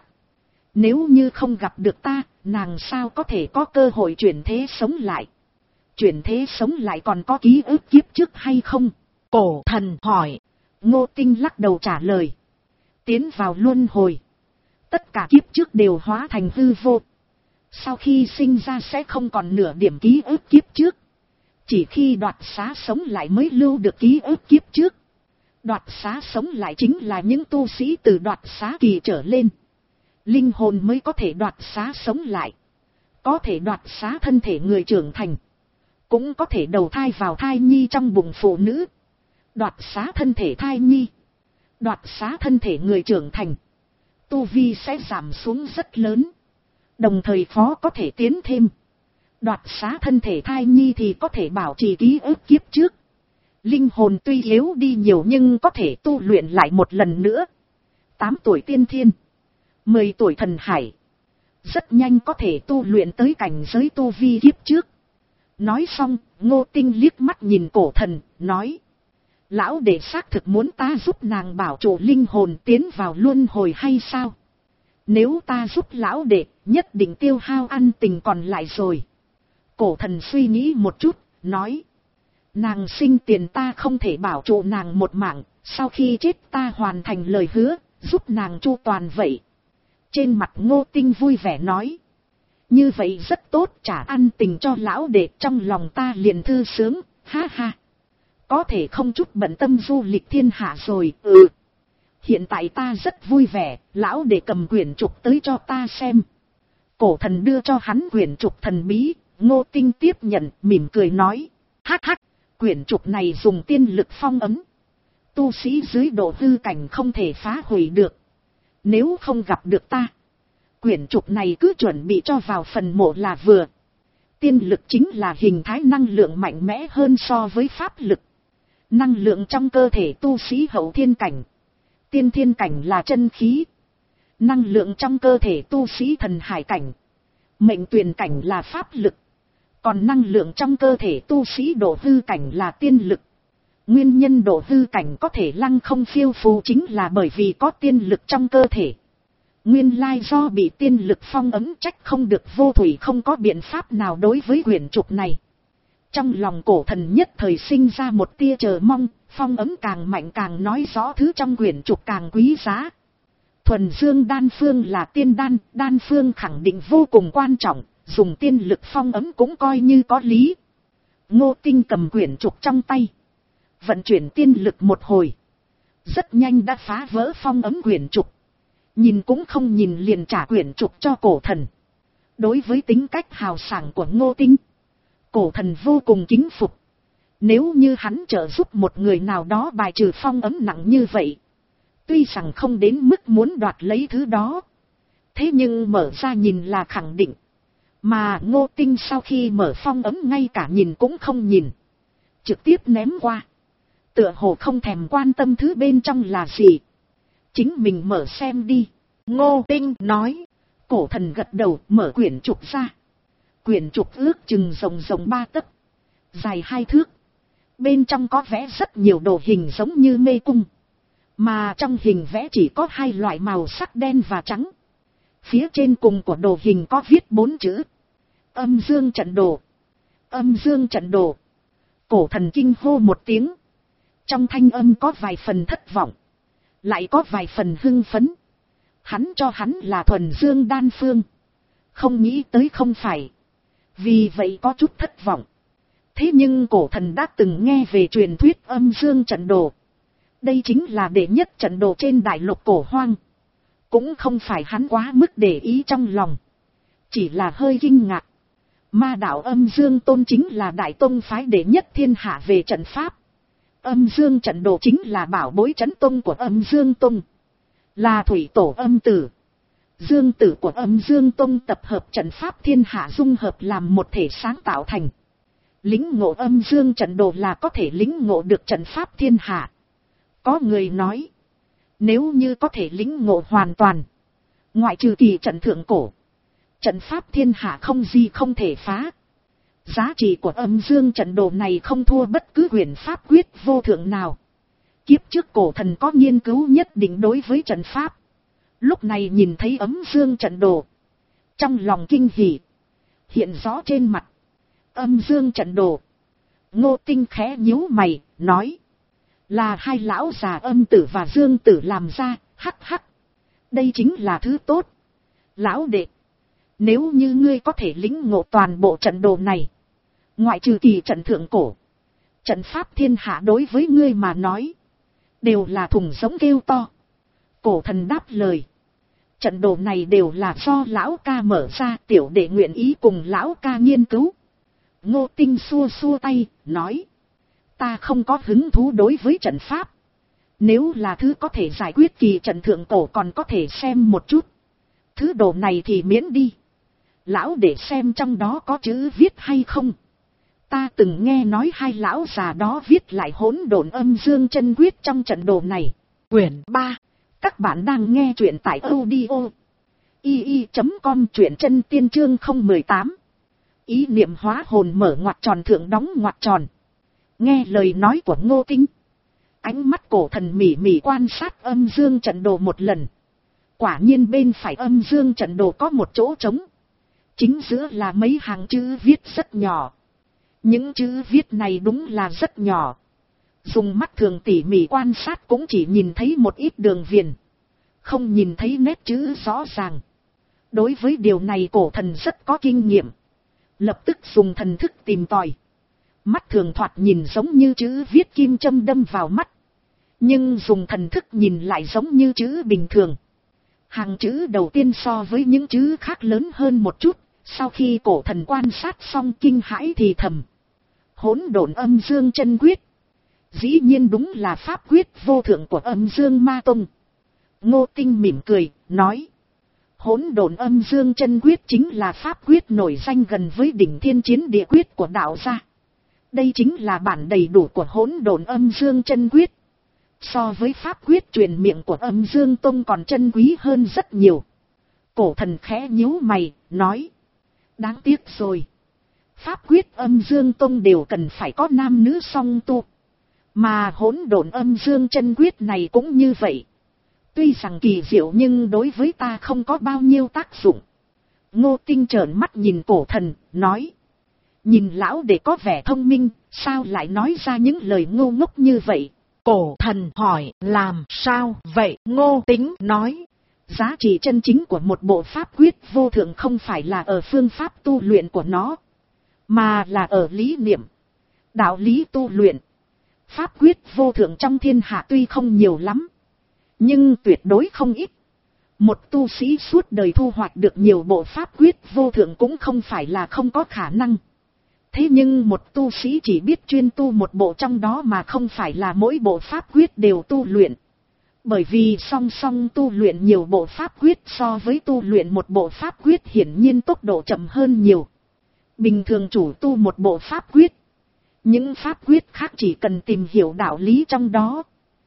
Nếu như không gặp được ta, nàng sao có thể có cơ hội chuyển thế sống lại? Chuyển thế sống lại còn có ký ức kiếp trước hay không? Cổ thần hỏi. Ngô Tinh lắc đầu trả lời. Tiến vào luân hồi. Tất cả kiếp trước đều hóa thành hư vô. Sau khi sinh ra sẽ không còn nửa điểm ký ức kiếp trước. Chỉ khi đoạt xá sống lại mới lưu được ký ức kiếp trước. Đoạt xá sống lại chính là những tu sĩ từ đoạt xá kỳ trở lên. Linh hồn mới có thể đoạt xá sống lại. Có thể đoạt xá thân thể người trưởng thành. Cũng có thể đầu thai vào thai nhi trong bụng phụ nữ. Đoạt xá thân thể thai nhi. Đoạt xá thân thể người trưởng thành. Tu vi sẽ giảm xuống rất lớn. Đồng thời khó có thể tiến thêm. Đoạt xá thân thể thai nhi thì có thể bảo trì ký ức kiếp trước. Linh hồn tuy yếu đi nhiều nhưng có thể tu luyện lại một lần nữa. tám tuổi tiên thiên. mười tuổi thần hải. Rất nhanh có thể tu luyện tới cảnh giới tu vi kiếp trước. Nói xong, Ngô Tinh liếc mắt nhìn cổ thần, nói. Lão đệ xác thực muốn ta giúp nàng bảo trụ linh hồn tiến vào luân hồi hay sao? Nếu ta giúp lão đệ, nhất định tiêu hao ăn tình còn lại rồi. Cổ thần suy nghĩ một chút, nói. Nàng sinh tiền ta không thể bảo trụ nàng một mạng, sau khi chết ta hoàn thành lời hứa, giúp nàng chu toàn vậy. Trên mặt Ngô Tinh vui vẻ nói. Như vậy rất tốt, trả ăn tình cho lão đệ, trong lòng ta liền thư sướng, ha ha. Có thể không chút bận tâm du lịch thiên hạ rồi, ừ. Hiện tại ta rất vui vẻ, lão đệ cầm quyển trục tới cho ta xem. Cổ thần đưa cho hắn quyển trục thần bí, Ngô Tinh tiếp nhận, mỉm cười nói. Hắc hắc, quyển trục này dùng tiên lực phong ấn. Tu sĩ dưới độ hư cảnh không thể phá hủy được. Nếu không gặp được ta, quyển trục này cứ chuẩn bị cho vào phần mộ là vừa. Tiên lực chính là hình thái năng lượng mạnh mẽ hơn so với pháp lực. Năng lượng trong cơ thể tu sĩ hậu thiên cảnh. Tiên thiên cảnh là chân khí. Năng lượng trong cơ thể tu sĩ thần hải cảnh. Mệnh tuyền cảnh là pháp lực. Còn năng lượng trong cơ thể tu sĩ độ hư cảnh là tiên lực. Nguyên nhân độ hư cảnh có thể lăng không phiêu phù chính là bởi vì có tiên lực trong cơ thể. Nguyên lai do bị tiên lực phong ấn trách không được vô thủy không có biện pháp nào đối với quyển trục này. Trong lòng cổ thần nhất thời sinh ra một tia chờ mong, phong ấn càng mạnh càng nói rõ thứ trong quyển trục càng quý giá. Thuần dương đan phương là tiên đan, đan phương khẳng định vô cùng quan trọng, dùng tiên lực phong ấn cũng coi như có lý. Ngô Tinh cầm quyển trục trong tay. Vận chuyển tiên lực một hồi. Rất nhanh đã phá vỡ phong ấn quyển trục. Nhìn cũng không nhìn liền trả quyển trục cho cổ thần. Đối với tính cách hào sảng của Ngô Tinh, cổ thần vô cùng kính phục. Nếu như hắn trợ giúp một người nào đó bài trừ phong ấn nặng như vậy, tuy rằng không đến mức muốn đoạt lấy thứ đó, thế nhưng mở ra nhìn là khẳng định. Mà Ngô Tinh sau khi mở phong ấn ngay cả nhìn cũng không nhìn, trực tiếp ném qua. Tựa hồ không thèm quan tâm thứ bên trong là gì. Chính mình mở xem đi. Ngô Tinh nói. Cổ thần gật đầu mở quyển trục ra. Quyển trục ước chừng rộng rộng ba tấc, dài hai thước. Bên trong có vẽ rất nhiều đồ hình giống như mê cung. Mà trong hình vẽ chỉ có hai loại màu sắc đen và trắng. Phía trên cùng của đồ hình có viết bốn chữ. Âm dương trận đồ. Âm dương trận đồ. Cổ thần kinh hô một tiếng. Trong thanh âm có vài phần thất vọng. Lại có vài phần hưng phấn. Hắn cho hắn là thuần dương đan phương. Không nghĩ tới không phải. Vì vậy có chút thất vọng. Thế nhưng cổ thần đã từng nghe về truyền thuyết âm dương trận đồ. Đây chính là đệ nhất trận đồ trên đại lục cổ hoang. Cũng không phải hắn quá mức để ý trong lòng. Chỉ là hơi kinh ngạc. Ma đạo âm dương tôn chính là đại tôn phái đệ nhất thiên hạ về trận pháp. Âm dương trận đồ chính là bảo bối trấn tông của âm dương tông. Là thủy tổ âm tử. Dương tử của âm dương tông tập hợp trận pháp thiên hạ dung hợp làm một thể sáng tạo thành. Lĩnh ngộ âm dương trận đồ là có thể lĩnh ngộ được trận pháp thiên hạ. Có người nói. Nếu như có thể lĩnh ngộ hoàn toàn. Ngoại trừ kỳ trận thượng cổ. Trận pháp thiên hạ không gì không thể phá. Giá trị của âm dương trận đồ này không thua bất cứ huyền pháp quyết vô thượng nào. Kiếp trước cổ thần có nghiên cứu nhất định đối với trận pháp. Lúc này nhìn thấy âm dương trận đồ. Trong lòng kinh hỉ. Hiện rõ trên mặt. Âm dương trận đồ. Ngô Tinh khẽ nhíu mày, nói. Là hai lão già âm tử và dương tử làm ra, hắc hắc. Đây chính là thứ tốt. Lão đệ. Nếu như ngươi có thể lĩnh ngộ toàn bộ trận đồ này, ngoại trừ kỳ trận thượng cổ, trận pháp thiên hạ đối với ngươi mà nói, đều là thùng giống kêu to. Cổ thần đáp lời. Trận đồ này đều là do lão ca mở ra, tiểu đệ nguyện ý cùng lão ca nghiên cứu. Ngô Tinh xua xua tay, nói. Ta không có hứng thú đối với trận pháp. Nếu là thứ có thể giải quyết kỳ trận thượng cổ còn có thể xem một chút. Thứ đồ này thì miễn đi. Lão để xem trong đó có chữ viết hay không. Ta từng nghe nói hai lão già đó viết lại hỗn độn âm dương chân quyết trong trận đồ này. Quyển ba. Các bạn đang nghe truyện tại audio i i chấm com, truyện chân tiên chương không một tám. Ý niệm hóa hồn mở ngoặc tròn thượng đóng ngoặc tròn. Nghe lời nói của Ngô Tinh, ánh mắt cổ thần mỉ mỉ quan sát âm dương trận đồ một lần. Quả nhiên bên phải âm dương trận đồ có một chỗ trống. Chính giữa là mấy hàng chữ viết rất nhỏ. Những chữ viết này đúng là rất nhỏ. Dùng mắt thường tỉ mỉ quan sát cũng chỉ nhìn thấy một ít đường viền. Không nhìn thấy nét chữ rõ ràng. Đối với điều này cổ thần rất có kinh nghiệm. Lập tức dùng thần thức tìm tòi. Mắt thường thoạt nhìn giống như chữ viết kim châm đâm vào mắt. Nhưng dùng thần thức nhìn lại giống như chữ bình thường. Hàng chữ đầu tiên so với những chữ khác lớn hơn một chút. Sau khi cổ thần quan sát xong kinh hãi thì thầm. Hỗn độn âm dương chân quyết. Dĩ nhiên đúng là pháp quyết vô thượng của âm dương ma tông. Ngô Tinh mỉm cười, nói. Hỗn độn âm dương chân quyết chính là pháp quyết nổi danh gần với đỉnh thiên chiến địa quyết của đạo gia. Đây chính là bản đầy đủ của hỗn độn âm dương chân quyết. So với pháp quyết truyền miệng của âm dương tông còn chân quý hơn rất nhiều. Cổ thần khẽ nhíu mày, nói. Đáng tiếc rồi. Pháp quyết âm dương tông đều cần phải có nam nữ song tu. Mà hỗn độn âm dương chân quyết này cũng như vậy. Tuy rằng kỳ diệu nhưng đối với ta không có bao nhiêu tác dụng. Ngô Tinh trợn mắt nhìn cổ thần, nói. Nhìn lão để có vẻ thông minh, sao lại nói ra những lời ngu ngốc như vậy? Cổ thần hỏi, làm sao vậy? Ngô Tinh nói. Giá trị chân chính của một bộ pháp quyết vô thượng không phải là ở phương pháp tu luyện của nó, mà là ở lý niệm, đạo lý tu luyện. Pháp quyết vô thượng trong thiên hạ tuy không nhiều lắm, nhưng tuyệt đối không ít. Một tu sĩ suốt đời thu hoạch được nhiều bộ pháp quyết vô thượng cũng không phải là không có khả năng. Thế nhưng một tu sĩ chỉ biết chuyên tu một bộ trong đó mà không phải là mỗi bộ pháp quyết đều tu luyện. Bởi vì song song tu luyện nhiều bộ pháp quyết so với tu luyện một bộ pháp quyết hiển nhiên tốc độ chậm hơn nhiều. Bình thường chủ tu một bộ pháp quyết, những pháp quyết khác chỉ cần tìm hiểu đạo lý trong đó.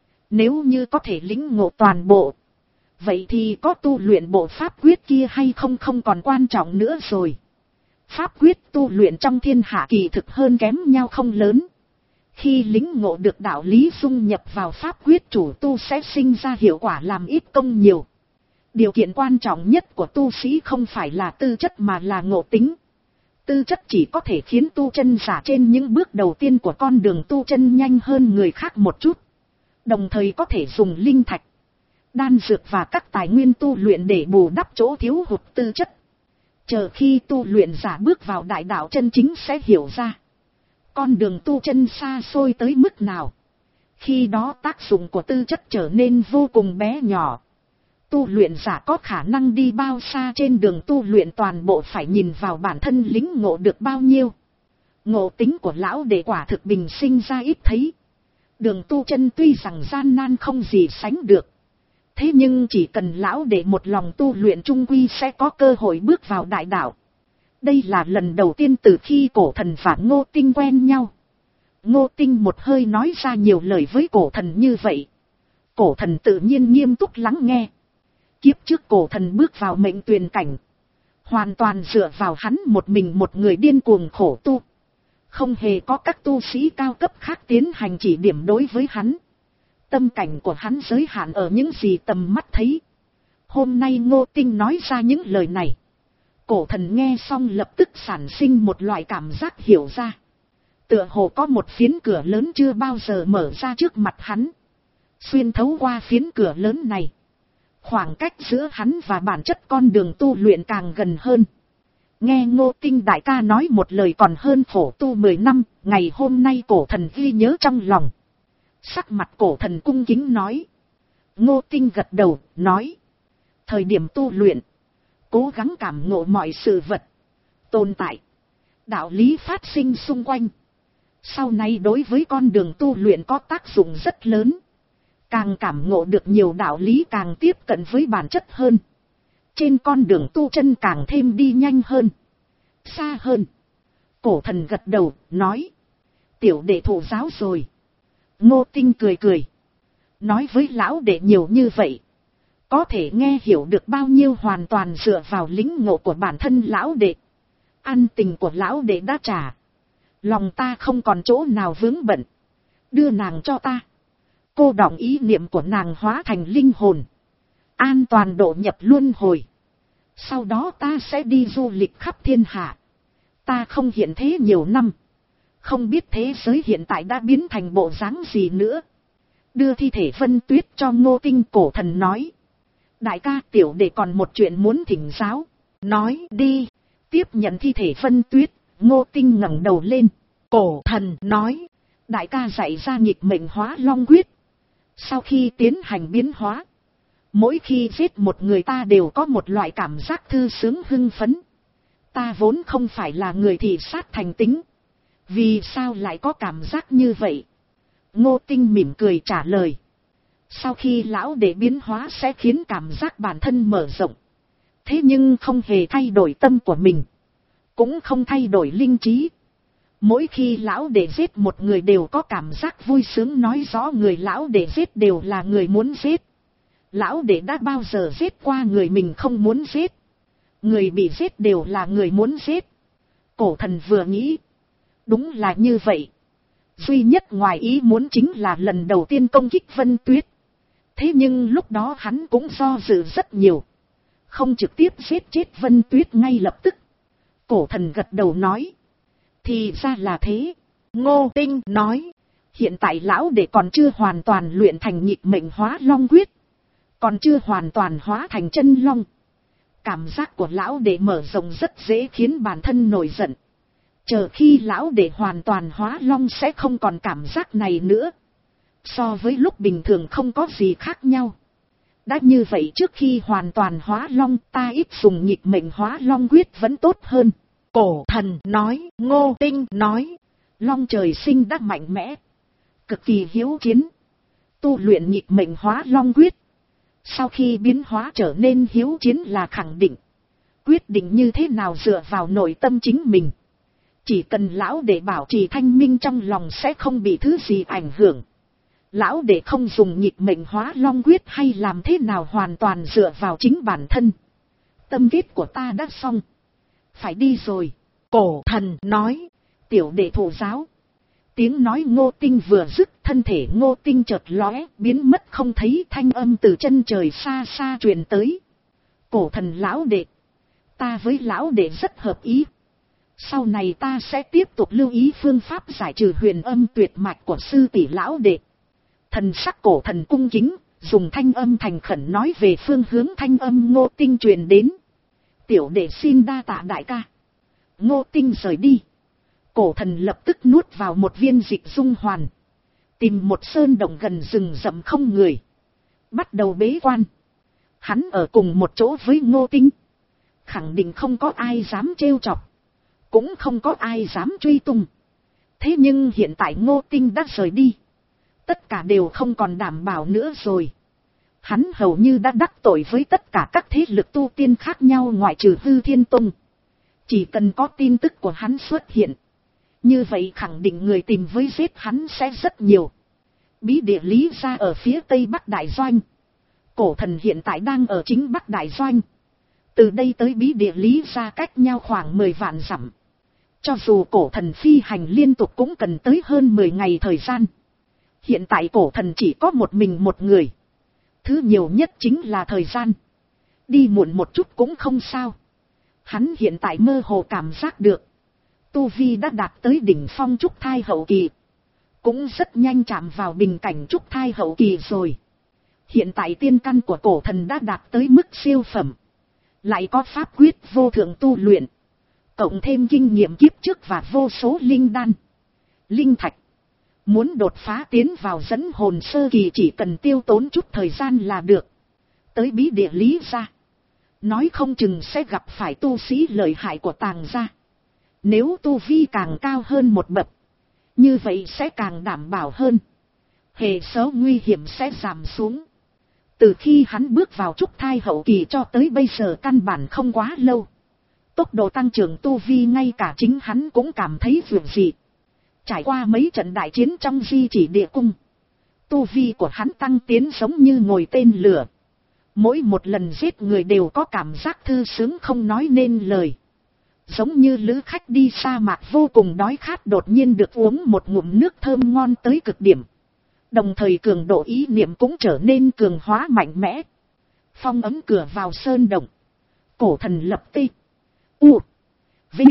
Nếu như có thể lĩnh ngộ toàn bộ, vậy thì có tu luyện bộ pháp quyết kia hay không không còn quan trọng nữa rồi. Pháp quyết tu luyện trong thiên hạ kỳ thực hơn kém nhau không lớn. Khi lĩnh ngộ được đạo lý dung nhập vào pháp quyết chủ tu sẽ sinh ra hiệu quả làm ít công nhiều. Điều kiện quan trọng nhất của tu sĩ không phải là tư chất mà là ngộ tính. Tư chất chỉ có thể khiến tu chân giả trên những bước đầu tiên của con đường tu chân nhanh hơn người khác một chút. Đồng thời có thể dùng linh thạch, đan dược và các tài nguyên tu luyện để bù đắp chỗ thiếu hụt tư chất. Chờ khi tu luyện giả bước vào đại đạo chân chính sẽ hiểu ra con đường tu chân xa xôi tới mức nào. Khi đó tác dụng của tư chất trở nên vô cùng bé nhỏ. Tu luyện giả có khả năng đi bao xa trên đường tu luyện toàn bộ phải nhìn vào bản thân lĩnh ngộ được bao nhiêu. Ngộ tính của lão đệ quả thực bình sinh ra ít thấy. Đường tu chân tuy rằng gian nan không gì sánh được. Thế nhưng chỉ cần lão đệ một lòng tu luyện chung quy sẽ có cơ hội bước vào đại đạo. Đây là lần đầu tiên từ khi cổ thần và Ngô Tinh quen nhau. Ngô Tinh một hơi nói ra nhiều lời với cổ thần như vậy. Cổ thần tự nhiên nghiêm túc lắng nghe. Kiếp trước cổ thần bước vào mệnh tuyền cảnh, hoàn toàn dựa vào hắn một mình một người điên cuồng khổ tu. Không hề có các tu sĩ cao cấp khác tiến hành chỉ điểm đối với hắn. Tâm cảnh của hắn giới hạn ở những gì tầm mắt thấy. Hôm nay Ngô Tinh nói ra những lời này. Cổ thần nghe xong lập tức sản sinh một loại cảm giác hiểu ra. Tựa hồ có một phiến cửa lớn chưa bao giờ mở ra trước mặt hắn. Xuyên thấu qua phiến cửa lớn này, khoảng cách giữa hắn và bản chất con đường tu luyện càng gần hơn. Nghe Ngô Tinh đại ca nói một lời còn hơn khổ tu mười năm, ngày hôm nay cổ thần ghi nhớ trong lòng. Sắc mặt cổ thần cung kính nói. Ngô Tinh gật đầu, nói. Thời điểm tu luyện, cố gắng cảm ngộ mọi sự vật, tồn tại, đạo lý phát sinh xung quanh. Sau này đối với con đường tu luyện có tác dụng rất lớn. Càng cảm ngộ được nhiều đạo lý càng tiếp cận với bản chất hơn. Trên con đường tu chân càng thêm đi nhanh hơn, xa hơn. Cổ thần gật đầu, nói. Tiểu đệ thụ giáo rồi. Ngô Tinh cười cười. Nói với lão đệ nhiều như vậy, có thể nghe hiểu được bao nhiêu hoàn toàn dựa vào lĩnh ngộ của bản thân lão đệ. Ăn tình của lão đệ đã trả. Lòng ta không còn chỗ nào vướng bận. Đưa nàng cho ta. Cô đọng ý niệm của nàng hóa thành linh hồn. An toàn độ nhập luân hồi. Sau đó ta sẽ đi du lịch khắp thiên hạ. Ta không hiện thế nhiều năm. Không biết thế giới hiện tại đã biến thành bộ dáng gì nữa. Đưa thi thể Vân Tuyết cho Ngô Tinh, cổ thần nói. Đại ca, tiểu đệ còn một chuyện muốn thỉnh giáo. Nói đi. Tiếp nhận thi thể Vân Tuyết, Ngô Tinh ngẩng đầu lên. Cổ thần nói. Đại ca dạy ra nghịch mệnh hóa long quyết. Sau khi tiến hành biến hóa, mỗi khi giết một người ta đều có một loại cảm giác thư sướng hưng phấn. Ta vốn không phải là người thị sát thành tính. Vì sao lại có cảm giác như vậy? Ngô Tinh mỉm cười trả lời. Sau khi lão đệ biến hóa sẽ khiến cảm giác bản thân mở rộng. Thế nhưng không hề thay đổi tâm của mình. Cũng không thay đổi linh trí. Mỗi khi lão đệ giết một người đều có cảm giác vui sướng, nói rõ người lão đệ giết đều là người muốn giết. Lão đệ đã bao giờ giết qua người mình không muốn giết? Người bị giết đều là người muốn giết. Cổ thần vừa nghĩ. Đúng là như vậy. Duy nhất ngoài ý muốn chính là lần đầu tiên công kích Vân Tuyết. Thế nhưng lúc đó hắn cũng do dự rất nhiều. Không trực tiếp giết chết Vân Tuyết ngay lập tức. Cổ thần gật đầu nói. Thì ra là thế. Ngô Tinh nói. Hiện tại lão đệ còn chưa hoàn toàn luyện thành nghịch mệnh hóa long quyết. Còn chưa hoàn toàn hóa thành chân long. Cảm giác của lão đệ mở rộng rất dễ khiến bản thân nổi giận. Chờ khi lão đệ hoàn toàn hóa long sẽ không còn cảm giác này nữa. So với lúc bình thường không có gì khác nhau. Đã như vậy trước khi hoàn toàn hóa long ta ít dùng nghịch mệnh hóa long quyết vẫn tốt hơn. Cổ thần nói. Ngô Tinh nói. Long trời sinh đã mạnh mẽ. Cực kỳ hiếu chiến. Tu luyện nghịch mệnh hóa long quyết. Sau khi biến hóa trở nên hiếu chiến là khẳng định. Quyết định như thế nào dựa vào nội tâm chính mình. Chỉ cần lão đệ bảo trì thanh minh trong lòng sẽ không bị thứ gì ảnh hưởng. Lão đệ không dùng nghịch mệnh hóa long quyết hay làm thế nào hoàn toàn dựa vào chính bản thân. Tâm kết của ta đã xong. Phải đi rồi. Cổ thần nói. Tiểu đệ thụ giáo. Tiếng nói Ngô Tinh vừa dứt, thân thể Ngô Tinh chợt lóe, biến mất không thấy, thanh âm từ chân trời xa xa truyền tới. Cổ thần lão đệ. Ta với lão đệ rất hợp ý. Sau này ta sẽ tiếp tục lưu ý phương pháp giải trừ huyền âm tuyệt mạch của sư tỷ lão đệ. Thần sắc cổ thần cung kính, dùng thanh âm thành khẩn nói về phương hướng thanh âm Ngô Tinh truyền đến. Tiểu đệ xin đa tạ đại ca. Ngô Tinh rời đi. Cổ thần lập tức nuốt vào một viên dịch dung hoàn. Tìm một sơn động gần rừng rậm không người. Bắt đầu bế quan. Hắn ở cùng một chỗ với Ngô Tinh. Khẳng định không có ai dám trêu chọc. Cũng không có ai dám truy tung. Thế nhưng hiện tại Ngô Tinh đã rời đi. Tất cả đều không còn đảm bảo nữa rồi. Hắn hầu như đã đắc tội với tất cả các thế lực tu tiên khác nhau ngoại trừ Hư Thiên Tông. Chỉ cần có tin tức của hắn xuất hiện. Như vậy khẳng định người tìm với giết hắn sẽ rất nhiều. Bí địa Lý Gia ở phía tây Bắc Đại Doanh. Cổ thần hiện tại đang ở chính Bắc Đại Doanh. Từ đây tới bí địa Lý Gia cách nhau khoảng mười vạn dặm. Cho dù cổ thần phi hành liên tục cũng cần tới hơn mười ngày thời gian. Hiện tại cổ thần chỉ có một mình một người. Thứ nhiều nhất chính là thời gian. Đi muộn một chút cũng không sao. Hắn hiện tại mơ hồ cảm giác được. Tu Vi đã đạt tới đỉnh phong trúc thai hậu kỳ. Cũng rất nhanh chạm vào bình cảnh trúc thai hậu kỳ rồi. Hiện tại tiên căn của cổ thần đã đạt tới mức siêu phẩm. Lại có pháp quyết vô thượng tu luyện. cộng thêm kinh nghiệm kiếp trước và vô số linh đan, linh thạch. Muốn đột phá tiến vào dẫn hồn sơ kỳ chỉ cần tiêu tốn chút thời gian là được. Tới bí địa Lý gia, nói không chừng sẽ gặp phải tu sĩ lợi hại của Tàng gia. Nếu tu vi càng cao hơn một bậc, như vậy sẽ càng đảm bảo hơn. Hệ số nguy hiểm sẽ giảm xuống. Từ khi hắn bước vào trúc thai hậu kỳ cho tới bây giờ căn bản không quá lâu. Tốc độ tăng trưởng tu vi ngay cả chính hắn cũng cảm thấy vượt dị. Trải qua mấy trận đại chiến trong di chỉ địa cung, tu vi của hắn tăng tiến giống như ngồi tên lửa. Mỗi một lần giết người đều có cảm giác thư sướng không nói nên lời. Giống như lữ khách đi sa mạc vô cùng đói khát đột nhiên được uống một ngụm nước thơm ngon tới cực điểm. Đồng thời cường độ ý niệm cũng trở nên cường hóa mạnh mẽ. Phong ấm cửa vào sơn động. Cổ thần lập tê. U. Vinh.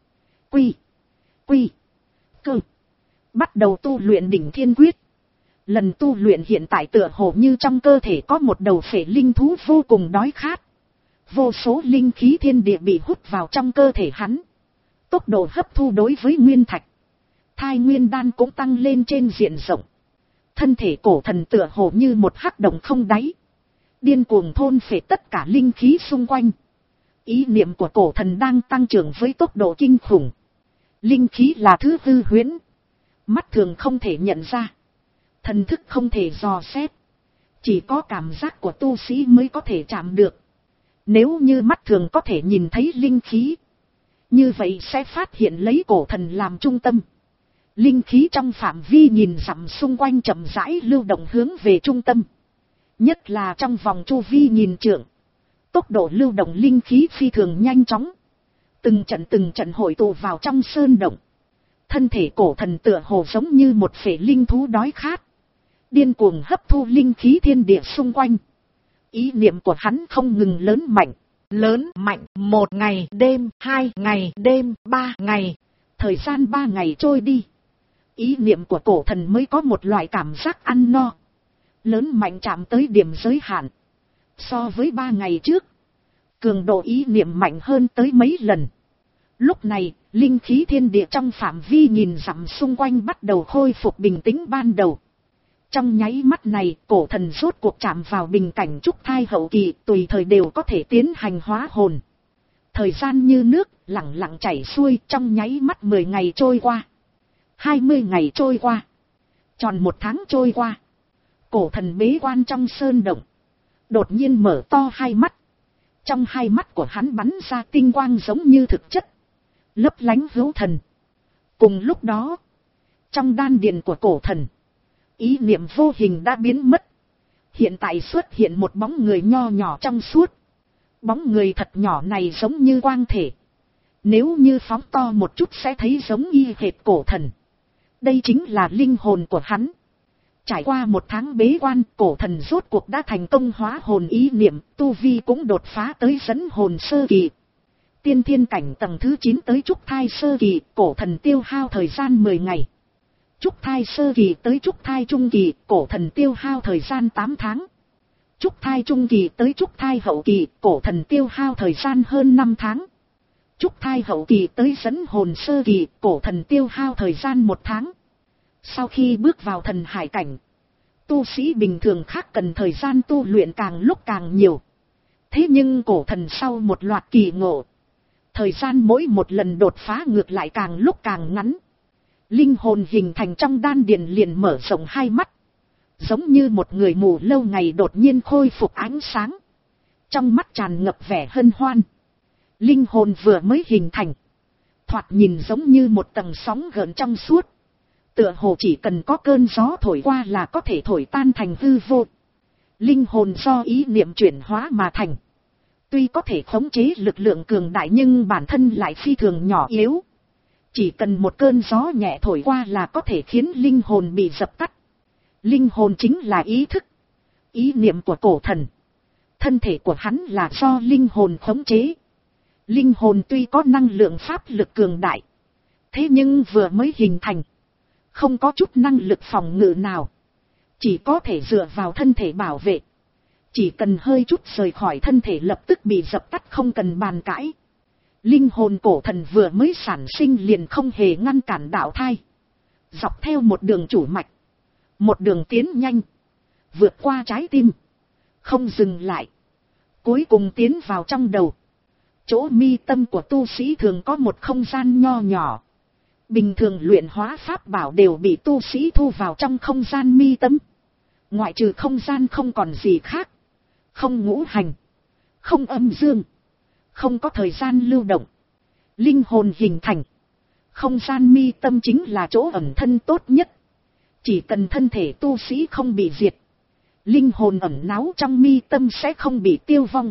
Quy. Quy. Cơ. Bắt đầu tu luyện đỉnh thiên quyết. Lần tu luyện hiện tại tựa hồ như trong cơ thể có một đầu phệ linh thú vô cùng đói khát. Vô số linh khí thiên địa bị hút vào trong cơ thể hắn. Tốc độ hấp thu đối với nguyên thạch, thai nguyên đan cũng tăng lên trên diện rộng. Thân thể cổ thần tựa hồ như một hắc động không đáy. Điên cuồng thôn phệ tất cả linh khí xung quanh. Ý niệm của cổ thần đang tăng trưởng với tốc độ kinh khủng. Linh khí là thứ hư huyễn. Mắt thường không thể nhận ra. Thần thức không thể dò xét. Chỉ có cảm giác của tu sĩ mới có thể chạm được. Nếu như mắt thường có thể nhìn thấy linh khí, như vậy sẽ phát hiện lấy cổ thần làm trung tâm. Linh khí trong phạm vi nhìn dặm xung quanh chậm rãi lưu động hướng về trung tâm. Nhất là trong vòng chu vi nghìn trượng. Tốc độ lưu động linh khí phi thường nhanh chóng. Từng trận từng trận hội tụ vào trong sơn động. Thân thể cổ thần tựa hồ giống như một phệ linh thú đói khát. Điên cuồng hấp thu linh khí thiên địa xung quanh. Ý niệm của hắn không ngừng lớn mạnh. Lớn mạnh một ngày đêm, hai ngày đêm, ba ngày. Thời gian ba ngày trôi đi. Ý niệm của cổ thần mới có một loại cảm giác ăn no. Lớn mạnh chạm tới điểm giới hạn. So với ba ngày trước, cường độ ý niệm mạnh hơn tới mấy lần. Lúc này, linh khí thiên địa trong phạm vi nhìn dặm xung quanh bắt đầu khôi phục bình tĩnh ban đầu. Trong nháy mắt này, cổ thần rốt cuộc chạm vào bình cảnh trúc thai hậu kỳ, tùy thời đều có thể tiến hành hóa hồn. Thời gian như nước, lặng lặng chảy xuôi, trong nháy mắt mười ngày trôi qua. hai mươi ngày trôi qua. Tròn một tháng trôi qua. Cổ thần bế quan trong sơn động. Đột nhiên mở to hai mắt. Trong hai mắt của hắn bắn ra tinh quang giống như thực chất. Lấp lánh hữu thần. Cùng lúc đó, trong đan điền của cổ thần, ý niệm vô hình đã biến mất. Hiện tại xuất hiện một bóng người nho nhỏ trong suốt. Bóng người thật nhỏ này giống như quang thể. Nếu như phóng to một chút sẽ thấy giống y hệt cổ thần. Đây chính là linh hồn của hắn. Trải qua một tháng bế quan, cổ thần rốt cuộc đã thành công hóa hồn ý niệm, tu vi cũng đột phá tới dẫn hồn sơ kỳ. Tiên thiên cảnh tầng thứ chín tới trúc thai sơ kỳ, cổ thần tiêu hao thời gian mười ngày. Trúc thai sơ kỳ tới trúc thai trung kỳ, cổ thần tiêu hao thời gian tám tháng. Trúc thai trung kỳ tới trúc thai hậu kỳ, cổ thần tiêu hao thời gian hơn năm tháng. Trúc thai hậu kỳ tới dẫn hồn sơ kỳ, cổ thần tiêu hao thời gian một tháng. Sau khi bước vào thần hải cảnh, tu sĩ bình thường khác cần thời gian tu luyện càng lúc càng nhiều. Thế nhưng cổ thần sau một loạt kỳ ngộ, thời gian mỗi một lần đột phá ngược lại càng lúc càng ngắn. Linh hồn hình thành trong đan điền liền mở rộng hai mắt. Giống như một người mù lâu ngày đột nhiên khôi phục ánh sáng. Trong mắt tràn ngập vẻ hân hoan. Linh hồn vừa mới hình thành, thoạt nhìn giống như một tầng sóng gợn trong suốt. Tựa hồ chỉ cần có cơn gió thổi qua là có thể thổi tan thành hư vô. Linh hồn do ý niệm chuyển hóa mà thành. Tuy có thể khống chế lực lượng cường đại nhưng bản thân lại phi thường nhỏ yếu. Chỉ cần một cơn gió nhẹ thổi qua là có thể khiến linh hồn bị dập tắt. Linh hồn chính là ý thức, ý niệm của cổ thần. Thân thể của hắn là do linh hồn khống chế. Linh hồn tuy có năng lượng pháp lực cường đại, thế nhưng vừa mới hình thành, không có chút năng lực phòng ngự nào. Chỉ có thể dựa vào thân thể bảo vệ. Chỉ cần hơi chút rời khỏi thân thể lập tức bị dập tắt không cần bàn cãi. Linh hồn cổ thần vừa mới sản sinh liền không hề ngăn cản đạo thai. Dọc theo một đường chủ mạch. Một đường tiến nhanh. Vượt qua trái tim. Không dừng lại. Cuối cùng tiến vào trong đầu. Chỗ mi tâm của tu sĩ thường có một không gian nho nhỏ. Bình thường luyện hóa pháp bảo đều bị tu sĩ thu vào trong không gian mi tâm. Ngoại trừ không gian không còn gì khác. Không ngũ hành. Không âm dương. Không có thời gian lưu động. Linh hồn hình thành. Không gian mi tâm chính là chỗ ẩn thân tốt nhất. Chỉ cần thân thể tu sĩ không bị diệt. Linh hồn ẩn náu trong mi tâm sẽ không bị tiêu vong.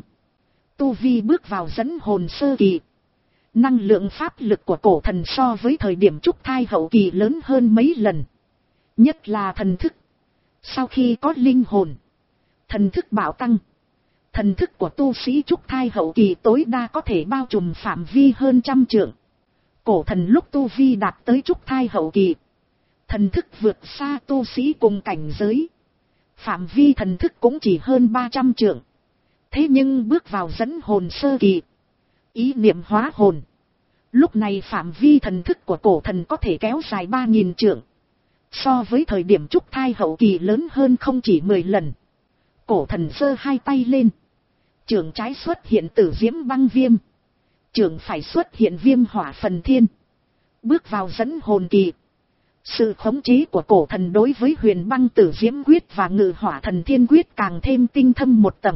Tu vi bước vào dẫn hồn sơ kỳ. Năng lượng pháp lực của cổ thần so với thời điểm trúc thai hậu kỳ lớn hơn mấy lần. Nhất là thần thức. Sau khi có linh hồn. Thần thức bạo tăng. Thần thức của tu sĩ trúc thai hậu kỳ tối đa có thể bao trùm phạm vi hơn trăm trượng. Cổ thần lúc tu vi đạt tới trúc thai hậu kỳ. Thần thức vượt xa tu sĩ cùng cảnh giới. Phạm vi thần thức cũng chỉ hơn ba trăm trượng. Thế nhưng bước vào dẫn hồn sơ kỳ. Ý niệm hóa hồn. Lúc này phạm vi thần thức của cổ thần có thể kéo dài ba nghìn trượng. So với thời điểm trúc thai hậu kỳ lớn hơn không chỉ mười lần. Cổ thần giơ hai tay lên. Trường trái xuất hiện tử diễm băng viêm. Trường phải xuất hiện viêm hỏa phần thiên. Bước vào dẫn hồn kỳ. Sự khống chế của cổ thần đối với huyền băng tử diễm quyết và ngự hỏa thần thiên quyết càng thêm tinh thâm một tầng.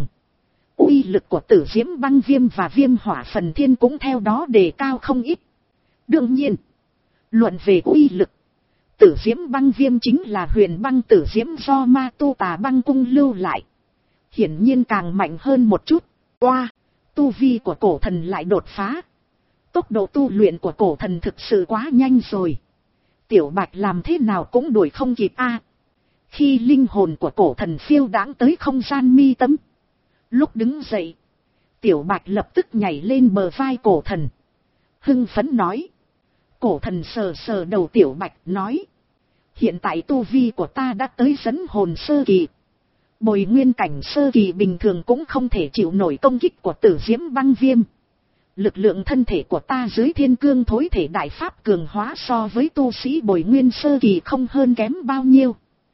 Uy lực của tử diễm băng viêm và viêm hỏa phần thiên cũng theo đó đề cao không ít. Đương nhiên, luận về uy lực, tử diễm băng viêm chính là huyền băng tử diễm do ma tu tà băng cung lưu lại. Hiển nhiên càng mạnh hơn một chút. Qua, tu vi của cổ thần lại đột phá. Tốc độ tu luyện của cổ thần thực sự quá nhanh rồi. Tiểu Bạch làm thế nào cũng đuổi không kịp a. Khi linh hồn của cổ thần phiêu đãng tới không gian mi tâm. Lúc đứng dậy, Tiểu Bạch lập tức nhảy lên bờ vai cổ thần. Hưng phấn nói. Cổ thần sờ sờ đầu Tiểu Bạch nói. Hiện tại tu vi của ta đã tới dẫn hồn sơ kỳ. Bồi nguyên cảnh sơ kỳ bình thường cũng không thể chịu nổi công kích của tử diễm băng viêm. Lực lượng thân thể của ta dưới thiên cương thối thể đại pháp cường hóa so với tu sĩ bồi nguyên sơ kỳ không hơn kém bao nhiêu.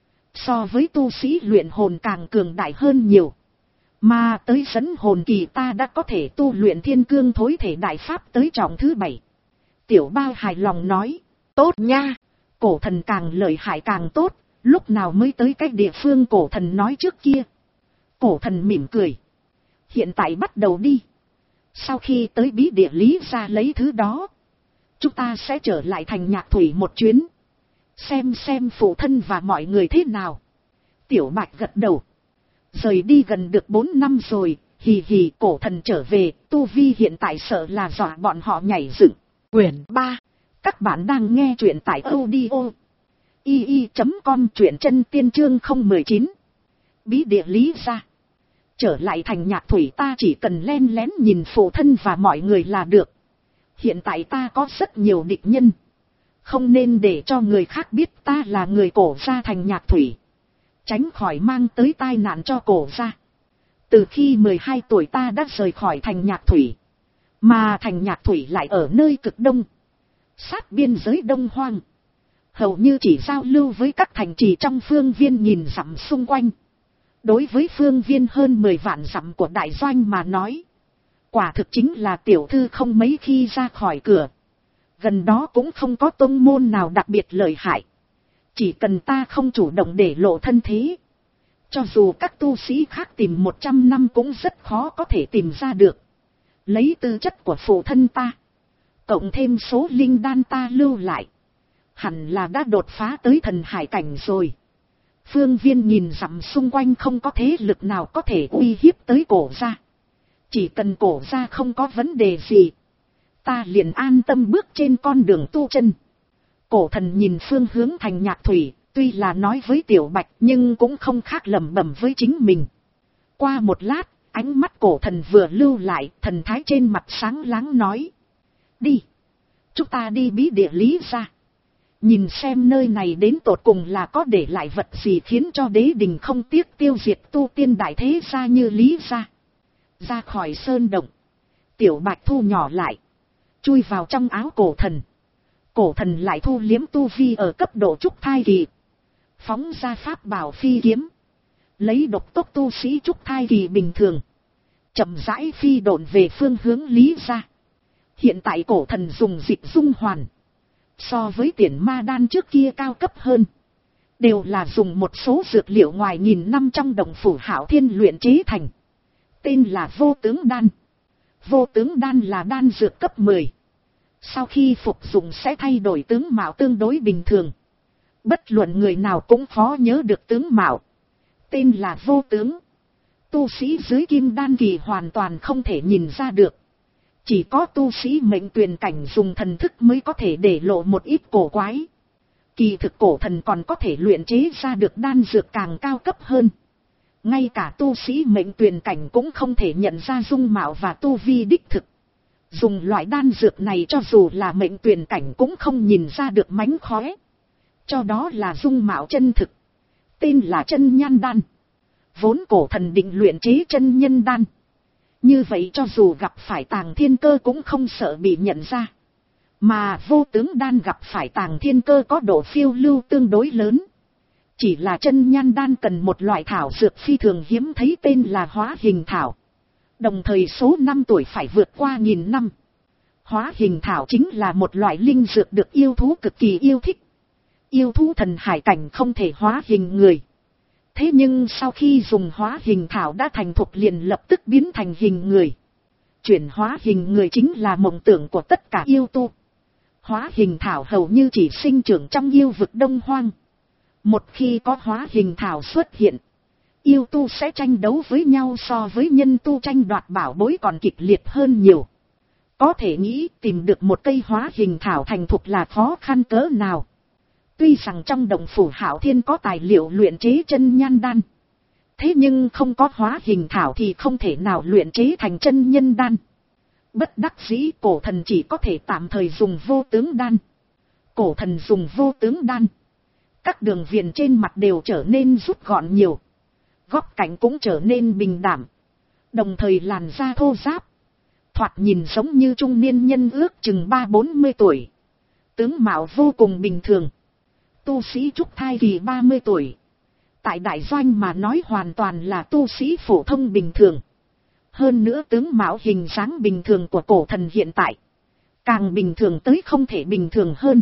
So với tu sĩ luyện hồn càng cường đại hơn nhiều. Mà tới dẫn hồn kỳ ta đã có thể tu luyện thiên cương thối thể đại pháp tới trọng thứ bảy. Tiểu Bao hài lòng nói. Tốt nha. Cổ thần càng lợi hại càng tốt. Lúc nào mới tới cái địa phương cổ thần nói trước kia. Cổ thần mỉm cười. Hiện tại bắt đầu đi. Sau khi tới bí địa lý ra lấy thứ đó. Chúng ta sẽ trở lại thành Nhạc Thủy một chuyến. Xem xem phụ thân và mọi người thế nào. Tiểu Bạch gật đầu. Rời đi gần được bốn năm rồi. Hì hì, cổ thần trở về. Tu vi hiện tại sợ là dọa bọn họ nhảy dựng. Quyển ba. Các bạn đang nghe truyện tại audio i i chấm com, truyện chân tiên chương không một chín. Bí địa lý ra. Trở lại thành Nhạc Thủy ta chỉ cần len lén nhìn phụ thân và mọi người là được. Hiện tại ta có rất nhiều địch nhân. Không nên để cho người khác biết ta là người cổ gia thành Nhạc Thủy. Tránh khỏi mang tới tai nạn cho cổ gia. Từ khi mười hai tuổi ta đã rời khỏi thành Nhạc Thủy. Mà thành Nhạc Thủy lại ở nơi cực đông. Sát biên giới Đông Hoang. Hầu như chỉ giao lưu với các thành trì trong phương viên nghìn dặm xung quanh. Đối với phương viên hơn mười vạn dặm của đại doanh mà nói. Quả thực chính là tiểu thư không mấy khi ra khỏi cửa. Gần đó cũng không có tông môn nào đặc biệt lợi hại. Chỉ cần ta không chủ động để lộ thân thế. Cho dù các tu sĩ khác tìm một trăm năm cũng rất khó có thể tìm ra được. Lấy tư chất của phụ thân ta. Cộng thêm số linh đan ta lưu lại. Hẳn là đã đột phá tới thần hải cảnh rồi. Phương viên nhìn dặm xung quanh không có thế lực nào có thể uy hiếp tới cổ gia. Chỉ cần cổ gia không có vấn đề gì. Ta liền an tâm bước trên con đường tu chân. Cổ thần nhìn phương hướng thành Nhạc Thủy. Tuy là nói với Tiểu Bạch nhưng cũng không khác lẩm bẩm với chính mình. Qua một lát, ánh mắt cổ thần vừa lưu lại, thần thái trên mặt sáng láng nói. Đi. Chúng ta đi bí địa lý ra. Nhìn xem nơi này đến tột cùng là có để lại vật gì khiến cho đế đình không tiếc tiêu diệt tu tiên đại thế gia như Lý gia. Ra khỏi sơn động. Tiểu Bạch thu nhỏ lại. chui vào trong áo cổ thần. Cổ thần lại thu liếm tu vi ở cấp độ trúc thai kỳ, phóng ra pháp bảo phi kiếm, lấy độc tốc tu sĩ trúc thai kỳ bình thường, chậm rãi phi độn về phương hướng Lý gia. Hiện tại cổ thần dùng dịch dung hoàn, so với tiền ma đan trước kia cao cấp hơn, đều là dùng một số dược liệu ngoài nghìn năm trong động phủ Hạo Thiên luyện chế thành, tên là vô tướng đan. Vô tướng đan là đan dược cấp mười, sau khi phục dụng sẽ thay đổi tướng mạo tương đối bình thường, bất luận người nào cũng khó nhớ được tướng mạo, tên là vô tướng. Tu sĩ dưới kim đan kỳ hoàn toàn không thể nhìn ra được, chỉ có tu sĩ mệnh tuyền cảnh dùng thần thức mới có thể để lộ một ít cổ quái. Kỳ thực cổ thần còn có thể luyện chế ra được đan dược càng cao cấp hơn, ngay cả tu sĩ mệnh tuyền cảnh cũng không thể nhận ra dung mạo và tu vi đích thực. Dùng loại đan dược này cho dù là mệnh tuyền cảnh cũng không nhìn ra được mánh khóe, cho đó là dung mạo chân thực, tên là chân nhan đan. Vốn cổ thần định luyện chế chân nhân đan, như vậy cho dù gặp phải tàng thiên cơ cũng không sợ bị nhận ra. Mà vô tướng đan gặp phải tàng thiên cơ có độ phiêu lưu tương đối lớn. Chỉ là chân nhan đan cần một loại thảo dược phi thường hiếm thấy tên là hóa hình thảo. Đồng thời số năm tuổi phải vượt qua nghìn năm. Hóa hình thảo chính là một loại linh dược được yêu thú cực kỳ yêu thích. Yêu thú thần hải cảnh không thể hóa hình người. Thế nhưng sau khi dùng hóa hình thảo đã thành thục liền lập tức biến thành hình người. Chuyển hóa hình người chính là mộng tưởng của tất cả yêu tu. Hóa hình thảo hầu như chỉ sinh trưởng trong yêu vực Đông Hoang. Một khi có hóa hình thảo xuất hiện, yêu tu sẽ tranh đấu với nhau so với nhân tu tranh đoạt bảo bối còn kịch liệt hơn nhiều. Có thể nghĩ tìm được một cây hóa hình thảo thành thục là khó khăn cỡ nào. Tuy rằng trong động phủ Hạo Thiên có tài liệu luyện chế chân nhan đan, thế nhưng không có hóa hình thảo thì không thể nào luyện chế thành chân nhân đan. Bất đắc dĩ cổ thần chỉ có thể tạm thời dùng vô tướng đan. Cổ thần dùng vô tướng đan, các đường viền trên mặt đều trở nên rút gọn nhiều, góc cạnh cũng trở nên bình đảm, đồng thời làn da thô ráp, thoạt nhìn giống như trung niên nhân ước chừng ba bốn mươi tuổi, tướng mạo vô cùng bình thường. Tu sĩ trúc thai kỳ ba mươi tuổi, tại đại doanh mà nói hoàn toàn là tu sĩ phổ thông bình thường. Hơn nữa tướng mạo hình dáng bình thường của cổ thần hiện tại càng bình thường tới không thể bình thường hơn.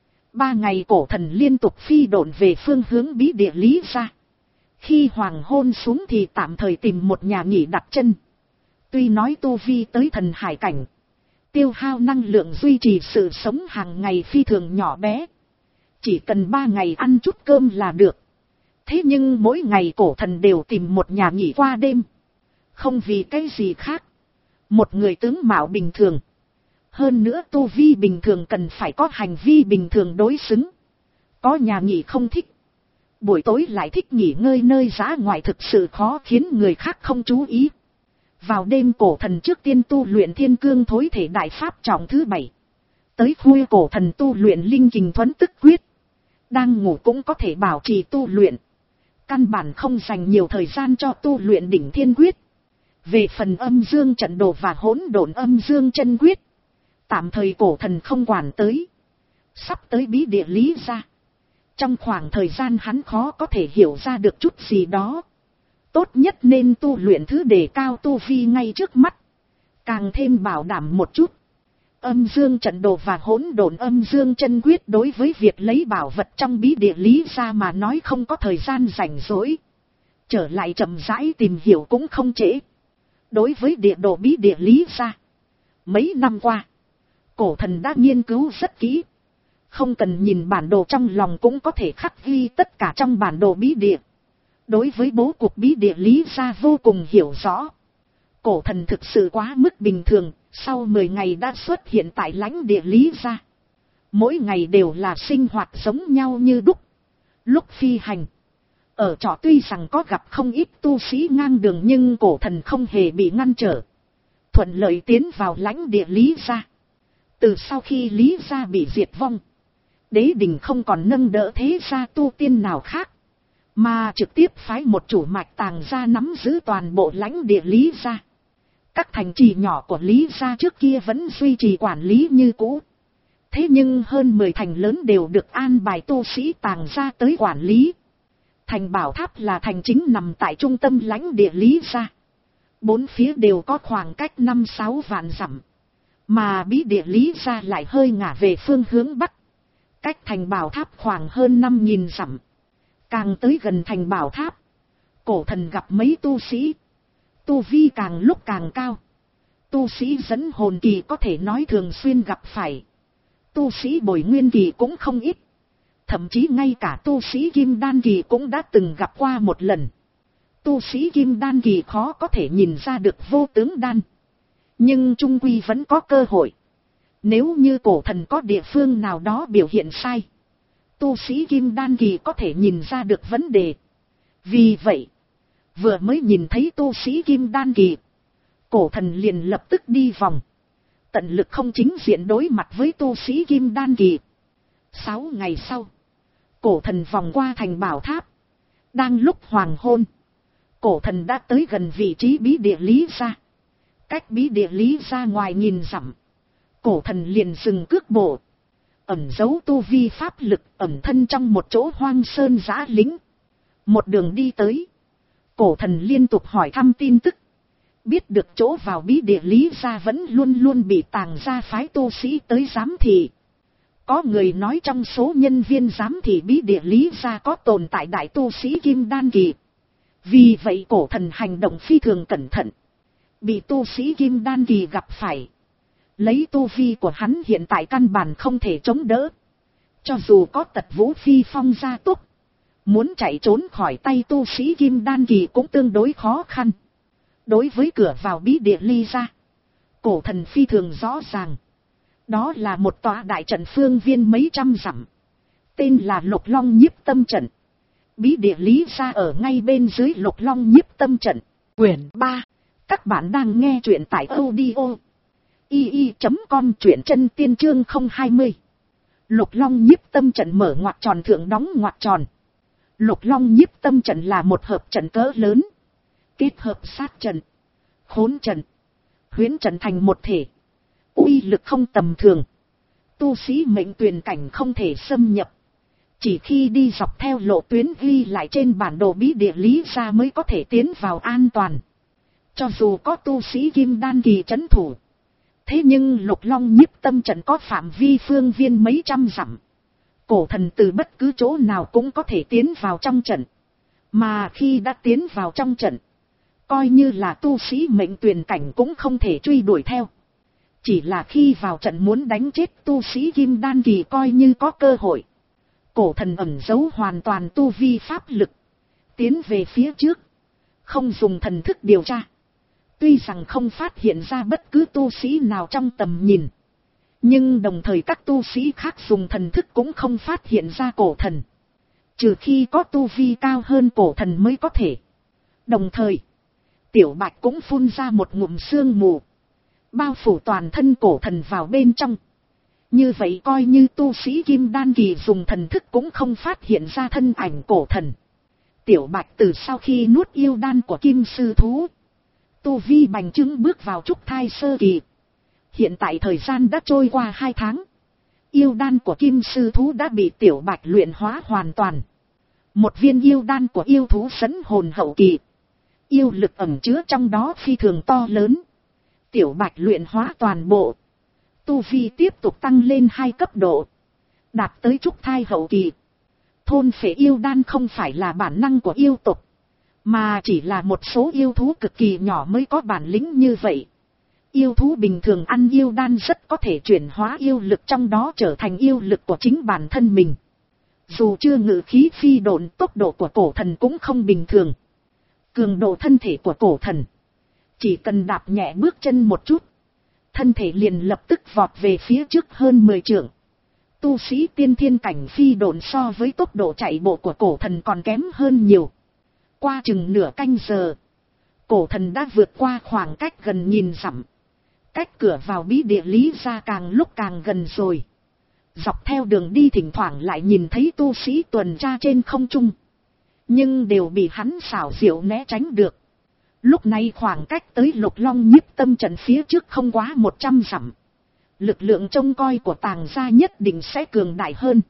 Ba ngày cổ thần liên tục phi độn về phương hướng bí địa Lý gia. Khi hoàng hôn xuống thì tạm thời tìm một nhà nghỉ đặt chân. Tuy nói tu vi tới thần hải cảnh, tiêu hao năng lượng duy trì sự sống hàng ngày phi thường nhỏ bé, chỉ cần ba ngày ăn chút cơm là được. Thế nhưng mỗi ngày cổ thần đều tìm một nhà nghỉ qua đêm. Không vì cái gì khác. Một người tướng mạo bình thường, hơn nữa tu vi bình thường cần phải có hành vi bình thường đối xứng. Có nhà nghỉ không thích, buổi tối lại thích nghỉ ngơi nơi dã ngoại thực sự khó khiến người khác không chú ý. Vào đêm cổ thần trước tiên tu luyện thiên cương thối thể đại pháp trọng thứ bảy. Tới khuya cổ thần tu luyện linh kình thuấn tức quyết. Đang ngủ cũng có thể bảo trì tu luyện. Căn bản không dành nhiều thời gian cho tu luyện đỉnh thiên quyết. Về phần âm dương trận đồ và hỗn độn âm dương chân quyết, tạm thời cổ thần không quản tới. Sắp tới bí địa Lý gia, trong khoảng thời gian hắn khó có thể hiểu ra được chút gì đó. Tốt nhất nên tu luyện thứ đề cao tu vi ngay trước mắt, càng thêm bảo đảm một chút. Âm dương trận đồ và hỗn độn âm dương chân quyết đối với việc lấy bảo vật trong bí địa Lý gia mà nói không có thời gian rảnh rỗi. Trở lại chậm rãi tìm hiểu cũng không trễ. Đối với địa đồ bí địa Lý gia, mấy năm qua, cổ thần đã nghiên cứu rất kỹ. Không cần nhìn bản đồ trong lòng cũng có thể khắc ghi tất cả trong bản đồ bí địa. Đối với bố cục bí địa Lý gia vô cùng hiểu rõ. Cổ thần thực sự quá mức bình thường, sau mười ngày đã xuất hiện tại lãnh địa Lý gia. Mỗi ngày đều là sinh hoạt giống nhau như đúc. Lúc phi hành, ở trọ tuy rằng có gặp không ít tu sĩ ngang đường nhưng cổ thần không hề bị ngăn trở. Thuận lợi tiến vào lãnh địa Lý gia. Từ sau khi Lý gia bị diệt vong, đế đình không còn nâng đỡ thế gia tu tiên nào khác, mà trực tiếp phái một chủ mạch tàng gia nắm giữ toàn bộ lãnh địa Lý gia. Các thành trì nhỏ của Lý gia trước kia vẫn duy trì quản lý như cũ. Thế nhưng hơn mười thành lớn đều được an bài tu sĩ tàng gia tới quản lý. Thành Bảo Tháp là thành chính nằm tại trung tâm lãnh địa Lý gia. Bốn phía đều có khoảng cách năm sáu vạn dặm. Mà bí địa Lý gia lại hơi ngả về phương hướng bắc. Cách Thành Bảo Tháp khoảng hơn năm nghìn dặm. Càng tới gần Thành Bảo Tháp, Cổ Thần gặp mấy tu sĩ. Tu vi càng lúc càng cao. Tu sĩ dẫn hồn kỳ có thể nói thường xuyên gặp phải. Tu sĩ bồi nguyên kỳ cũng không ít. Thậm chí ngay cả tu sĩ kim đan kỳ cũng đã từng gặp qua một lần. Tu sĩ kim đan kỳ khó có thể nhìn ra được vô tướng đan. Nhưng trung quy vẫn có cơ hội. Nếu như Cổ Thần có địa phương nào đó biểu hiện sai, tu sĩ kim đan kỳ có thể nhìn ra được vấn đề. Vì vậy, vừa mới nhìn thấy tu sĩ kim đan kỳ, Cổ Thần liền lập tức đi vòng. Tận lực không chính diện đối mặt với tu sĩ kim đan kỳ. Sáu ngày sau, Cổ Thần vòng qua Thành Bảo Tháp. Đang lúc hoàng hôn, Cổ Thần đã tới gần vị trí bí địa Lý gia. Cách bí địa Lý gia ngoài nghìn dặm, Cổ Thần liền dừng cước bộ. Ẩn giấu tu vi pháp lực, ẩn thân trong một chỗ hoang sơn giã lính. Một đường đi tới, Cổ Thần liên tục hỏi thăm tin tức. Biết được chỗ vào bí địa Lý gia vẫn luôn luôn bị tàng gia phái tu sĩ tới giám thị. Có người nói trong số nhân viên giám thị bí địa Lý gia có tồn tại đại tu sĩ kim đan kỳ. Vì vậy Cổ Thần hành động phi thường cẩn thận. Bị tu sĩ kim đan kỳ gặp phải. Lấy tu vi của hắn hiện tại căn bản không thể chống đỡ. Cho dù có tật vũ phi phong gia túc, muốn chạy trốn khỏi tay tu sĩ kim đan kỳ cũng tương đối khó khăn. Đối với cửa vào bí địa Lý gia, Cổ Thần phi thường rõ ràng. Đó là một tòa đại trận phương viên mấy trăm dặm. Tên là Lục Long Nhiếp Tâm Trận. Bí địa Lý gia ở ngay bên dưới Lục Long Nhiếp Tâm Trận. Quyển ba. Các bạn đang nghe truyện tại audio i i chấm com, truyện chân tiên chương không hai mươi. Lục Long Nhiếp Tâm Trận mở ngoặc tròn thượng đóng ngoặc tròn. Lục Long Nhiếp Tâm Trận là một hợp trận cỡ lớn. Kết hợp sát trận, khốn trận, huyễn trận thành một thể. Uy lực không tầm thường. Tu sĩ mệnh tuyền cảnh không thể xâm nhập. Chỉ khi đi dọc theo lộ tuyến ghi lại trên bản đồ bí địa Lý gia mới có thể tiến vào an toàn. Cho dù có tu sĩ kim đan kỳ trấn thủ, thế nhưng Lục Long Nhiếp Tâm Trận có phạm vi phương viên mấy trăm dặm. Cổ Thần từ bất cứ chỗ nào cũng có thể tiến vào trong trận. Mà khi đã tiến vào trong trận, coi như là tu sĩ mệnh tuyền cảnh cũng không thể truy đuổi theo. Chỉ là khi vào trận muốn đánh chết tu sĩ kim đan kỳ coi như có cơ hội. Cổ Thần ẩn giấu hoàn toàn tu vi pháp lực, tiến về phía trước, không dùng thần thức điều tra. Tuy rằng không phát hiện ra bất cứ tu sĩ nào trong tầm nhìn, nhưng đồng thời các tu sĩ khác dùng thần thức cũng không phát hiện ra Cổ Thần. Trừ khi có tu vi cao hơn Cổ Thần mới có thể. Đồng thời, Tiểu Bạch cũng phun ra một ngụm sương mù, bao phủ toàn thân Cổ Thần vào bên trong. Như vậy coi như tu sĩ kim đan kỳ dùng thần thức cũng không phát hiện ra thân ảnh Cổ Thần. Tiểu Bạch từ sau khi nuốt yêu đan của kim sư thú, tu vi bành trướng bước vào trúc thai sơ kỳ. Hiện tại thời gian đã trôi qua hai tháng. Yêu đan của kim sư thú đã bị Tiểu Bạch luyện hóa hoàn toàn. Một viên yêu đan của yêu thú dẫn hồn hậu kỳ. Yêu lực ẩn chứa trong đó phi thường to lớn. Tiểu Bạch luyện hóa toàn bộ. Tu vi tiếp tục tăng lên hai cấp độ. Đạt tới trúc thai hậu kỳ. Thôn phệ yêu đan không phải là bản năng của yêu tộc, mà chỉ là một số yêu thú cực kỳ nhỏ mới có bản lĩnh như vậy. Yêu thú bình thường ăn yêu đan rất có thể chuyển hóa yêu lực trong đó trở thành yêu lực của chính bản thân mình. Dù chưa ngự khí phi độn, tốc độ của Cổ Thần cũng không bình thường. Cường độ thân thể của Cổ Thần, chỉ cần đạp nhẹ bước chân một chút, thân thể liền lập tức vọt về phía trước hơn mười trượng. Tu sĩ tiên thiên cảnh phi độn so với tốc độ chạy bộ của Cổ Thần còn kém hơn nhiều. Qua chừng nửa canh giờ, Cổ Thần đã vượt qua khoảng cách gần nghìn dặm. Cách cửa vào bí địa Lý gia càng lúc càng gần rồi. Dọc theo đường đi thỉnh thoảng lại nhìn thấy tu sĩ tuần tra trên không trung, nhưng đều bị hắn xảo diệu né tránh được. Lúc này khoảng cách tới Lục Long nhiếp tâm trận phía trước không quá một trăm dặm. Lực lượng trông coi của Tàng gia nhất định sẽ cường đại hơn.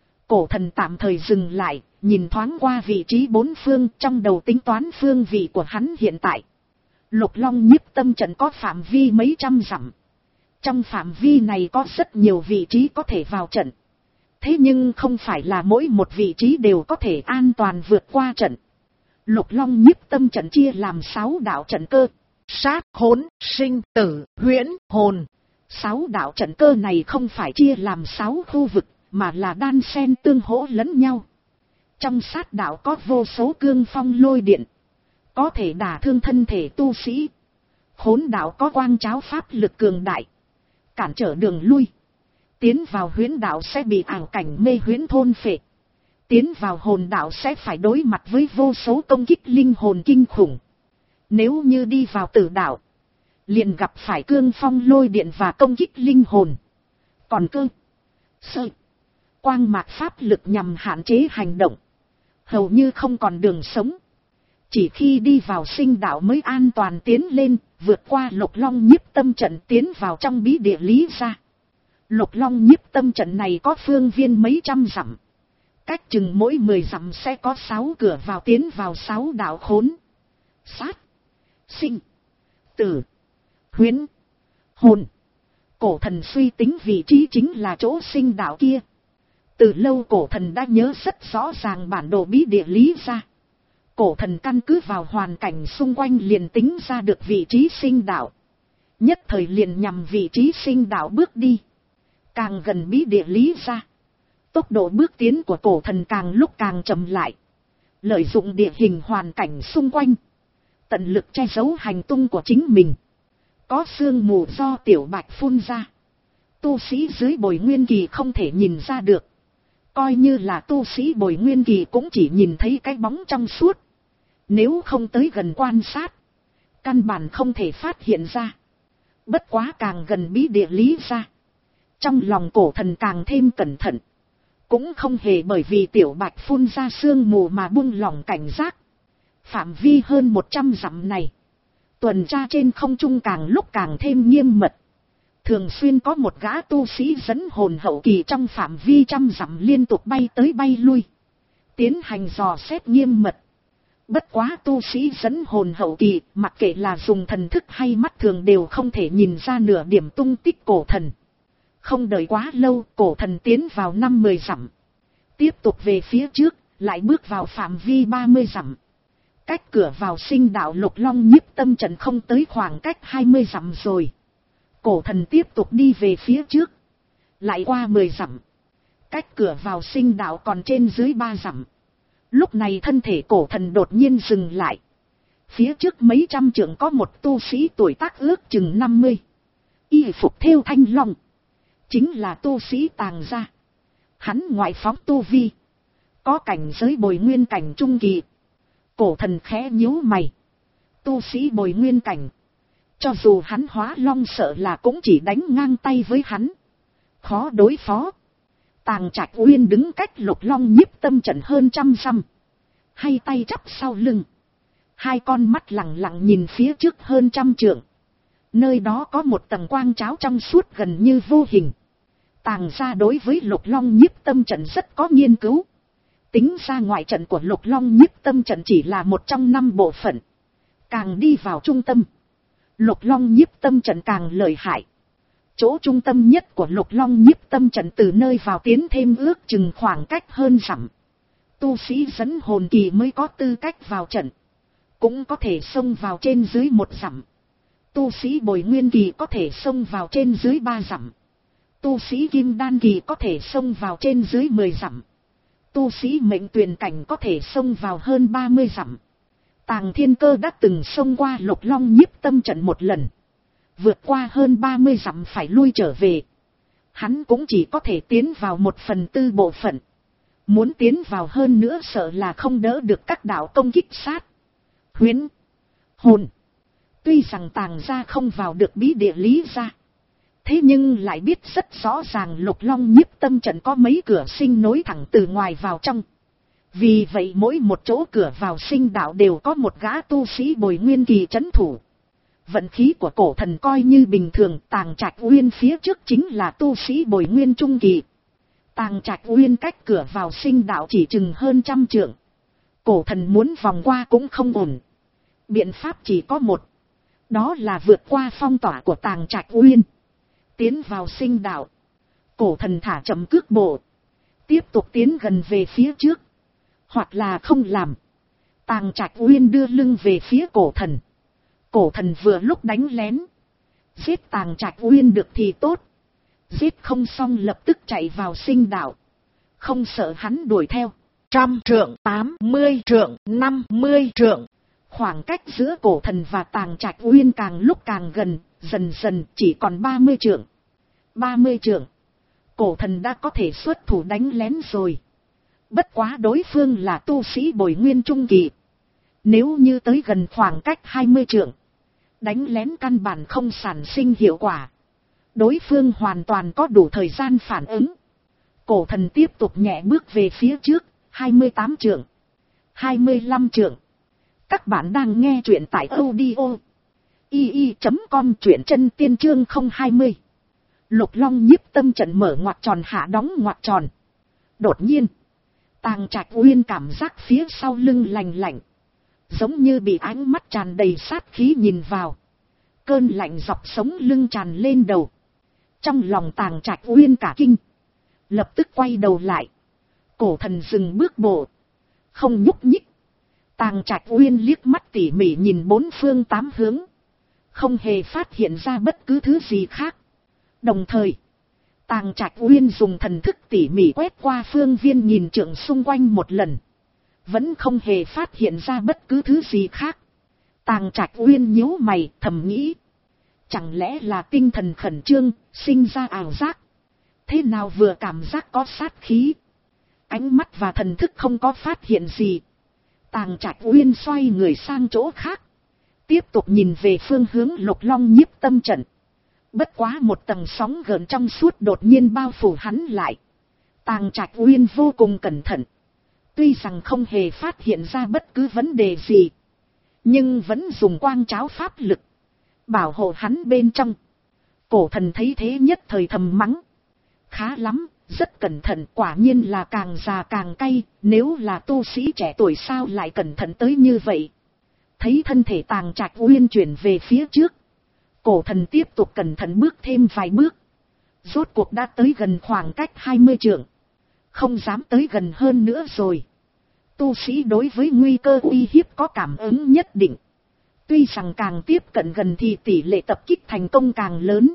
Cổ thần tạm thời dừng lại, nhìn thoáng qua vị trí bốn phương, trong đầu tính toán phương vị của hắn hiện tại. Lục Long nhiếp tâm trận có phạm vi mấy trăm dặm. Trong phạm vi này có rất nhiều vị trí có thể vào trận. Thế nhưng không phải là mỗi một vị trí đều có thể an toàn vượt qua trận. Lục Long nhiếp tâm trận chia làm sáu đạo trận cơ. Sát, hỗn, sinh, tử, huyễn, hồn. Sáu đạo trận cơ này không phải chia làm sáu khu vực, mà là đan xen tương hỗ lẫn nhau. Trong sát đạo có vô số cương phong lôi điện, có thể đả thương thân thể tu sĩ. Khốn đạo có quang cháo pháp lực cường đại, cản trở đường lui. Tiến vào huyễn đạo sẽ bị ảo cảnh mê huyễn thôn phệ. Tiến vào hồn đạo sẽ phải đối mặt với vô số công kích linh hồn kinh khủng. Nếu như đi vào tử đạo, liền gặp phải cương phong lôi điện và công kích linh hồn. Còn cơ, sơ, quang mạc pháp lực nhằm hạn chế hành động, hầu như không còn đường sống. Chỉ khi đi vào sinh đạo mới an toàn tiến lên, vượt qua Lục Long nhiếp tâm trận tiến vào trong bí địa lý ra. Lục Long nhiếp tâm trận này có phương viên mấy trăm dặm. Cách chừng mỗi mười dặm sẽ có sáu cửa vào tiến vào sáu đạo khốn, sát, sinh, tử, huyễn, hồn. Cổ thần suy tính vị trí chính là chỗ sinh đạo kia. Từ lâu cổ thần đã nhớ rất rõ ràng bản đồ bí địa lý ra. Cổ thần căn cứ vào hoàn cảnh xung quanh liền tính ra được vị trí sinh đạo. Nhất thời liền nhằm vị trí sinh đạo bước đi. Càng gần bí địa lý ra, tốc độ bước tiến của cổ thần càng lúc càng chậm lại. Lợi dụng địa hình hoàn cảnh xung quanh, tận lực che giấu hành tung của chính mình. Có sương mù do tiểu bạch phun ra, tu sĩ dưới bồi nguyên kỳ không thể nhìn ra được. Coi như là tu sĩ bồi nguyên kỳ cũng chỉ nhìn thấy cái bóng trong suốt. Nếu không tới gần quan sát, căn bản không thể phát hiện ra. Bất quá càng gần bí địa lý ra, trong lòng cổ thần càng thêm cẩn thận. Cũng không hề bởi vì tiểu bạch phun ra sương mù mà buông lỏng cảnh giác. Phạm vi hơn một trăm dặm này, tuần tra trên không trung càng lúc càng thêm nghiêm mật. Thường xuyên có một gã tu sĩ dẫn hồn hậu kỳ trong phạm vi trăm dặm liên tục bay tới bay lui, tiến hành dò xét nghiêm mật. Bất quá tu sĩ dẫn hồn hậu kỳ, mặc kệ là dùng thần thức hay mắt thường đều không thể nhìn ra nửa điểm tung tích cổ thần. Không đợi quá lâu, cổ thần tiến vào năm mươi dặm. Tiếp tục về phía trước, lại bước vào phạm vi ba mươi dặm. Cách cửa vào sinh đạo Lục Long nhiếp tâm trận không tới khoảng cách hai mươi dặm rồi. Cổ thần tiếp tục đi về phía trước, lại qua mười dặm. Cách cửa vào sinh đạo còn trên dưới ba dặm. Lúc này thân thể cổ thần đột nhiên dừng lại. Phía trước mấy trăm trượng có một tu sĩ tuổi tác ước chừng năm mươi. Y phục thêu thanh long. Chính là tu sĩ Tàng gia. Hắn ngoại phóng tu vi, có cảnh giới bồi nguyên cảnh trung kỳ. Cổ thần khẽ nhíu mày. Tu sĩ bồi nguyên cảnh, cho dù hắn hóa long sợ là cũng chỉ đánh ngang tay với hắn, khó đối phó. Tàng Trạch Uyên đứng cách Lục Long nhiếp tâm trận hơn trăm dặm, hay tay chắp sau lưng, hai con mắt lặng lặng nhìn phía trước hơn trăm trượng. Nơi đó có một tầng quang cháo trong suốt gần như vô hình. Tàng gia đối với Lục Long nhiếp tâm trận rất có nghiên cứu. Tính ra ngoại trận của Lục Long nhiếp tâm trận chỉ là một trong năm bộ phận. Càng đi vào trung tâm, Lục Long nhiếp tâm trận càng lợi hại. Chỗ trung tâm nhất của Lục Long nhiếp tâm trận từ nơi vào tiến thêm ước chừng khoảng cách hơn dặm. Tu sĩ dẫn hồn kỳ mới có tư cách vào trận, cũng có thể xông vào trên dưới một dặm. Tu sĩ bồi nguyên kỳ có thể xông vào trên dưới ba dặm. Tu sĩ kim đan kỳ có thể xông vào trên dưới mười dặm. Tu sĩ mệnh tuyền cảnh có thể xông vào hơn ba mươi dặm. Tàng Thiên Cơ đã từng xông qua Lục Long nhiếp tâm trận một lần, vượt qua hơn ba mươi dặm phải lui trở về. Hắn cũng chỉ có thể tiến vào một phần tư bộ phận. Muốn tiến vào hơn nữa sợ là không đỡ được các đạo công kích sát, huyễn, hồn. Tuy rằng Tàng gia không vào được bí địa lý ra, thế nhưng lại biết rất rõ ràng Lục Long nhiếp tâm trận có mấy cửa sinh nối thẳng từ ngoài vào trong. Vì vậy mỗi một chỗ cửa vào sinh đạo đều có một gã tu sĩ bồi nguyên kỳ trấn thủ. Vận khí của cổ thần coi như bình thường, Tàng Trạch Uyên phía trước chính là tu sĩ bồi nguyên trung kỳ. Tàng Trạch Uyên cách cửa vào sinh đạo chỉ chừng hơn trăm trượng. Cổ thần muốn vòng qua cũng không ổn. Biện pháp chỉ có một. Đó là vượt qua phong tỏa của Tàng Trạch Uyên, tiến vào sinh đạo. Cổ thần thả chậm cước bộ, tiếp tục tiến gần về phía trước. Hoặc là không làm. Tàng Trạch Uyên đưa lưng về phía cổ thần. Cổ thần vừa lúc đánh lén. Giết Tàng Trạch Uyên được thì tốt. Giết không xong lập tức chạy vào sinh đạo. Không sợ hắn đuổi theo. Trăm trượng, tám mươi trượng, năm mươi trượng. Khoảng cách giữa cổ thần và Tàng Trạch Uyên càng lúc càng gần, dần dần chỉ còn ba mươi trượng. ba mươi trượng. Cổ thần đã có thể xuất thủ đánh lén rồi. Bất quá đối phương là tu sĩ bồi nguyên trung kỳ. Nếu như tới gần khoảng cách hai mươi trượng, đánh lén căn bản không sản sinh hiệu quả. Đối phương hoàn toàn có đủ thời gian phản ứng. Cổ thần tiếp tục nhẹ bước về phía trước, hai mươi tám trượng, hai mươi lăm trượng. Các bạn đang nghe truyện tại audio i i chấm com, truyện chân tiên chương không hai mươi. Lục Long nhiếp tâm trận mở ngoặc tròn hạ đóng ngoặc tròn. Đột nhiên, Tàng Trạch Uyên cảm giác phía sau lưng lạnh lạnh, giống như bị ánh mắt tràn đầy sát khí nhìn vào. Cơn lạnh dọc sống lưng tràn lên đầu. Trong lòng Tàng Trạch Uyên cả kinh, lập tức quay đầu lại. Cổ thần dừng bước bộ, không nhúc nhích. Tàng Trạch Uyên liếc mắt tỉ mỉ nhìn bốn phương tám hướng, không hề phát hiện ra bất cứ thứ gì khác. Đồng thời, Tàng Trạch Uyên dùng thần thức tỉ mỉ quét qua phương viên nghìn trượng xung quanh một lần, vẫn không hề phát hiện ra bất cứ thứ gì khác. Tàng Trạch Uyên nhíu mày thầm nghĩ, chẳng lẽ là tinh thần khẩn trương, sinh ra ảo giác? Thế nào vừa cảm giác có sát khí, ánh mắt và thần thức không có phát hiện gì. Tàng Trạch Uyên xoay người sang chỗ khác, tiếp tục nhìn về phương hướng Lục Long nhiếp tâm trận. Bất quá một tầng sóng gợn trong suốt đột nhiên bao phủ hắn lại. Tàng Trạch Uyên vô cùng cẩn thận. Tuy rằng không hề phát hiện ra bất cứ vấn đề gì, nhưng vẫn dùng quang tráo pháp lực bảo hộ hắn bên trong. Cổ thần thấy thế nhất thời thầm mắng. Khá lắm, rất cẩn thận, quả nhiên là càng già càng cay, nếu là tu sĩ trẻ tuổi sao lại cẩn thận tới như vậy. Thấy thân thể Tàng Trạch Uyên chuyển về phía trước, cổ thần tiếp tục cẩn thận bước thêm vài bước. Rốt cuộc đã tới gần khoảng cách hai mươi trượng. Không dám tới gần hơn nữa rồi. Tu sĩ đối với nguy cơ uy hiếp có cảm ứng nhất định. Tuy rằng càng tiếp cận gần thì tỷ lệ tập kích thành công càng lớn,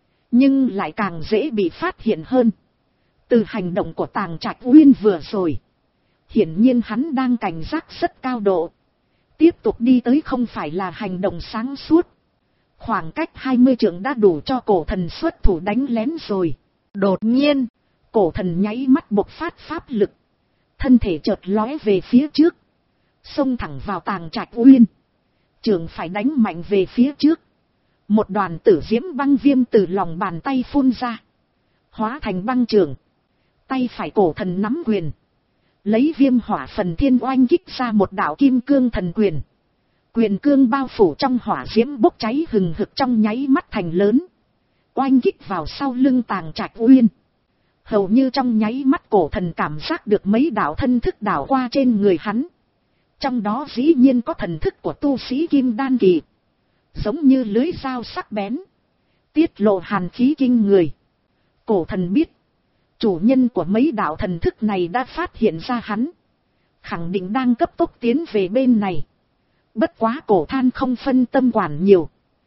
nhưng lại càng dễ bị phát hiện hơn. Từ hành động của Tàng Trạch Uyên vừa rồi, hiển nhiên hắn đang cảnh giác rất cao độ. Tiếp tục đi tới không phải là hành động sáng suốt. Khoảng cách hai mươi trượng đã đủ cho cổ thần xuất thủ đánh lén rồi. Đột nhiên, cổ thần nháy mắt bộc phát pháp lực, thân thể chợt lóe về phía trước, xông thẳng vào Tàng Trạch Uyên. Trường phải đánh mạnh về phía trước. Một đoàn tử diễm băng viêm từ lòng bàn tay phun ra, hóa thành băng trường. Tay phải cổ thần nắm quyền, lấy viêm hỏa phần thiên oanh kích ra một đạo kim cương thần quyền. Quyền cương bao phủ trong hỏa diễm bốc cháy hừng hực trong nháy mắt thành lớn, oanh kích vào sau lưng Tàng Trạch Uyên. Hầu như trong nháy mắt cổ thần cảm giác được mấy đạo thân thức đảo qua trên người hắn. Trong đó dĩ nhiên có thần thức của tu sĩ kim đan kỳ, giống như lưới dao sắc bén, tiết lộ hàn khí kinh người. Cổ thần biết, chủ nhân của mấy đạo thần thức này đã phát hiện ra hắn, khẳng định đang cấp tốc tiến về bên này. Bất quá cổ than không phân tâm quản nhiều,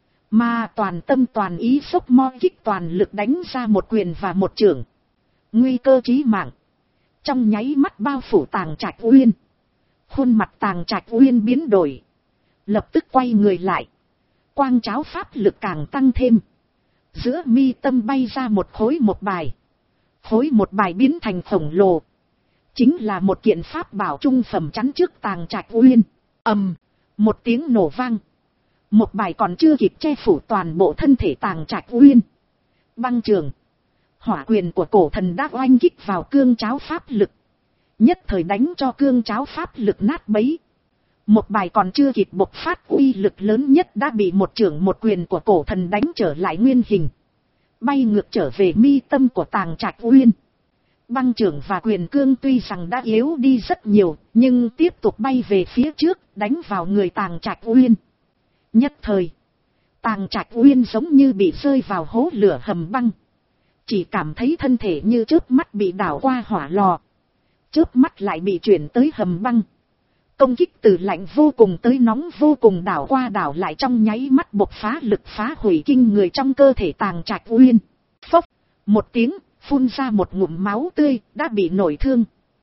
mà toàn tâm toàn ý xốc mo kích toàn lực đánh ra một quyền và một chưởng. Nguy cơ chí mạng trong nháy mắt bao phủ Tàng Trạch Uyên. Khuôn mặt Tàng Trạch Uyên biến đổi, lập tức quay người lại. Quang tráo pháp lực càng tăng thêm, giữa mi tâm bay ra một khối một bài. Khối một bài biến thành khổng lồ, chính là một kiện pháp bảo trung phẩm chắn trước Tàng Trạch Uyên. Ầm, một tiếng nổ vang, một bài còn chưa kịp che phủ toàn bộ thân thể Tàng Trạch Uyên. Băng trường, hỏa quyền của cổ thần đã oanh kích vào cương tráo pháp lực, nhất thời đánh cho cương cháo pháp lực nát bấy. Một bài còn chưa kịp bộc phát uy lực lớn nhất đã bị một chưởng một quyền của cổ thần đánh trở lại nguyên hình, bay ngược trở về mi tâm của Tàng Trạch Uyên. Băng chưởng và quyền cương tuy rằng đã yếu đi rất nhiều, nhưng tiếp tục bay về phía trước, đánh vào người Tàng Trạch Uyên. Nhất thời, Tàng Trạch Uyên giống như bị rơi vào hố lửa hầm băng, chỉ cảm thấy thân thể như chớp mắt bị đảo qua hỏa lò, chớp mắt lại bị chuyển tới hầm băng. Công kích từ lạnh vô cùng tới nóng vô cùng đảo qua đảo lại trong nháy mắt bộc phá lực phá hủy kinh người trong cơ thể Tàng Trạch Uyên. Phốc, một tiếng, phun ra một ngụm máu tươi, đã bị nổi thương.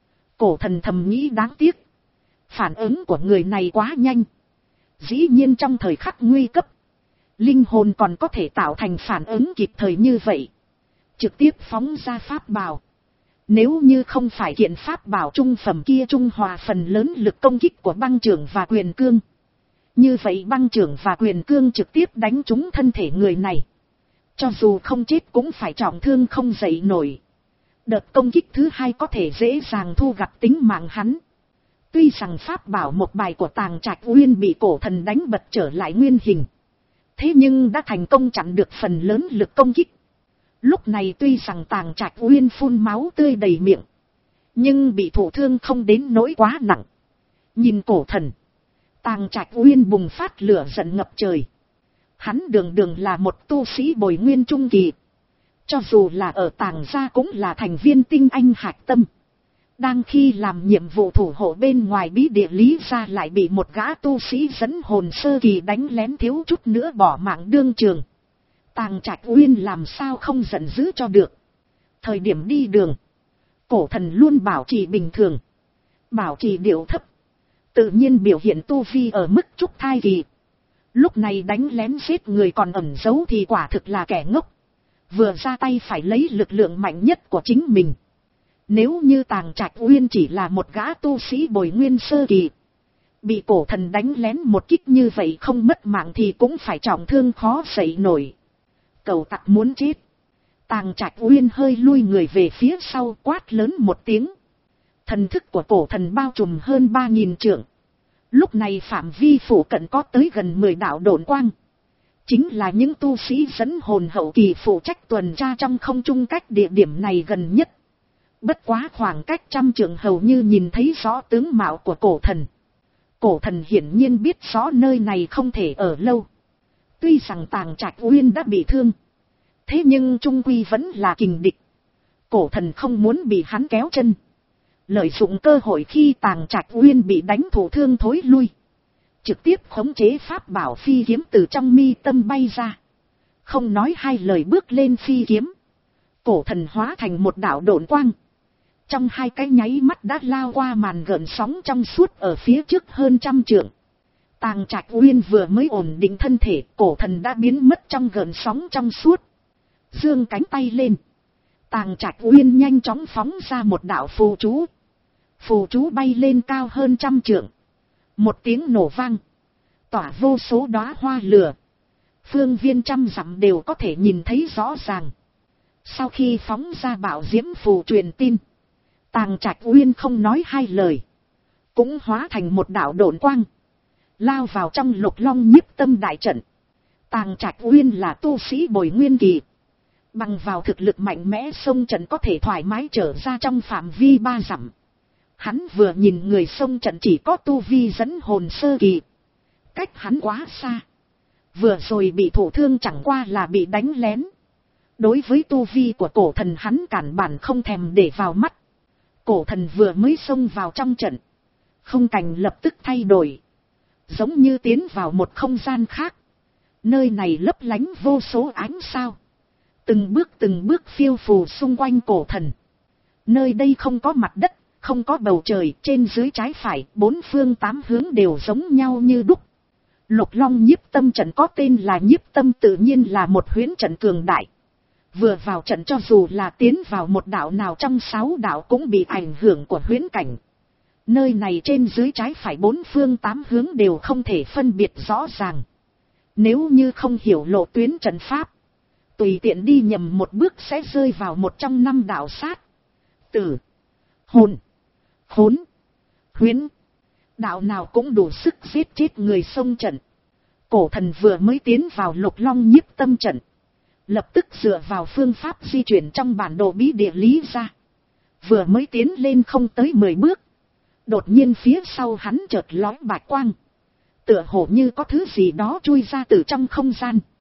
Cổ thần thầm nghĩ đáng tiếc. Phản ứng của người này quá nhanh. Dĩ nhiên trong thời khắc nguy cấp, linh hồn còn có thể tạo thành phản ứng kịp thời như vậy. Trực tiếp phóng ra pháp bảo. Nếu như không phải kiện pháp bảo trung phẩm kia trung hòa phần lớn lực công kích của băng chưởng và quyền cương, như vậy băng chưởng và quyền cương trực tiếp đánh trúng thân thể người này, cho dù không chết cũng phải trọng thương không dậy nổi. Đợt công kích thứ hai có thể dễ dàng thu gặt tính mạng hắn. Tuy rằng pháp bảo một bài của Tàng Trạch Uyên bị cổ thần đánh bật trở lại nguyên hình, thế nhưng đã thành công chặn được phần lớn lực công kích. Lúc này tuy rằng Tàng Trạch Uyên phun máu tươi đầy miệng, nhưng bị thụ thương không đến nỗi quá nặng. Nhìn cổ thần, Tàng Trạch Uyên bùng phát lửa giận ngập trời. Hắn đường đường là một tu sĩ bồi nguyên trung kỳ, cho dù là ở Tàng gia cũng là thành viên tinh anh hạch tâm. Đang khi làm nhiệm vụ thủ hộ bên ngoài bí địa Lý gia lại bị một gã tu sĩ dẫn hồn sơ kỳ đánh lén thiếu chút nữa bỏ mạng đương trường. Tàng Trạch Uyên làm sao không giận dữ cho được. Thời điểm đi đường, cổ thần luôn bảo trì bình thường, bảo trì điệu thấp, tự nhiên biểu hiện tu vi ở mức trúc thai kỳ. Lúc này đánh lén giết người còn ẩn giấu thì quả thực là kẻ ngốc. Vừa ra tay phải lấy lực lượng mạnh nhất của chính mình. Nếu như Tàng Trạch Uyên chỉ là một gã tu sĩ bồi nguyên sơ kỳ, bị cổ thần đánh lén một kích như vậy không mất mạng thì cũng phải trọng thương khó dậy nổi. Cẩu tặc muốn chết. Tàng Trạch Uyên hơi lui người về phía sau, quát lớn một tiếng. Thần thức của cổ thần bao trùm hơn ba nghìn trượng. Lúc này phạm vi phủ cận có tới gần mười đạo độn quang. Chính là những tu sĩ dẫn hồn hậu kỳ phụ trách tuần tra trong không trung cách địa điểm này gần nhất. Bất quá khoảng cách trăm trượng hầu như nhìn thấy rõ tướng mạo của cổ thần. Cổ thần hiển nhiên biết rõ nơi này không thể ở lâu. Tuy rằng Tàng Trạch Uyên đã bị thương, thế nhưng trung quy vẫn là kình địch. Cổ thần không muốn bị hắn kéo chân. Lợi dụng cơ hội khi Tàng Trạch Uyên bị đánh thụ thương thối lui, trực tiếp khống chế pháp bảo phi kiếm từ trong mi tâm bay ra. Không nói hai lời bước lên phi kiếm. Cổ thần hóa thành một đạo độn quang. Trong hai cái nháy mắt đã lao qua màn gợn sóng trong suốt ở phía trước hơn trăm trượng. Tàng Trạch Uyên vừa mới ổn định thân thể, cổ thần đã biến mất trong gợn sóng trong suốt. Giương cánh tay lên, Tàng Trạch Uyên nhanh chóng phóng ra một đạo phù chú. Phù chú bay lên cao hơn trăm trượng. Một tiếng nổ vang, tỏa vô số đóa hoa lửa. Phương viên trăm dặm đều có thể nhìn thấy rõ ràng. Sau khi phóng ra bạo diễm phù truyền tin, Tàng Trạch Uyên không nói hai lời, cũng hóa thành một đạo độn quang, lao vào trong Lục Long Nhiếp Tâm đại trận. Tàng Trạch Uyên là tu sĩ bồi nguyên kỳ, bằng vào thực lực mạnh mẽ xông trận có thể thoải mái trở ra trong phạm vi ba dặm. Hắn vừa nhìn người xông trận chỉ có tu vi dẫn hồn sơ kỳ, cách hắn quá xa. Vừa rồi bị thụ thương chẳng qua là bị đánh lén. Đối với tu vi của cổ thần hắn cản bản không thèm để vào mắt. Cổ thần vừa mới xông vào trong trận, không cảnh lập tức thay đổi, giống như tiến vào một không gian khác. Nơi này lấp lánh vô số ánh sao, từng bước từng bước phiêu phù xung quanh cổ thần. Nơi đây không có mặt đất, không có bầu trời, trên dưới trái phải, bốn phương tám hướng đều giống nhau như đúc. Lục Long Nhiếp Tâm trận có tên là Nhiếp Tâm, tự nhiên là một huyễn trận cường đại. Vừa vào trận cho dù là tiến vào một đạo nào trong sáu đạo cũng bị ảnh hưởng của huyễn cảnh. Nơi này trên dưới trái phải bốn phương tám hướng đều không thể phân biệt rõ ràng. Nếu như không hiểu lộ tuyến trận pháp, tùy tiện đi nhầm một bước sẽ rơi vào một trong năm đạo sát, tử, hồn, hỗn, huyễn, đạo nào cũng đủ sức giết chết người xông trận. Cổ thần vừa mới tiến vào Lục Long nhiếp tâm trận, lập tức dựa vào phương pháp di chuyển trong bản đồ bí địa lý ra. Vừa mới tiến lên không tới mười bước, đột nhiên phía sau hắn chợt lóe bạch quang, tựa hồ như có thứ gì đó chui ra từ trong không gian.